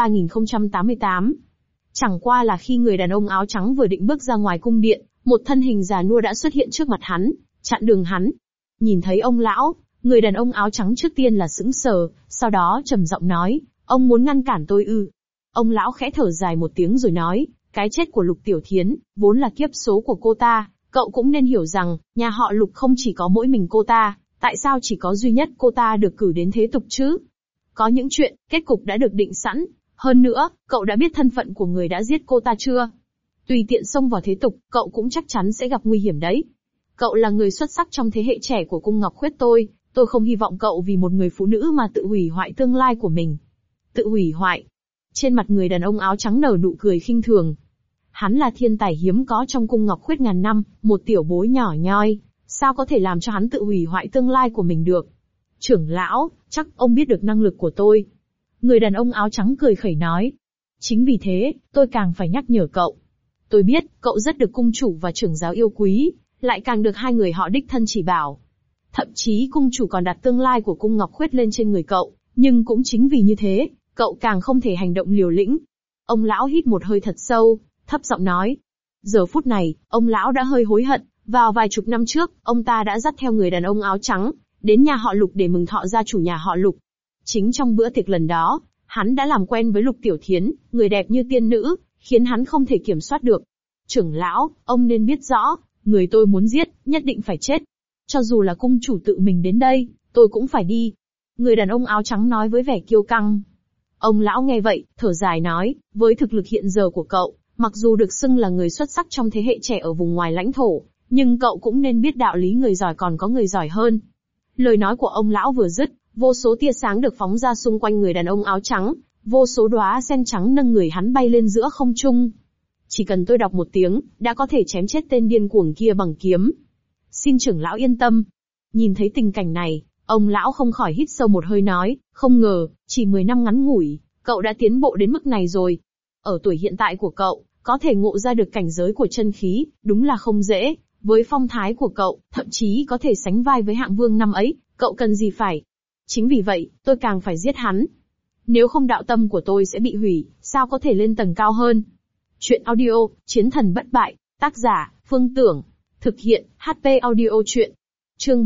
3088. Chẳng qua là khi người đàn ông áo trắng vừa định bước ra ngoài cung điện, một thân hình già nua đã xuất hiện trước mặt hắn, chặn đường hắn. Nhìn thấy ông lão, người đàn ông áo trắng trước tiên là sững sờ, sau đó trầm giọng nói, ông muốn ngăn cản tôi ư? Ông lão khẽ thở dài một tiếng rồi nói, cái chết của Lục Tiểu Thiến, vốn là kiếp số của cô ta, cậu cũng nên hiểu rằng, nhà họ Lục không chỉ có mỗi mình cô ta, tại sao chỉ có duy nhất cô ta được cử đến thế tục chứ? Có những chuyện, kết cục đã được định sẵn. Hơn nữa, cậu đã biết thân phận của người đã giết cô ta chưa? Tùy tiện xông vào thế tục, cậu cũng chắc chắn sẽ gặp nguy hiểm đấy. Cậu là người xuất sắc trong thế hệ trẻ của cung Ngọc Khuyết tôi không hy vọng cậu vì một người phụ nữ mà tự hủy hoại tương lai của mình. Tự hủy hoại. Trên mặt người đàn ông áo trắng nở nụ cười khinh thường. Hắn là thiên tài hiếm có trong cung Ngọc Khuyết ngàn năm, một tiểu bối nhỏ nhoi, sao có thể làm cho hắn tự hủy hoại tương lai của mình được? Trưởng lão, chắc ông biết được năng lực của tôi. Người đàn ông áo trắng cười khẩy nói. Chính vì thế, tôi càng phải nhắc nhở cậu. Tôi biết, cậu rất được cung chủ và trưởng giáo yêu quý, lại càng được hai người họ đích thân chỉ bảo. Thậm chí cung chủ còn đặt tương lai của cung Ngọc Khuyết lên trên người cậu, nhưng cũng chính vì như thế, cậu càng không thể hành động liều lĩnh. Ông lão hít một hơi thật sâu, thấp giọng nói. Giờ phút này, ông lão đã hơi hối hận, vào vài chục năm trước, ông ta đã dắt theo người đàn ông áo trắng, đến nhà họ Lục để mừng thọ gia chủ nhà họ Lục. Chính trong bữa tiệc lần đó, hắn đã làm quen với Lục Tiểu Thiến, người đẹp như tiên nữ, khiến hắn không thể kiểm soát được. Trưởng lão, ông nên biết rõ, người tôi muốn giết, nhất định phải chết. Cho dù là cung chủ tự mình đến đây, tôi cũng phải đi. Người đàn ông áo trắng nói với vẻ kiêu căng. Ông lão nghe vậy, thở dài nói, với thực lực hiện giờ của cậu, mặc dù được xưng là người xuất sắc trong thế hệ trẻ ở vùng ngoài lãnh thổ, nhưng cậu cũng nên biết đạo lý người giỏi còn có người giỏi hơn. Lời nói của ông lão vừa dứt, vô số tia sáng được phóng ra xung quanh người đàn ông áo trắng, vô số đóa sen trắng nâng người hắn bay lên giữa không trung. Chỉ cần tôi đọc một tiếng, đã có thể chém chết tên điên cuồng kia bằng kiếm. Xin trưởng lão yên tâm. Nhìn thấy tình cảnh này, ông lão không khỏi hít sâu một hơi nói, không ngờ, chỉ 10 năm ngắn ngủi, cậu đã tiến bộ đến mức này rồi. Ở tuổi hiện tại của cậu, có thể ngộ ra được cảnh giới của chân khí, đúng là không dễ. Với phong thái của cậu, thậm chí có thể sánh vai với hạng vương năm ấy, cậu cần gì phải. Chính vì vậy, tôi càng phải giết hắn. Nếu không đạo tâm của tôi sẽ bị hủy, sao có thể lên tầng cao hơn. Chuyện audio, Chiến thần bất bại, tác giả, Phương Tưởng. Thực hiện, HP audio chuyện. Chương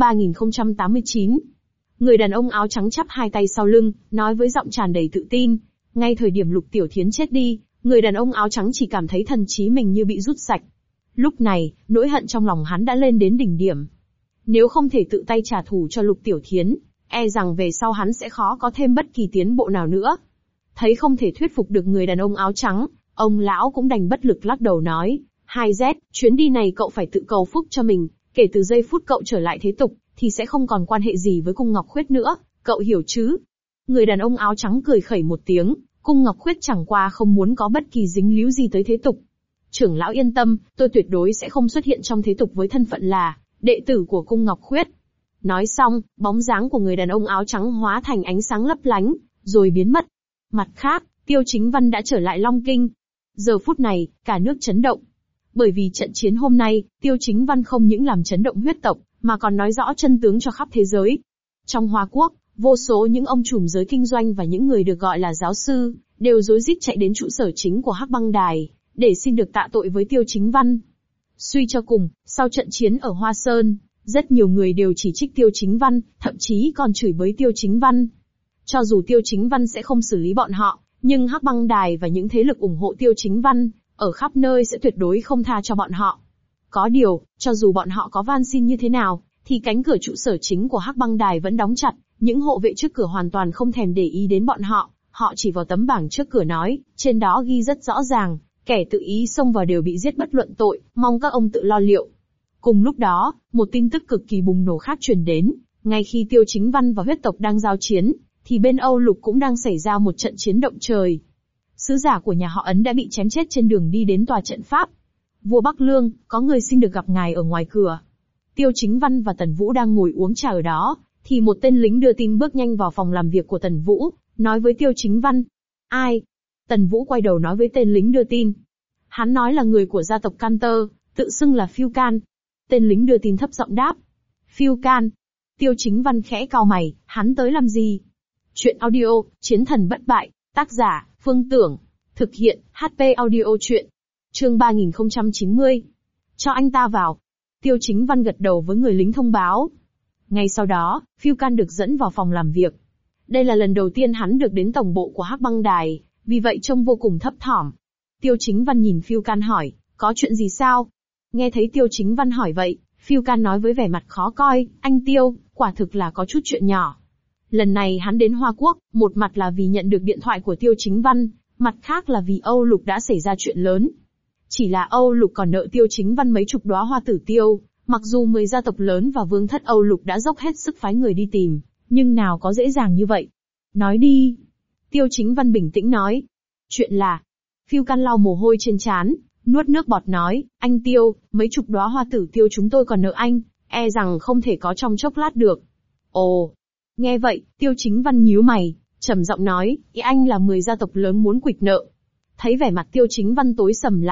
3089. Người đàn ông áo trắng chắp hai tay sau lưng, nói với giọng tràn đầy tự tin. Ngay thời điểm Lục Tiểu Thiến chết đi, người đàn ông áo trắng chỉ cảm thấy thần trí mình như bị rút sạch. Lúc này, nỗi hận trong lòng hắn đã lên đến đỉnh điểm. Nếu không thể tự tay trả thù cho Lục Tiểu Thiến, e rằng về sau hắn sẽ khó có thêm bất kỳ tiến bộ nào nữa. Thấy không thể thuyết phục được người đàn ông áo trắng, ông lão cũng đành bất lực lắc đầu nói, 2Z, chuyến đi này cậu phải tự cầu phúc cho mình, kể từ giây phút cậu trở lại thế tục, thì sẽ không còn quan hệ gì với cung Ngọc Khuyết nữa, cậu hiểu chứ? Người đàn ông áo trắng cười khẩy một tiếng, cung Ngọc Khuyết chẳng qua không muốn có bất kỳ dính líu gì tới thế tục. Trưởng lão yên tâm, tôi tuyệt đối sẽ không xuất hiện trong thế tục với thân phận là đệ tử của cung Ngọc Khuyết. Nói xong, bóng dáng của người đàn ông áo trắng hóa thành ánh sáng lấp lánh, rồi biến mất. Mặt khác, Tiêu Chính Văn đã trở lại Long Kinh. Giờ phút này, cả nước chấn động. Bởi vì trận chiến hôm nay, Tiêu Chính Văn không những làm chấn động huyết tộc, mà còn nói rõ chân tướng cho khắp thế giới. Trong Hoa Quốc, vô số những ông trùm giới kinh doanh và những người được gọi là giáo sư, đều rối rít chạy đến trụ sở chính của Hắc Băng Đài, để xin được tạ tội với Tiêu Chính Văn. Suy cho cùng, sau trận chiến ở Hoa Sơn, rất nhiều người đều chỉ trích Tiêu Chính Văn, thậm chí còn chửi bới Tiêu Chính Văn. Cho dù Tiêu Chính Văn sẽ không xử lý bọn họ, nhưng Hắc Băng Đài và những thế lực ủng hộ Tiêu Chính Văn, ở khắp nơi sẽ tuyệt đối không tha cho bọn họ. Có điều, cho dù bọn họ có van xin như thế nào, thì cánh cửa trụ sở chính của Hắc Băng Đài vẫn đóng chặt, những hộ vệ trước cửa hoàn toàn không thèm để ý đến bọn họ, họ chỉ vào tấm bảng trước cửa nói, trên đó ghi rất rõ ràng, kẻ tự ý xông vào đều bị giết bất luận tội, mong các ông tự lo liệu. Cùng lúc đó, một tin tức cực kỳ bùng nổ khác truyền đến, ngay khi Tiêu Chính Văn và huyết tộc đang giao chiến, thì bên Âu Lục cũng đang xảy ra một trận chiến động trời. Sứ giả của nhà họ Ấn đã bị chém chết trên đường đi đến tòa trận pháp. Vua Bắc Lương, có người xin được gặp ngài ở ngoài cửa. Tiêu Chính Văn và Tần Vũ đang ngồi uống trà ở đó, thì một tên lính đưa tin bước nhanh vào phòng làm việc của Tần Vũ, nói với Tiêu Chính Văn. Ai? Tần Vũ quay đầu nói với tên lính đưa tin. Hắn nói là người của gia tộc Canter, tự xưng là Phiêu Can. Tên lính đưa tin thấp giọng đáp. Phiêu Can. Tiêu Chính Văn khẽ cau mày, hắn tới làm gì? Chuyện audio, Chiến thần bất bại, tác giả, Phương Tưởng. Thực hiện, HP audio chuyện. Chương 3090. Cho anh ta vào. Tiêu Chính Văn gật đầu với người lính thông báo. Ngay sau đó, Phiêu Can được dẫn vào phòng làm việc. Đây là lần đầu tiên hắn được đến tổng bộ của Hắc Băng Đài, vì vậy trông vô cùng thấp thỏm. Tiêu Chính Văn nhìn Phiêu Can hỏi, có chuyện gì sao? Nghe thấy Tiêu Chính Văn hỏi vậy, Phiêu Can nói với vẻ mặt khó coi, anh Tiêu, quả thực là có chút chuyện nhỏ. Lần này hắn đến Hoa Quốc, một mặt là vì nhận được điện thoại của Tiêu Chính Văn, mặt khác là vì Âu Lục đã xảy ra chuyện lớn. Chỉ là Âu Lục còn nợ Tiêu Chính Văn mấy chục đóa hoa tử tiêu, mặc dù 10 gia tộc lớn và vương thất Âu Lục đã dốc hết sức phái người đi tìm, nhưng nào có dễ dàng như vậy. Nói đi. Tiêu Chính Văn bình tĩnh nói. Chuyện là, Phiêu Can lau mồ hôi trên trán, nuốt nước bọt nói, anh Tiêu, mấy chục đóa hoa tử tiêu chúng tôi còn nợ anh, e rằng không thể có trong chốc lát được. Ồ. Nghe vậy, Tiêu Chính Văn nhíu mày, trầm giọng nói, ý anh là 10 gia tộc lớn muốn quỵt nợ. Thấy vẻ mặt Tiêu Chính Văn tối sầm lại,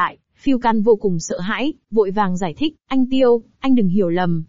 Phiêu Can vô cùng sợ hãi, vội vàng giải thích, anh Tiêu, anh đừng hiểu lầm.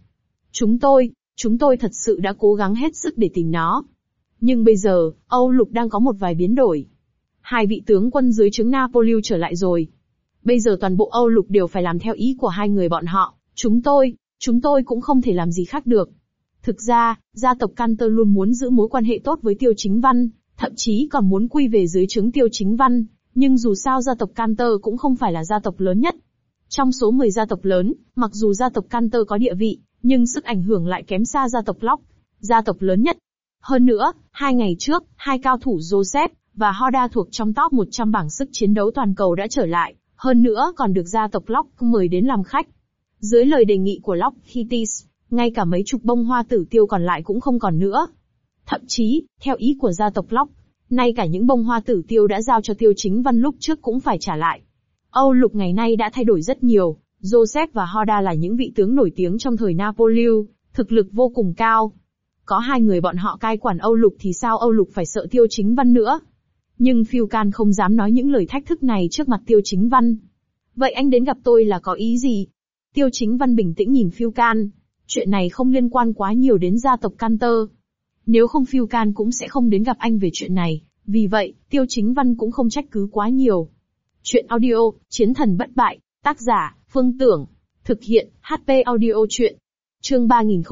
Chúng tôi thật sự đã cố gắng hết sức để tìm nó. Nhưng bây giờ, Âu Lục đang có một vài biến đổi. Hai vị tướng quân dưới trướng Napoleon trở lại rồi. Bây giờ toàn bộ Âu Lục đều phải làm theo ý của hai người bọn họ, chúng tôi cũng không thể làm gì khác được. Thực ra, gia tộc Cantor luôn muốn giữ mối quan hệ tốt với Tiêu Chính Văn, thậm chí còn muốn quy về dưới trướng Tiêu Chính Văn, nhưng dù sao gia tộc Cantor cũng không phải là gia tộc lớn nhất. Trong số 10 gia tộc lớn, mặc dù gia tộc Cantor có địa vị, nhưng sức ảnh hưởng lại kém xa gia tộc Locke, gia tộc lớn nhất. Hơn nữa, 2 ngày trước, hai cao thủ Joseph và Hoda thuộc trong top 100 bảng sức chiến đấu toàn cầu đã trở lại, hơn nữa còn được gia tộc Locke mời đến làm khách. Dưới lời đề nghị của Lockheed's, ngay cả mấy chục bông hoa tử tiêu còn lại cũng không còn nữa. Thậm chí, theo ý của gia tộc Locke, nay cả những bông hoa tử tiêu đã giao cho Tiêu Chính Văn lúc trước cũng phải trả lại. Âu Lục ngày nay đã thay đổi rất nhiều, Joseph và Hoda là những vị tướng nổi tiếng trong thời Napoleon, thực lực vô cùng cao. Có hai người bọn họ cai quản Âu Lục thì sao Âu Lục phải sợ Tiêu Chính Văn nữa. Nhưng Phiêu Can không dám nói những lời thách thức này trước mặt Tiêu Chính Văn. Vậy anh đến gặp tôi là có ý gì? Tiêu Chính Văn bình tĩnh nhìn Phiêu Can. Chuyện này không liên quan quá nhiều đến gia tộc Cantor. Nếu không Phiêu Can cũng sẽ không đến gặp anh về chuyện này, vì vậy, Tiêu Chính Văn cũng không trách cứ quá nhiều. Chuyện audio, Chiến thần bất bại, tác giả, Phương Tưởng, thực hiện, HP audio chuyện. Chương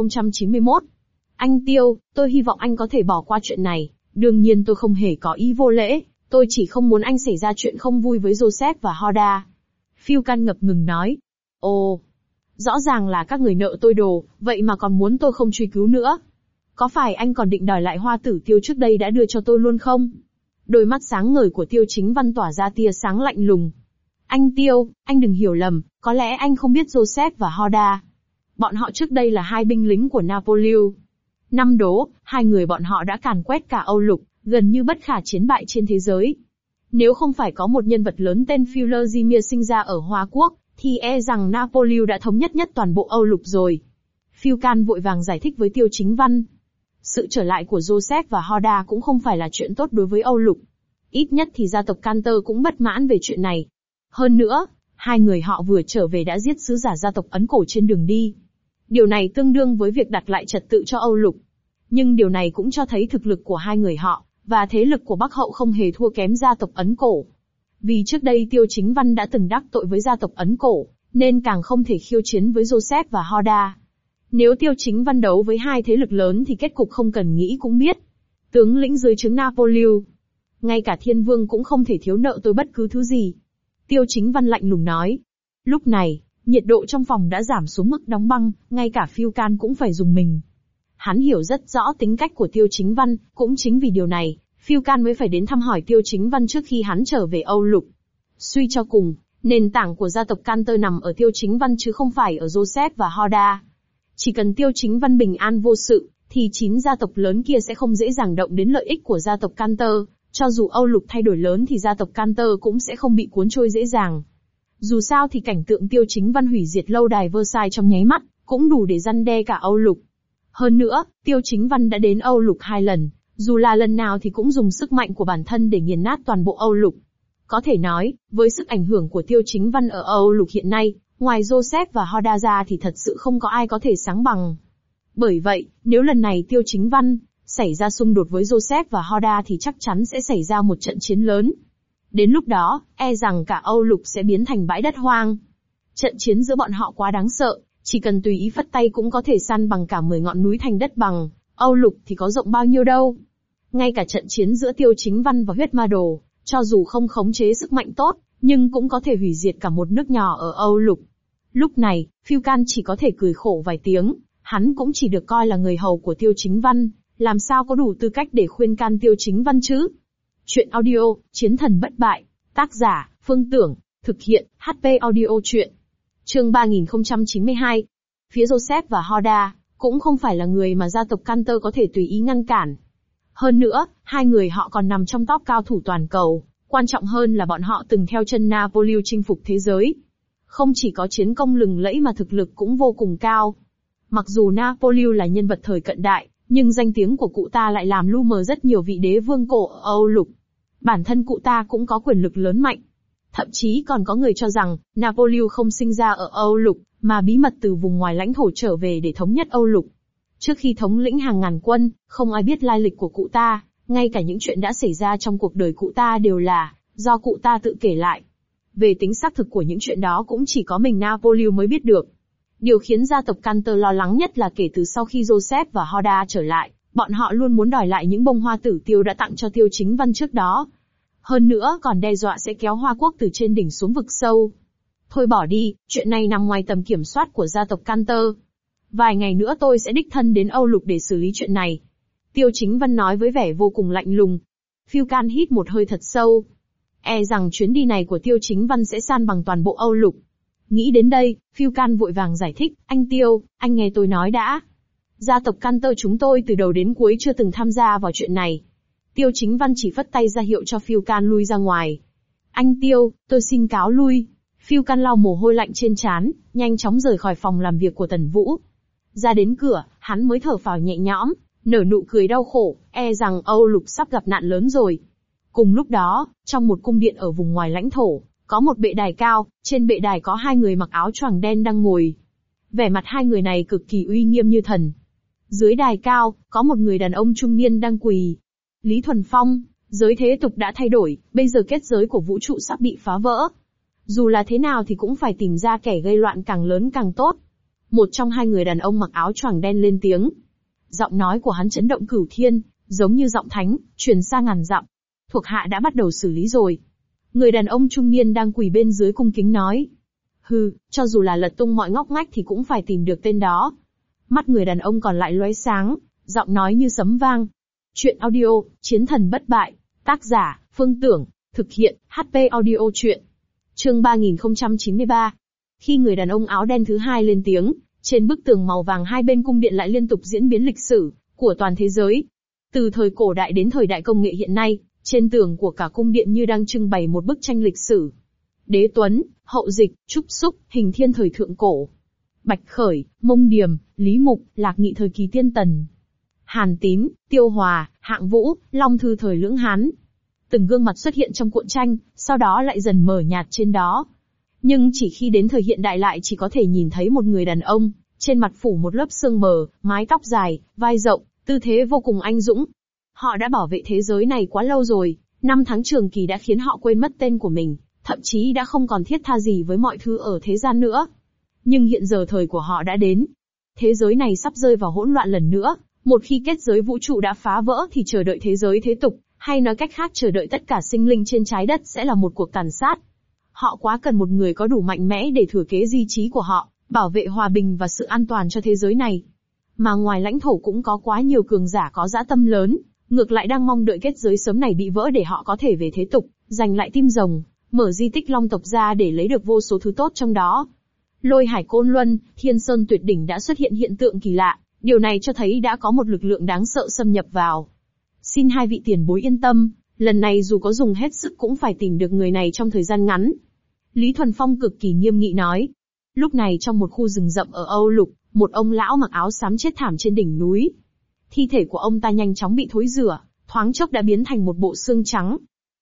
3091. Anh Tiêu, tôi hy vọng anh có thể bỏ qua chuyện này, đương nhiên tôi không hề có ý vô lễ, tôi chỉ không muốn anh xảy ra chuyện không vui với Joseph và Hoda. Phiêu Can ngập ngừng nói. Ồ, rõ ràng là các người nợ tôi đồ, vậy mà còn muốn tôi không truy cứu nữa. Có phải anh còn định đòi lại hoa tử tiêu trước đây đã đưa cho tôi luôn không? Đôi mắt sáng ngời của Tiêu Chính Văn tỏa ra tia sáng lạnh lùng. Anh Tiêu, anh đừng hiểu lầm, có lẽ anh không biết Joseph và Hoda. Bọn họ trước đây là hai binh lính của Napoleon. Năm đó, hai người bọn họ đã càn quét cả Âu Lục, gần như bất khả chiến bại trên thế giới. Nếu không phải có một nhân vật lớn tên Vladimir sinh ra ở Hoa Quốc, thì e rằng Napoleon đã thống nhất toàn bộ Âu Lục rồi. Phiêu Can vội vàng giải thích với Tiêu Chính Văn. Sự trở lại của Joseph và Hoda cũng không phải là chuyện tốt đối với Âu Lục. Ít nhất thì gia tộc Cantor cũng bất mãn về chuyện này. Hơn nữa, hai người họ vừa trở về đã giết sứ giả gia tộc Ấn Cổ trên đường đi. Điều này tương đương với việc đặt lại trật tự cho Âu Lục. Nhưng điều này cũng cho thấy thực lực của hai người họ, và thế lực của Bắc Hậu không hề thua kém gia tộc Ấn Cổ. Vì trước đây Tiêu Chính Văn đã từng đắc tội với gia tộc Ấn Cổ, nên càng không thể khiêu chiến với Joseph và Hoda. Nếu Tiêu Chính Văn đấu với hai thế lực lớn thì kết cục không cần nghĩ cũng biết. Tướng lĩnh dưới trướng Napoleon. Ngay cả Thiên Vương cũng không thể thiếu nợ tôi bất cứ thứ gì. Tiêu Chính Văn lạnh lùng nói. Lúc này, nhiệt độ trong phòng đã giảm xuống mức đóng băng, ngay cả Phiêu Can cũng phải rùng mình. Hắn hiểu rất rõ tính cách của Tiêu Chính Văn, cũng chính vì điều này, Phiêu Can mới phải đến thăm hỏi Tiêu Chính Văn trước khi hắn trở về Âu Lục. Suy cho cùng, nền tảng của gia tộc Cantor nằm ở Tiêu Chính Văn chứ không phải ở Joseph và Hoda. Chỉ cần Tiêu Chính Văn bình an vô sự, thì 9 gia tộc lớn kia sẽ không dễ dàng động đến lợi ích của gia tộc Cantor. Cho dù Âu Lục thay đổi lớn thì gia tộc Cantor cũng sẽ không bị cuốn trôi dễ dàng. Dù sao thì cảnh tượng Tiêu Chính Văn hủy diệt lâu đài Versailles trong nháy mắt, cũng đủ để răn đe cả Âu Lục. Hơn nữa, Tiêu Chính Văn đã đến Âu Lục 2 lần, dù là lần nào thì cũng dùng sức mạnh của bản thân để nghiền nát toàn bộ Âu Lục. Có thể nói, với sức ảnh hưởng của Tiêu Chính Văn ở Âu Lục hiện nay, ngoài Joseph và Hoda ra thì thật sự không có ai có thể sánh bằng. Bởi vậy, nếu lần này Tiêu Chính Văn xảy ra xung đột với Joseph và Hoda thì chắc chắn sẽ xảy ra một trận chiến lớn. Đến lúc đó, e rằng cả Âu Lục sẽ biến thành bãi đất hoang. Trận chiến giữa bọn họ quá đáng sợ, chỉ cần tùy ý phất tay cũng có thể san bằng cả 10 ngọn núi thành đất bằng, Âu Lục thì có rộng bao nhiêu đâu. Ngay cả trận chiến giữa Tiêu Chính Văn và Huyết Ma Đồ, cho dù không khống chế sức mạnh tốt, nhưng cũng có thể hủy diệt cả một nước nhỏ ở Âu Lục. Lúc này, Phiêu Can chỉ có thể cười khổ vài tiếng, hắn cũng chỉ được coi là người hầu của Tiêu Chính Văn, làm sao có đủ tư cách để khuyên can Tiêu Chính Văn chứ. Chuyện audio, Chiến thần bất bại, tác giả, Phương Tưởng, thực hiện, HP audio chuyện. Chương 3092. Phía Joseph và Hoda, cũng không phải là người mà gia tộc Cantor có thể tùy ý ngăn cản. Hơn nữa, hai người họ còn nằm trong top cao thủ toàn cầu, quan trọng hơn là bọn họ từng theo chân Napoleon chinh phục thế giới. Không chỉ có chiến công lừng lẫy mà thực lực cũng vô cùng cao. Mặc dù Napoleon là nhân vật thời cận đại, nhưng danh tiếng của cụ ta lại làm lu mờ rất nhiều vị đế vương cổ ở Âu Lục. Bản thân cụ ta cũng có quyền lực lớn mạnh. Thậm chí còn có người cho rằng, Napoleon không sinh ra ở Âu Lục, mà bí mật từ vùng ngoài lãnh thổ trở về để thống nhất Âu Lục. Trước khi thống lĩnh hàng ngàn quân, không ai biết lai lịch của cụ ta, ngay cả những chuyện đã xảy ra trong cuộc đời cụ ta đều là do cụ ta tự kể lại. Về tính xác thực của những chuyện đó cũng chỉ có mình Napoleon mới biết được. Điều khiến gia tộc Cantor lo lắng nhất là kể từ sau khi Joseph và Hoda trở lại, bọn họ luôn muốn đòi lại những bông hoa tử tiêu đã tặng cho Tiêu Chính Văn trước đó. Hơn nữa còn đe dọa sẽ kéo Hoa Quốc từ trên đỉnh xuống vực sâu. Thôi bỏ đi, chuyện này nằm ngoài tầm kiểm soát của gia tộc Cantor. Vài ngày nữa tôi sẽ đích thân đến Âu Lục để xử lý chuyện này. Tiêu Chính Văn nói với vẻ vô cùng lạnh lùng. Phiêu Can hít một hơi thật sâu. E rằng chuyến đi này của Tiêu Chính Văn sẽ san bằng toàn bộ Âu Lục. Nghĩ đến đây, Phiêu Can vội vàng giải thích, anh Tiêu, anh nghe tôi nói đã. Gia tộc Cantor chúng tôi từ đầu đến cuối chưa từng tham gia vào chuyện này. Tiêu Chính Văn chỉ phất tay ra hiệu cho Phiêu Can lui ra ngoài. Anh Tiêu, tôi xin cáo lui. Phiêu Can lau mồ hôi lạnh trên trán, nhanh chóng rời khỏi phòng làm việc của Tần Vũ. Ra đến cửa, hắn mới thở phào nhẹ nhõm, nở nụ cười đau khổ, e rằng Âu Lục sắp gặp nạn lớn rồi. Cùng lúc đó, trong một cung điện ở vùng ngoài lãnh thổ, có một bệ đài cao, trên bệ đài có hai người mặc áo choàng đen đang ngồi. Vẻ mặt hai người này cực kỳ uy nghiêm như thần. Dưới đài cao, có một người đàn ông trung niên đang quỳ. Lý Thuần Phong, giới thế tục đã thay đổi, bây giờ kết giới của vũ trụ sắp bị phá vỡ. Dù là thế nào thì cũng phải tìm ra kẻ gây loạn càng lớn càng tốt. Một trong hai người đàn ông mặc áo choàng đen lên tiếng. Giọng nói của hắn chấn động cửu thiên, giống như giọng thánh, truyền xa ngàn dặm. Thuộc hạ đã bắt đầu xử lý rồi. Người đàn ông trung niên đang quỳ bên dưới cung kính nói. Hừ, cho dù là lật tung mọi ngóc ngách thì cũng phải tìm được tên đó. Mắt người đàn ông còn lại lóe sáng, giọng nói như sấm vang. Chuyện audio, Chiến thần bất bại. Tác giả, Phương Tưởng. Thực hiện, HP Audio Chuyện. Chương 3093. Khi người đàn ông áo đen thứ hai lên tiếng, trên bức tường màu vàng hai bên cung điện lại liên tục diễn biến lịch sử của toàn thế giới. Từ thời cổ đại đến thời đại công nghệ hiện nay, trên tường của cả cung điện như đang trưng bày một bức tranh lịch sử. Đế Tuấn, Hậu Dịch, Trúc Xúc, Hình Thiên thời thượng cổ. Bạch Khởi, Mông Điềm, Lý Mục, Lạc Nghị thời kỳ tiên tần. Hàn Tín, Tiêu Hòa, Hạng Vũ, Long Thư thời Lưỡng Hán. Từng gương mặt xuất hiện trong cuộn tranh, sau đó lại dần mờ nhạt trên đó. Nhưng chỉ khi đến thời hiện đại lại chỉ có thể nhìn thấy một người đàn ông, trên mặt phủ một lớp sương mờ, mái tóc dài, vai rộng, tư thế vô cùng anh dũng. Họ đã bảo vệ thế giới này quá lâu rồi, 5 tháng trường kỳ đã khiến họ quên mất tên của mình, thậm chí đã không còn thiết tha gì với mọi thứ ở thế gian nữa. Nhưng hiện giờ thời của họ đã đến. Thế giới này sắp rơi vào hỗn loạn lần nữa, một khi kết giới vũ trụ đã phá vỡ thì chờ đợi thế giới thế tục, hay nói cách khác chờ đợi tất cả sinh linh trên trái đất sẽ là một cuộc tàn sát. Họ quá cần một người có đủ mạnh mẽ để thừa kế di chí của họ, bảo vệ hòa bình và sự an toàn cho thế giới này. Mà ngoài lãnh thổ cũng có quá nhiều cường giả có dã tâm lớn, ngược lại đang mong đợi kết giới sớm này bị vỡ để họ có thể về thế tục, giành lại tim rồng, mở di tích Long tộc ra để lấy được vô số thứ tốt trong đó. Lôi Hải Côn Luân, Thiên Sơn Tuyệt Đỉnh đã xuất hiện hiện tượng kỳ lạ, điều này cho thấy đã có một lực lượng đáng sợ xâm nhập vào. Xin hai vị tiền bối yên tâm, lần này dù có dùng hết sức cũng phải tìm được người này trong thời gian ngắn. Lý Thuần Phong cực kỳ nghiêm nghị nói. Lúc này trong một khu rừng rậm ở Âu Lục, một ông lão mặc áo xám chết thảm trên đỉnh núi. Thi thể của ông ta nhanh chóng bị thối rửa, thoáng chốc đã biến thành một bộ xương trắng.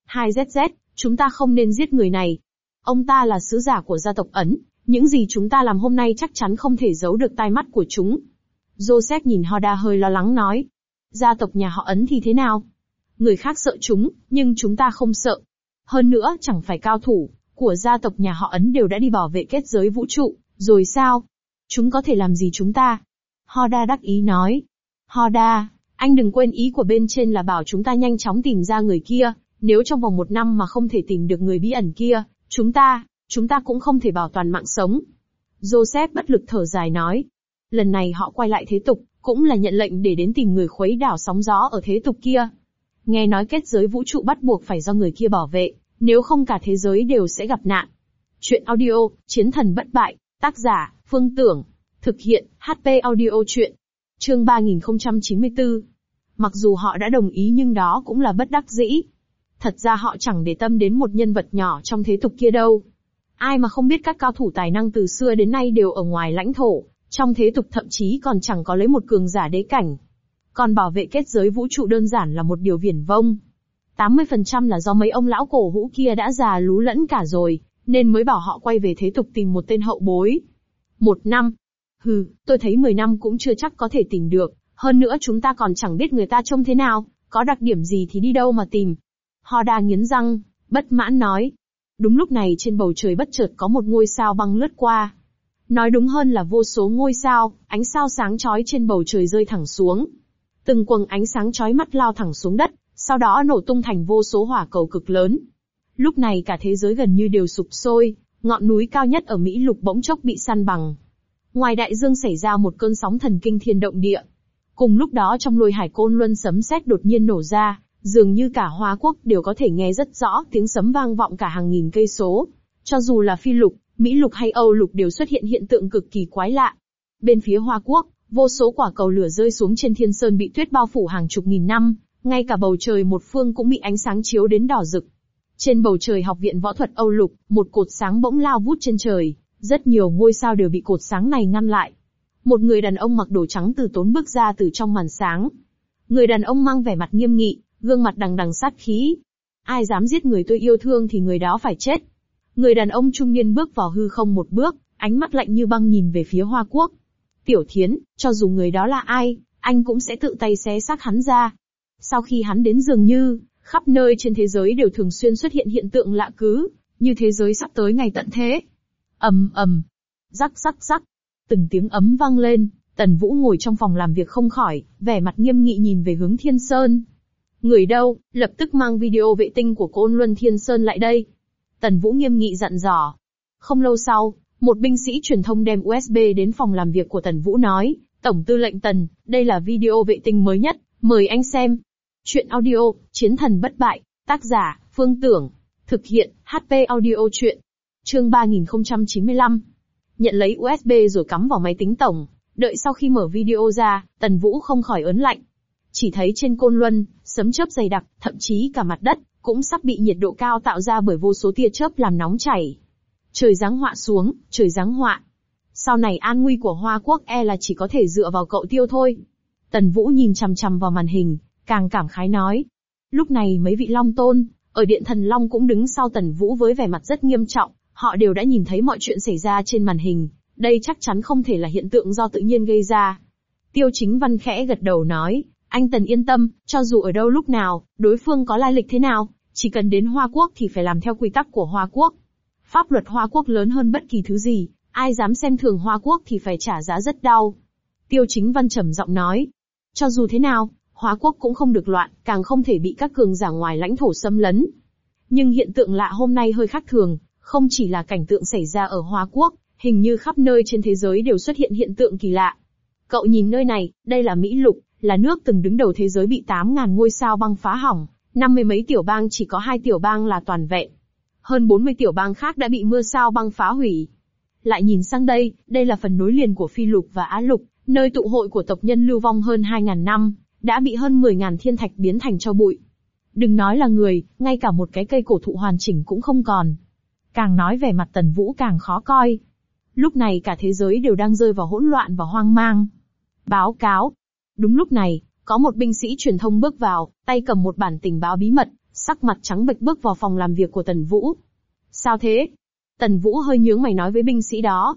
2ZZ, chúng ta không nên giết người này. Ông ta là sứ giả của gia tộc Ấn, những gì chúng ta làm hôm nay chắc chắn không thể giấu được tai mắt của chúng. Joseph nhìn Hoda hơi lo lắng nói. Gia tộc nhà họ Ấn thì thế nào? Người khác sợ chúng, nhưng chúng ta không sợ. Hơn nữa chẳng phải cao thủ của gia tộc nhà họ Ấn đều đã đi bảo vệ kết giới vũ trụ, rồi sao? Chúng có thể làm gì chúng ta? Hoda đắc ý nói. Hoda, anh đừng quên ý của bên trên là bảo chúng ta nhanh chóng tìm ra người kia, nếu trong vòng 1 năm mà không thể tìm được người bí ẩn kia, chúng ta cũng không thể bảo toàn mạng sống. Joseph bất lực thở dài nói. Lần này họ quay lại thế tục, cũng là nhận lệnh để đến tìm người khuấy đảo sóng gió ở thế tục kia. Nghe nói kết giới vũ trụ bắt buộc phải do người kia bảo vệ, nếu không cả thế giới đều sẽ gặp nạn. Chuyện audio, Chiến thần bất bại, tác giả, Phương Tưởng. Thực hiện, HP Audio Chuyện. Chương 3094. Mặc dù họ đã đồng ý nhưng đó cũng là bất đắc dĩ. Thật ra họ chẳng để tâm đến một nhân vật nhỏ trong thế tục kia đâu. Ai mà không biết các cao thủ tài năng từ xưa đến nay đều ở ngoài lãnh thổ, trong thế tục thậm chí còn chẳng có lấy một cường giả đế cảnh. Còn bảo vệ kết giới vũ trụ đơn giản là một điều viển vông. 80% là do mấy ông lão cổ hũ kia đã già lú lẫn cả rồi, nên mới bảo họ quay về thế tục tìm một tên hậu bối. 1 năm. Hừ, tôi thấy 10 năm cũng chưa chắc có thể tìm được, hơn nữa chúng ta còn chẳng biết người ta trông thế nào, có đặc điểm gì thì đi đâu mà tìm. Hoda nghiến răng, bất mãn nói. Đúng lúc này trên bầu trời bất chợt có một ngôi sao băng lướt qua. Nói đúng hơn là vô số ngôi sao, ánh sao sáng chói trên bầu trời rơi thẳng xuống. Từng quầng ánh sáng chói mắt lao thẳng xuống đất, sau đó nổ tung thành vô số hỏa cầu cực lớn. Lúc này cả thế giới gần như đều sụp sôi, ngọn núi cao nhất ở Mỹ Lục bỗng chốc bị san bằng. Ngoài đại dương xảy ra một cơn sóng thần kinh thiên động địa. Cùng lúc đó trong Lôi Hải Côn Luân sấm sét đột nhiên nổ ra, dường như cả Hoa Quốc đều có thể nghe rất rõ tiếng sấm vang vọng cả hàng nghìn cây số. Cho dù là Phi Lục, Mỹ Lục hay Âu Lục đều xuất hiện hiện tượng cực kỳ quái lạ. Bên phía Hoa Quốc, vô số quả cầu lửa rơi xuống trên thiên sơn bị tuyết bao phủ hàng chục nghìn năm, ngay cả bầu trời một phương cũng bị ánh sáng chiếu đến đỏ rực. Trên bầu trời Học viện Võ thuật Âu Lục, một cột sáng bỗng lao vút trên trời, rất nhiều ngôi sao đều bị cột sáng này ngăn lại. Một người đàn ông mặc đồ trắng từ tốn bước ra từ trong màn sáng. Người đàn ông mang vẻ mặt nghiêm nghị, gương mặt đằng đằng sát khí. Ai dám giết người tôi yêu thương thì người đó phải chết. Người đàn ông trung niên bước vào hư không một bước, ánh mắt lạnh như băng nhìn về phía Hoa Quốc. Tiểu Thiến, cho dù người đó là ai, anh cũng sẽ tự tay xé xác hắn ra. Sau khi hắn đến dường như, khắp nơi trên thế giới đều thường xuyên xuất hiện hiện tượng lạ cứ, như thế giới sắp tới ngày tận thế. Ầm ầm, rắc rắc rắc, từng tiếng ấm vang lên, Tần Vũ ngồi trong phòng làm việc không khỏi, vẻ mặt nghiêm nghị nhìn về hướng Thiên Sơn. Người đâu, lập tức mang video vệ tinh của Côn Luân Thiên Sơn lại đây. Tần Vũ nghiêm nghị dặn dò. Không lâu sau, một binh sĩ truyền thông đem USB đến phòng làm việc của Tần Vũ nói, Tổng tư lệnh Tần, đây là video vệ tinh mới nhất, mời anh xem. Chuyện audio, Chiến thần bất bại, tác giả, Phương Tưởng, thực hiện, HP audio chuyện. Chương 3095. Nhận lấy USB rồi cắm vào máy tính tổng, đợi sau khi mở video ra, Tần Vũ không khỏi ớn lạnh. Chỉ thấy trên Côn Luân, sấm chớp dày đặc, thậm chí cả mặt đất, cũng sắp bị nhiệt độ cao tạo ra bởi vô số tia chớp làm nóng chảy. Trời giáng họa xuống, trời giáng họa. Sau này an nguy của Hoa Quốc là chỉ có thể dựa vào cậu Tiêu thôi. Tần Vũ nhìn chằm chằm vào màn hình, càng cảm khái nói. Lúc này mấy vị Long Tôn, ở Điện Thần Long cũng đứng sau Tần Vũ với vẻ mặt rất nghiêm trọng, họ đều đã nhìn thấy mọi chuyện xảy ra trên màn hình, đây chắc chắn không thể là hiện tượng do tự nhiên gây ra. Tiêu Chính Văn khẽ gật đầu nói, anh Tần yên tâm, cho dù ở đâu lúc nào, đối phương có lai lịch thế nào, chỉ cần đến Hoa Quốc thì phải làm theo quy tắc của Hoa Quốc. Pháp luật Hoa Quốc lớn hơn bất kỳ thứ gì, ai dám xem thường Hoa Quốc thì phải trả giá rất đau. Tiêu Chính Văn trầm giọng nói, cho dù thế nào, Hoa Quốc cũng không được loạn, càng không thể bị các cường giả ngoài lãnh thổ xâm lấn. Nhưng hiện tượng lạ hôm nay hơi khác thường, không chỉ là cảnh tượng xảy ra ở Hoa Quốc, hình như khắp nơi trên thế giới đều xuất hiện hiện tượng kỳ lạ. Cậu nhìn nơi này, đây là Mỹ Lục, là nước từng đứng đầu thế giới bị 8.000 ngôi sao băng phá hỏng, 50 mấy tiểu bang chỉ có 2 tiểu bang là toàn vẹn. Hơn 40 tiểu bang khác đã bị mưa sao băng phá hủy. Lại nhìn sang đây, đây là phần nối liền của Phi Lục và Á Lục, nơi tụ hội của tộc nhân lưu vong hơn 2.000 năm, đã bị hơn 10.000 thiên thạch biến thành tro bụi. Đừng nói là người, ngay cả một cái cây cổ thụ hoàn chỉnh cũng không còn. Càng nói vẻ mặt Tần Vũ càng khó coi. Lúc này cả thế giới đều đang rơi vào hỗn loạn và hoang mang. Báo cáo. Đúng lúc này, có một binh sĩ truyền thông bước vào, tay cầm một bản tình báo bí mật, sắc mặt trắng bệch bước vào phòng làm việc của Tần Vũ. Sao thế? Tần Vũ hơi nhướng mày nói với binh sĩ đó.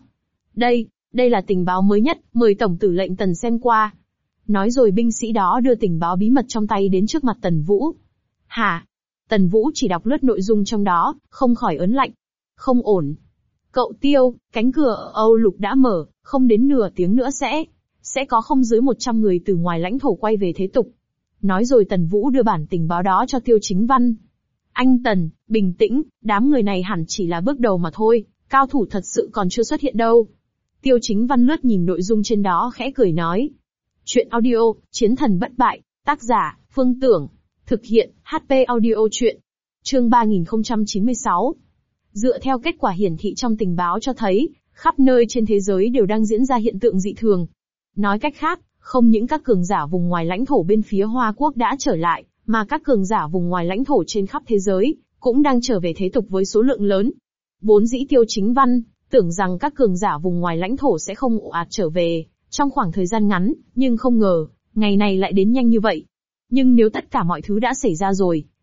Đây là tình báo mới nhất, mời Tổng tư lệnh Tần xem qua. Nói rồi binh sĩ đó đưa tình báo bí mật trong tay đến trước mặt Tần Vũ. Hả? Tần Vũ chỉ đọc lướt nội dung trong đó, không khỏi ớn lạnh. Không ổn. Cậu Tiêu, cánh cửa ở Âu Lục đã mở, không đến nửa tiếng nữa sẽ có không dưới 100 người từ ngoài lãnh thổ quay về thế tục. Nói rồi Tần Vũ đưa bản tình báo đó cho Tiêu Chính Văn. Anh Tần, bình tĩnh, đám người này hẳn chỉ là bước đầu mà thôi, cao thủ thật sự còn chưa xuất hiện đâu. Tiêu Chính Văn lướt nhìn nội dung trên đó khẽ cười nói. Chuyện audio, Chiến thần bất bại, tác giả, Phương Tưởng, thực hiện, HP audio chuyện. Chương 3096. Dựa theo kết quả hiển thị trong tình báo cho thấy, khắp nơi trên thế giới đều đang diễn ra hiện tượng dị thường. Nói cách khác, không những các cường giả vùng ngoài lãnh thổ bên phía Hoa Quốc đã trở lại, mà các cường giả vùng ngoài lãnh thổ trên khắp thế giới, cũng đang trở về thế tục với số lượng lớn. Vốn dĩ Tiêu Chính Văn, tưởng rằng các cường giả vùng ngoài lãnh thổ sẽ không ồ ạt trở về, trong khoảng thời gian ngắn, nhưng không ngờ, ngày này lại đến nhanh như vậy. Nhưng nếu tất cả mọi thứ đã xảy ra rồi,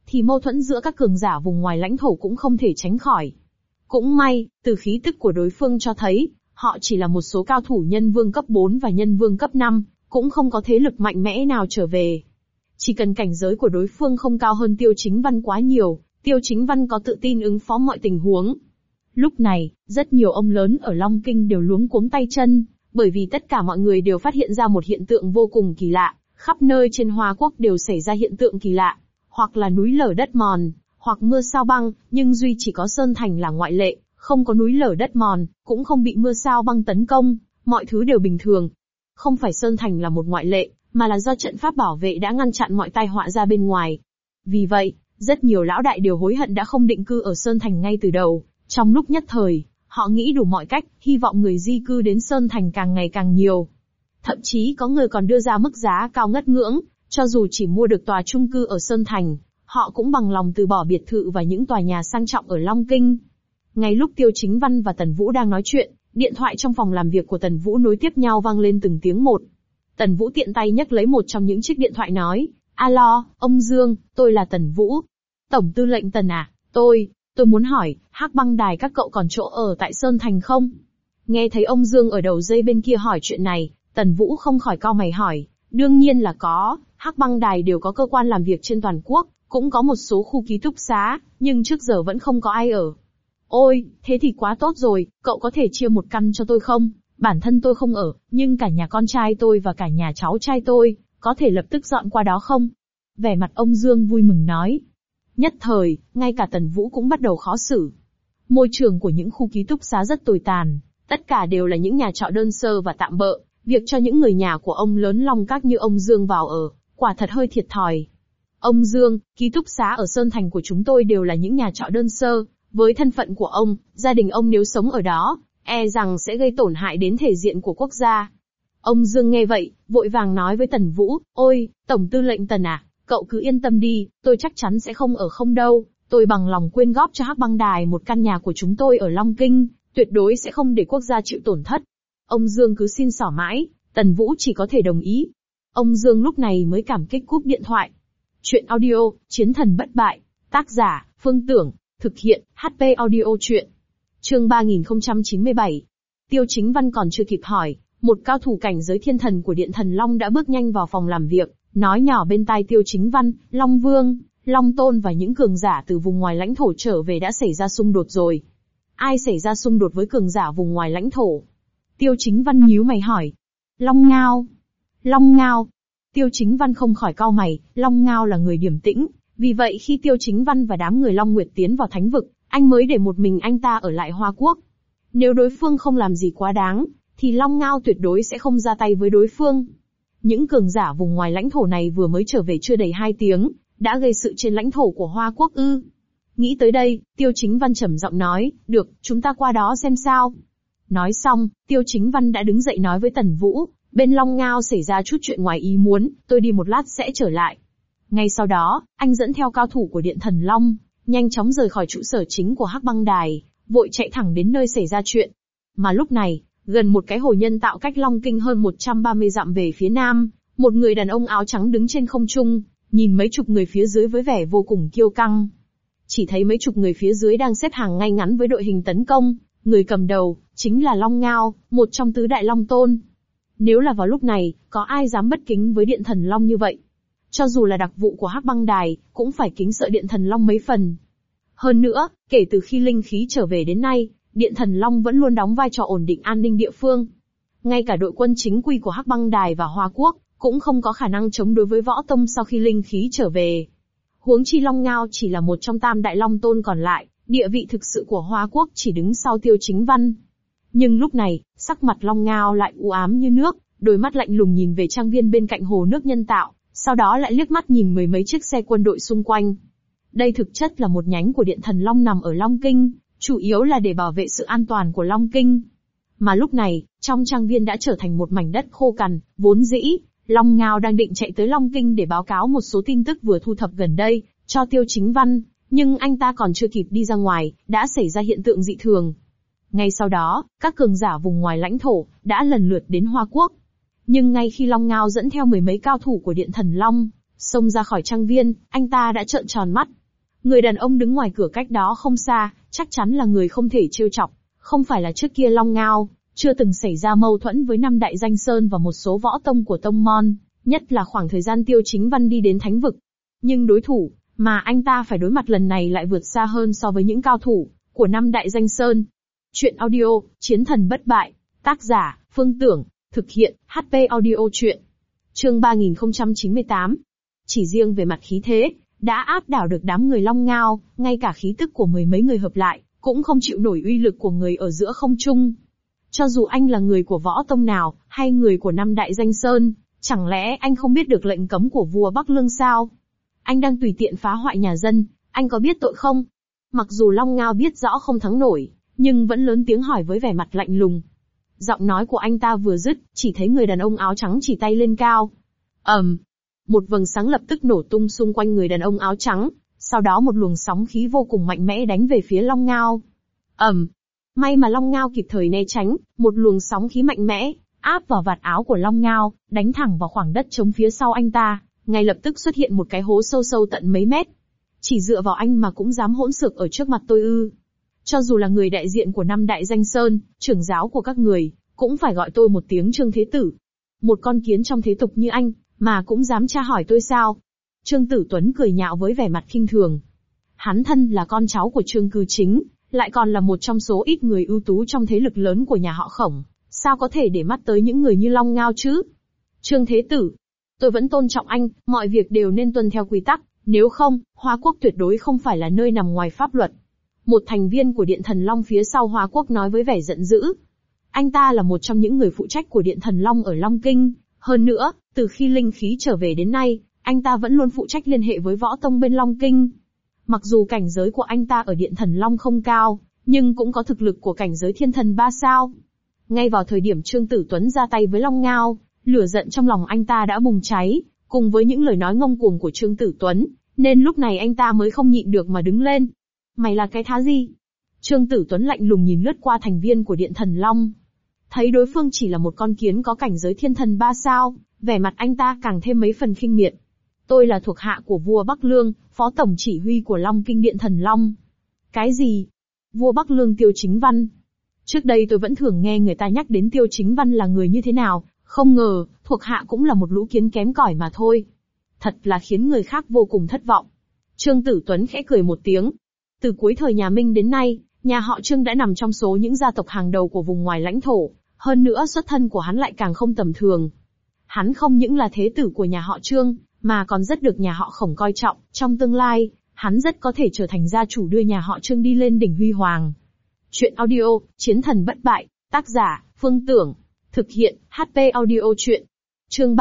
thì mâu thuẫn giữa các cường giả vùng ngoài lãnh thổ cũng không thể tránh khỏi. Cũng may, từ khí tức của đối phương cho thấy, họ chỉ là một số cao thủ nhân vương cấp 4 và nhân vương cấp 5, cũng không có thế lực mạnh mẽ nào trở về. Chỉ cần cảnh giới của đối phương không cao hơn Tiêu Chính Văn quá nhiều, Tiêu Chính Văn có tự tin ứng phó mọi tình huống. Lúc này, rất nhiều ông lớn ở Long Kinh đều luống cuống tay chân, bởi vì tất cả mọi người đều phát hiện ra một hiện tượng vô cùng kỳ lạ, khắp nơi trên Hoa Quốc đều xảy ra hiện tượng kỳ lạ, hoặc là núi lở đất mòn, hoặc mưa sao băng, nhưng duy chỉ có Sơn Thành là ngoại lệ, không có núi lở đất mòn, cũng không bị mưa sao băng tấn công, mọi thứ đều bình thường. Không phải Sơn Thành là một ngoại lệ, mà là do trận pháp bảo vệ đã ngăn chặn mọi tai họa ra bên ngoài. Vì vậy, rất nhiều lão đại đều hối hận đã không định cư ở Sơn Thành ngay từ đầu. Trong lúc nhất thời, họ nghĩ đủ mọi cách, hy vọng người di cư đến Sơn Thành càng ngày càng nhiều. Thậm chí có người còn đưa ra mức giá cao ngất ngưỡng, cho dù chỉ mua được tòa chung cư ở Sơn Thành, họ cũng bằng lòng từ bỏ biệt thự và những tòa nhà sang trọng ở Long Kinh. Ngay lúc Tiêu Chính Văn và Tần Vũ đang nói chuyện, điện thoại trong phòng làm việc của Tần Vũ nối tiếp nhau vang lên từng tiếng một. Tần Vũ tiện tay nhấc lấy một trong những chiếc điện thoại nói, alo, ông Dương, tôi là Tần Vũ. Tổng tư lệnh Tần à, tôi muốn hỏi, Hắc Băng Đài các cậu còn chỗ ở tại Sơn Thành không? Nghe thấy ông Dương ở đầu dây bên kia hỏi chuyện này, Tần Vũ không khỏi cau mày hỏi, đương nhiên là có, Hắc Băng Đài đều có cơ quan làm việc trên toàn quốc, cũng có một số khu ký túc xá, nhưng trước giờ vẫn không có ai ở. Ôi, thế thì quá tốt rồi, cậu có thể chia một căn cho tôi không? Bản thân tôi không ở, nhưng cả nhà con trai tôi và cả nhà cháu trai tôi, có thể lập tức dọn qua đó không? Vẻ mặt ông Dương vui mừng nói. Nhất thời, ngay cả Tần Vũ cũng bắt đầu khó xử. Môi trường của những khu ký túc xá rất tồi tàn, tất cả đều là những nhà trọ đơn sơ và tạm bợ, việc cho những người nhà của ông lớn Long Các như ông Dương vào ở, quả thật hơi thiệt thòi. Ông Dương, ký túc xá ở Sơn Thành của chúng tôi đều là những nhà trọ đơn sơ, với thân phận của ông, gia đình ông nếu sống ở đó, e rằng sẽ gây tổn hại đến thể diện của quốc gia. Ông Dương nghe vậy, vội vàng nói với Tần Vũ, ôi, Tổng tư lệnh Tần à, cậu cứ yên tâm đi, tôi chắc chắn sẽ không ở không đâu, tôi bằng lòng quyên góp cho Hắc Băng Đài một căn nhà của chúng tôi ở Long Kinh, tuyệt đối sẽ không để quốc gia chịu tổn thất. Ông Dương cứ xin xỏ mãi, Tần Vũ chỉ có thể đồng ý. Ông Dương lúc này mới cảm kích cúp điện thoại. Chuyện audio, Chiến thần bất bại, tác giả, Phương Tưởng, thực hiện, HP Audio Chuyện. Chương 3097. Tiêu Chính Văn còn chưa kịp hỏi, một cao thủ cảnh giới thiên thần của Điện Thần Long đã bước nhanh vào phòng làm việc, nói nhỏ bên tai Tiêu Chính Văn, Long Vương, Long Tôn và những cường giả từ vùng ngoài lãnh thổ trở về đã xảy ra xung đột rồi. Ai xảy ra xung đột với cường giả vùng ngoài lãnh thổ? Tiêu Chính Văn nhíu mày hỏi. Long Ngao. Long Ngao. Tiêu Chính Văn không khỏi cau mày, Long Ngao là người điềm tĩnh, vì vậy khi Tiêu Chính Văn và đám người Long Nguyệt tiến vào thánh vực, anh mới để một mình anh ta ở lại Hoa Quốc. Nếu đối phương không làm gì quá đáng, thì Long Ngao tuyệt đối sẽ không ra tay với đối phương. Những cường giả vùng ngoài lãnh thổ này vừa mới trở về chưa đầy 2 tiếng, đã gây sự trên lãnh thổ của Hoa Quốc ư? Nghĩ tới đây, Tiêu Chính Văn trầm giọng nói, được, chúng ta qua đó xem sao. Nói xong, Tiêu Chính Văn đã đứng dậy nói với Tần Vũ, bên Long Ngao xảy ra chút chuyện ngoài ý muốn, tôi đi một lát sẽ trở lại. Ngay sau đó, anh dẫn theo cao thủ của Điện Thần Long, nhanh chóng rời khỏi trụ sở chính của Hắc Băng Đài, vội chạy thẳng đến nơi xảy ra chuyện. Mà lúc này, gần một cái hồ nhân tạo cách Long Kinh hơn 130 dặm về phía nam, một người đàn ông áo trắng đứng trên không trung, nhìn mấy chục người phía dưới với vẻ vô cùng kiêu căng. Chỉ thấy mấy chục người phía dưới đang xếp hàng ngay ngắn với đội hình tấn công, người cầm đầu, chính là Long Ngao, một trong tứ đại Long Tôn. Nếu là vào lúc này, có ai dám bất kính với Điện Thần Long như vậy? Cho dù là đặc vụ của Hắc Băng Đài, cũng phải kính sợ Điện Thần Long mấy phần. Hơn nữa, kể từ khi linh khí trở về đến nay, Điện Thần Long vẫn luôn đóng vai trò ổn định an ninh địa phương. Ngay cả đội quân chính quy của Hắc Băng Đài và Hoa Quốc, cũng không có khả năng chống đối với Võ Tông sau khi linh khí trở về. Huống chi Long Ngao chỉ là một trong tam đại Long Tôn còn lại, địa vị thực sự của Hoa Quốc chỉ đứng sau Tiêu Chính Văn. Nhưng lúc này, sắc mặt Long Ngao lại u ám như nước, đôi mắt lạnh lùng nhìn về trang viên bên cạnh hồ nước nhân tạo, sau đó lại liếc mắt nhìn mười mấy chiếc xe quân đội xung quanh. Đây thực chất là một nhánh của Điện Thần Long nằm ở Long Kinh, chủ yếu là để bảo vệ sự an toàn của Long Kinh. Mà lúc này, trong trang viên đã trở thành một mảnh đất khô cằn, vốn dĩ, Long Ngao đang định chạy tới Long Kinh để báo cáo một số tin tức vừa thu thập gần đây, cho Tiêu Chính Văn, nhưng anh ta còn chưa kịp đi ra ngoài, đã xảy ra hiện tượng dị thường. Ngay sau đó, các cường giả vùng ngoài lãnh thổ, đã lần lượt đến Hoa Quốc. Nhưng ngay khi Long Ngao dẫn theo mười mấy cao thủ của Điện Thần Long, xông ra khỏi trang viên, anh ta đã trợn tròn mắt. Người đàn ông đứng ngoài cửa cách đó không xa, chắc chắn là người không thể trêu chọc. Không phải là trước kia Long Ngao, chưa từng xảy ra mâu thuẫn với năm đại danh sơn và một số võ tông của tông môn, nhất là khoảng thời gian Tiêu Chính Văn đi đến thánh vực. Nhưng đối thủ mà anh ta phải đối mặt lần này lại vượt xa hơn so với những cao thủ của năm đại danh sơn. Chuyện audio, Chiến thần bất bại, tác giả, Phương Tưởng, thực hiện, HP audio chuyện. Chương 3098. Chỉ riêng về mặt khí thế, đã áp đảo được đám người Long Ngao, ngay cả khí tức của mười mấy người hợp lại, cũng không chịu nổi uy lực của người ở giữa không trung. Cho dù anh là người của võ tông nào, hay người của năm đại danh sơn, chẳng lẽ anh không biết được lệnh cấm của vua Bắc Lương sao? Anh đang tùy tiện phá hoại nhà dân, anh có biết tội không? Mặc dù Long Ngao biết rõ không thắng nổi, nhưng vẫn lớn tiếng hỏi với vẻ mặt lạnh lùng. Giọng nói của anh ta vừa dứt, chỉ thấy người đàn ông áo trắng chỉ tay lên cao. Một vầng sáng lập tức nổ tung xung quanh người đàn ông áo trắng, sau đó một luồng sóng khí vô cùng mạnh mẽ đánh về phía Long Ngao. May mà Long Ngao kịp thời né tránh, một luồng sóng khí mạnh mẽ, áp vào vạt áo của Long Ngao, đánh thẳng vào khoảng đất trống phía sau anh ta, ngay lập tức xuất hiện một cái hố sâu sâu tận mấy mét. Chỉ dựa vào anh mà cũng dám hỗn xược ở trước mặt tôi ư? Cho dù là người đại diện của năm đại danh sơn, trưởng giáo của các người, cũng phải gọi tôi một tiếng Trương Thế Tử. Một con kiến trong thế tục như anh, mà cũng dám tra hỏi tôi sao? Trương Tử Tuấn cười nhạo với vẻ mặt khinh thường. Hắn thân là con cháu của Trương Cư Chính, lại còn là một trong số ít người ưu tú trong thế lực lớn của nhà họ Khổng, sao có thể để mắt tới những người như Long Ngao chứ? Trương Thế Tử, tôi vẫn tôn trọng anh, mọi việc đều nên tuân theo quy tắc, nếu không, Hoa Quốc tuyệt đối không phải là nơi nằm ngoài pháp luật. Một thành viên của Điện Thần Long phía sau Hoa Quốc nói với vẻ giận dữ. Anh ta là một trong những người phụ trách của Điện Thần Long ở Long Kinh, hơn nữa, từ khi linh khí trở về đến nay, anh ta vẫn luôn phụ trách liên hệ với võ tông bên Long Kinh. Mặc dù cảnh giới của anh ta ở Điện Thần Long không cao, nhưng cũng có thực lực của cảnh giới Thiên Thần 3 sao. Ngay vào thời điểm Trương Tử Tuấn ra tay với Long Ngao, lửa giận trong lòng anh ta đã bùng cháy, cùng với những lời nói ngông cuồng của Trương Tử Tuấn, nên lúc này anh ta mới không nhịn được mà đứng lên. Mày là cái thá gì? Trương Tử Tuấn lạnh lùng nhìn lướt qua thành viên của Điện Thần Long. Thấy đối phương chỉ là một con kiến có cảnh giới Thiên Thần 3 sao, vẻ mặt anh ta càng thêm mấy phần khinh miệt. Tôi là thuộc hạ của vua Bắc Lương, phó tổng chỉ huy của Long Kinh Điện Thần Long. Cái gì? Vua Bắc Lương Tiêu Chính Văn? Trước đây tôi vẫn thường nghe người ta nhắc đến Tiêu Chính Văn là người như thế nào, không ngờ, thuộc hạ cũng là một lũ kiến kém cỏi mà thôi. Thật là khiến người khác vô cùng thất vọng. Trương Tử Tuấn khẽ cười một tiếng. Từ cuối thời nhà Minh đến nay, nhà họ Trương đã nằm trong số những gia tộc hàng đầu của vùng ngoài lãnh thổ, hơn nữa xuất thân của hắn lại càng không tầm thường. Hắn không những là thế tử của nhà họ Trương, mà còn rất được nhà họ Khổng coi trọng, trong tương lai, hắn rất có thể trở thành gia chủ đưa nhà họ Trương đi lên đỉnh huy hoàng. Chuyện audio, Chiến thần bất bại, tác giả, Phương Tưởng, thực hiện, HP audio chuyện. Chương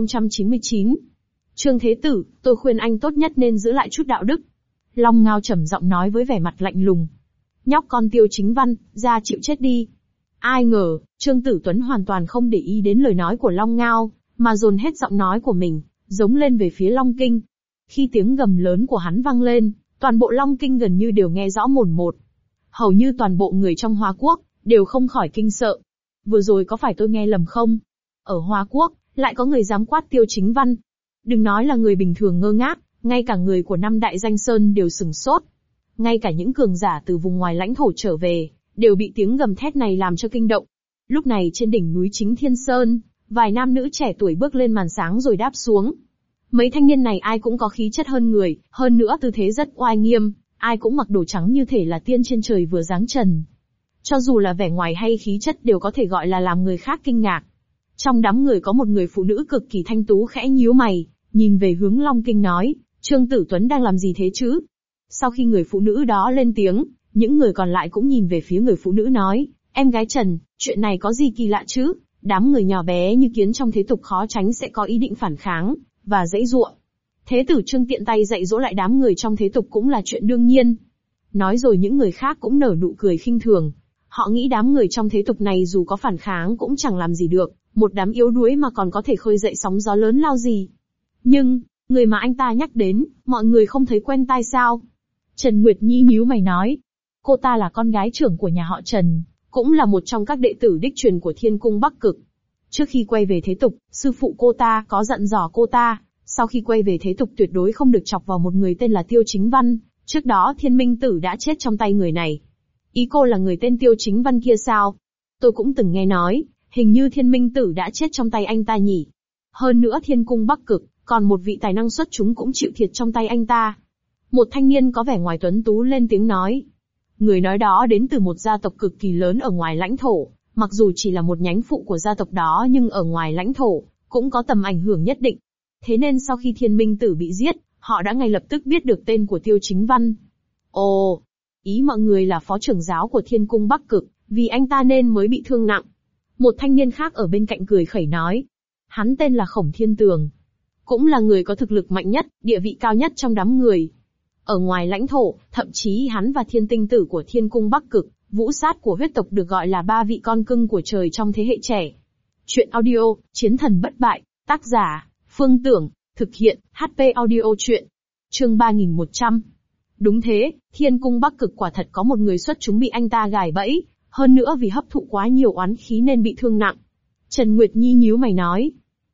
3099. Trương Thế Tử, tôi khuyên anh tốt nhất nên giữ lại chút đạo đức. Long Ngao trầm giọng nói với vẻ mặt lạnh lùng. Nhóc con Tiêu Chính Văn, ra chịu chết đi. Ai ngờ, Trương Tử Tuấn hoàn toàn không để ý đến lời nói của Long Ngao, mà dồn hết giọng nói của mình, giống lên về phía Long Kinh. Khi tiếng gầm lớn của hắn vang lên, toàn bộ Long Kinh gần như đều nghe rõ mồn một. Hầu như toàn bộ người trong Hoa Quốc, đều không khỏi kinh sợ. Vừa rồi có phải tôi nghe lầm không? Ở Hoa Quốc, lại có người dám quát Tiêu Chính Văn. Đừng nói là người bình thường ngơ ngác, ngay cả người của năm đại danh sơn đều sửng sốt. Ngay cả những cường giả từ vùng ngoài lãnh thổ trở về, đều bị tiếng gầm thét này làm cho kinh động. Lúc này trên đỉnh núi Chính Thiên Sơn, vài nam nữ trẻ tuổi bước lên màn sáng rồi đáp xuống. Mấy thanh niên này ai cũng có khí chất hơn người, hơn nữa tư thế rất oai nghiêm, ai cũng mặc đồ trắng như thể là tiên trên trời vừa giáng trần. Cho dù là vẻ ngoài hay khí chất đều có thể gọi là làm người khác kinh ngạc. Trong đám người có một người phụ nữ cực kỳ thanh tú khẽ nhíu mày, nhìn về hướng Long Kinh nói, Trương Tử Tuấn đang làm gì thế chứ? Sau khi người phụ nữ đó lên tiếng, những người còn lại cũng nhìn về phía người phụ nữ nói, em gái Trần, chuyện này có gì kỳ lạ chứ? Đám người nhỏ bé như kiến trong thế tục khó tránh sẽ có ý định phản kháng, và giãy giụa. Thế tử Trương tiện tay dạy dỗ lại đám người trong thế tục cũng là chuyện đương nhiên. Nói rồi những người khác cũng nở nụ cười khinh thường. Họ nghĩ đám người trong thế tục này dù có phản kháng cũng chẳng làm gì được, một đám yếu đuối mà còn có thể khơi dậy sóng gió lớn lao gì. Nhưng, người mà anh ta nhắc đến, mọi người không thấy quen tai sao? Trần Nguyệt Nhi nhíu mày nói. Cô ta là con gái trưởng của nhà họ Trần, cũng là một trong các đệ tử đích truyền của Thiên Cung Bắc Cực. Trước khi quay về thế tục, sư phụ cô ta có dặn dò cô ta, sau khi quay về thế tục tuyệt đối không được chọc vào một người tên là Tiêu Chính Văn, Trước đó Thiên Minh Tử đã chết trong tay người này. Ý cô là người tên Tiêu Chính Văn kia sao? Tôi cũng từng nghe nói, hình như Thiên Minh Tử đã chết trong tay anh ta nhỉ. Hơn nữa Thiên Cung Bắc Cực, còn một vị tài năng xuất chúng cũng chịu thiệt trong tay anh ta. Một thanh niên có vẻ ngoài tuấn tú lên tiếng nói. Người nói đó đến từ một gia tộc cực kỳ lớn ở ngoài lãnh thổ, mặc dù chỉ là một nhánh phụ của gia tộc đó nhưng ở ngoài lãnh thổ, cũng có tầm ảnh hưởng nhất định. Thế nên sau khi Thiên Minh Tử bị giết, họ đã ngay lập tức biết được tên của Tiêu Chính Văn. Ồ, ý mọi người là phó trưởng giáo của Thiên Cung Bắc Cực, vì anh ta nên mới bị thương nặng. Một thanh niên khác ở bên cạnh cười khẩy nói. Hắn tên là Khổng Thiên Tường. Cũng là người có thực lực mạnh nhất, địa vị cao nhất trong đám người. Ở ngoài lãnh thổ, thậm chí hắn và Thiên Tinh Tử của Thiên Cung Bắc Cực, vũ sát của huyết tộc được gọi là ba vị con cưng của trời trong thế hệ trẻ. Chuyện audio, Chiến thần bất bại, tác giả, Phương Tưởng, thực hiện, HP audio chuyện. Chương 3100. Đúng thế, Thiên Cung Bắc Cực quả thật có một người xuất chúng bị anh ta gài bẫy, hơn nữa vì hấp thụ quá nhiều oán khí nên bị thương nặng. Trần Nguyệt Nhi nhíu mày nói.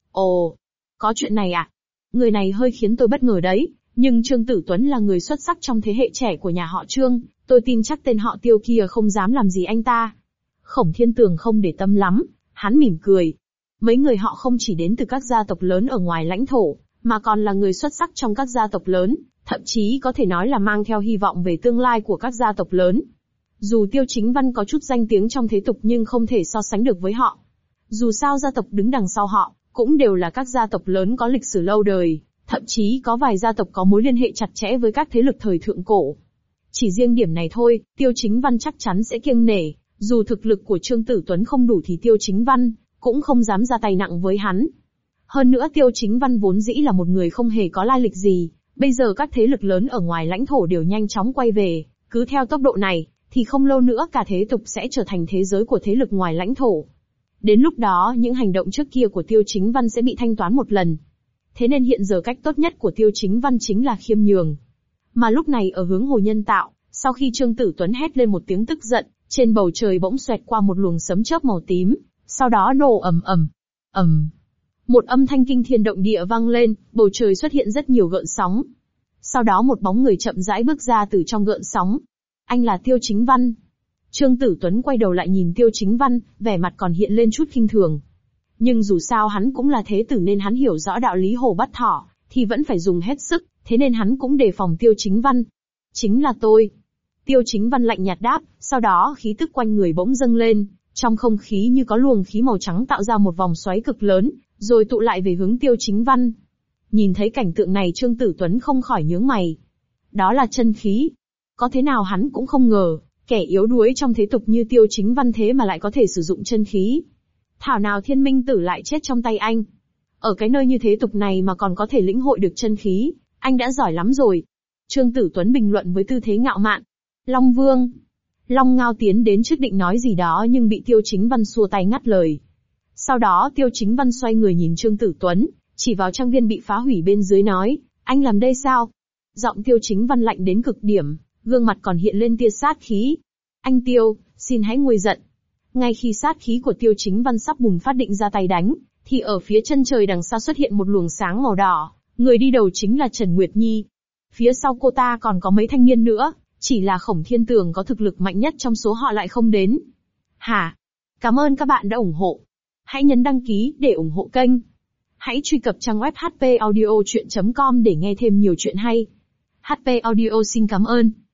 Ồ, có chuyện này à? Người này hơi khiến tôi bất ngờ đấy, nhưng Trương Tử Tuấn là người xuất sắc trong thế hệ trẻ của nhà họ Trương, tôi tin chắc tên họ Tiêu kia không dám làm gì anh ta. Khổng Thiên Tường không để tâm lắm, hắn mỉm cười. Mấy người họ không chỉ đến từ các gia tộc lớn ở ngoài lãnh thổ, mà còn là người xuất sắc trong các gia tộc lớn, thậm chí có thể nói là mang theo hy vọng về tương lai của các gia tộc lớn. Dù Tiêu Chính Văn có chút danh tiếng trong thế tục nhưng không thể so sánh được với họ. Dù sao gia tộc đứng đằng sau họ, cũng đều là các gia tộc lớn có lịch sử lâu đời, thậm chí có vài gia tộc có mối liên hệ chặt chẽ với các thế lực thời thượng cổ. Chỉ riêng điểm này thôi, Tiêu Chính Văn chắc chắn sẽ kiêng nể, dù thực lực của Trương Tử Tuấn không đủ thì Tiêu Chính Văn cũng không dám ra tay nặng với hắn. Hơn nữa Tiêu Chính Văn vốn dĩ là một người không hề có lai lịch gì, bây giờ các thế lực lớn ở ngoài lãnh thổ đều nhanh chóng quay về, cứ theo tốc độ này, thì không lâu nữa cả thế tục sẽ trở thành thế giới của thế lực ngoài lãnh thổ. Đến lúc đó những hành động trước kia của Tiêu Chính Văn sẽ bị thanh toán một lần. Thế nên hiện giờ cách tốt nhất của Tiêu Chính Văn chính là khiêm nhường. Mà lúc này ở hướng Hồ Nhân Tạo, sau khi Trương Tử Tuấn hét lên một tiếng tức giận, trên bầu trời bỗng xoẹt qua một luồng sấm chớp màu tím, sau đó nổ ầm ầm, ầm. Một âm thanh kinh thiên động địa vang lên, bầu trời xuất hiện rất nhiều gợn sóng. Sau đó một bóng người chậm rãi bước ra từ trong gợn sóng. Anh là Tiêu Chính Văn. Trương Tử Tuấn quay đầu lại nhìn Tiêu Chính Văn, vẻ mặt còn hiện lên chút khinh thường. Nhưng dù sao hắn cũng là thế tử nên hắn hiểu rõ đạo lý hổ bắt thỏ, thì vẫn phải dùng hết sức, thế nên hắn cũng đề phòng Tiêu Chính Văn. Chính là tôi. Tiêu Chính Văn lạnh nhạt đáp, sau đó khí tức quanh người bỗng dâng lên, trong không khí như có luồng khí màu trắng tạo ra một vòng xoáy cực lớn, rồi tụ lại về hướng Tiêu Chính Văn. Nhìn thấy cảnh tượng này Trương Tử Tuấn không khỏi nhướng mày. Đó là chân khí. Có thế nào hắn cũng không ngờ, kẻ yếu đuối trong thế tục như Tiêu Chính Văn thế mà lại có thể sử dụng chân khí. Thảo nào Thiên Minh Tử lại chết trong tay anh. Ở cái nơi như thế tục này mà còn có thể lĩnh hội được chân khí, anh đã giỏi lắm rồi. Trương Tử Tuấn bình luận với tư thế ngạo mạn. Long Vương. Long Ngao tiến đến trước định nói gì đó nhưng bị Tiêu Chính Văn xua tay ngắt lời. Sau đó Tiêu Chính Văn xoay người nhìn Trương Tử Tuấn, chỉ vào trang viên bị phá hủy bên dưới nói, anh làm đây sao? Giọng Tiêu Chính Văn lạnh đến cực điểm, gương mặt còn hiện lên tia sát khí. Anh Tiêu, xin hãy nguôi giận. Ngay khi sát khí của Tiêu Chính Văn sắp bùng phát định ra tay đánh, thì ở phía chân trời đằng xa xuất hiện một luồng sáng màu đỏ, người đi đầu chính là Trần Nguyệt Nhi. Phía sau cô ta còn có mấy thanh niên nữa, chỉ là Khổng Thiên Tường có thực lực mạnh nhất trong số họ lại không đến. Hả? Cảm ơn các bạn đã ủng hộ. Hãy nhấn đăng ký để ủng hộ kênh. Hãy truy cập trang web hpaudiochuyen.com để nghe thêm nhiều chuyện hay. HP Audio xin cảm ơn.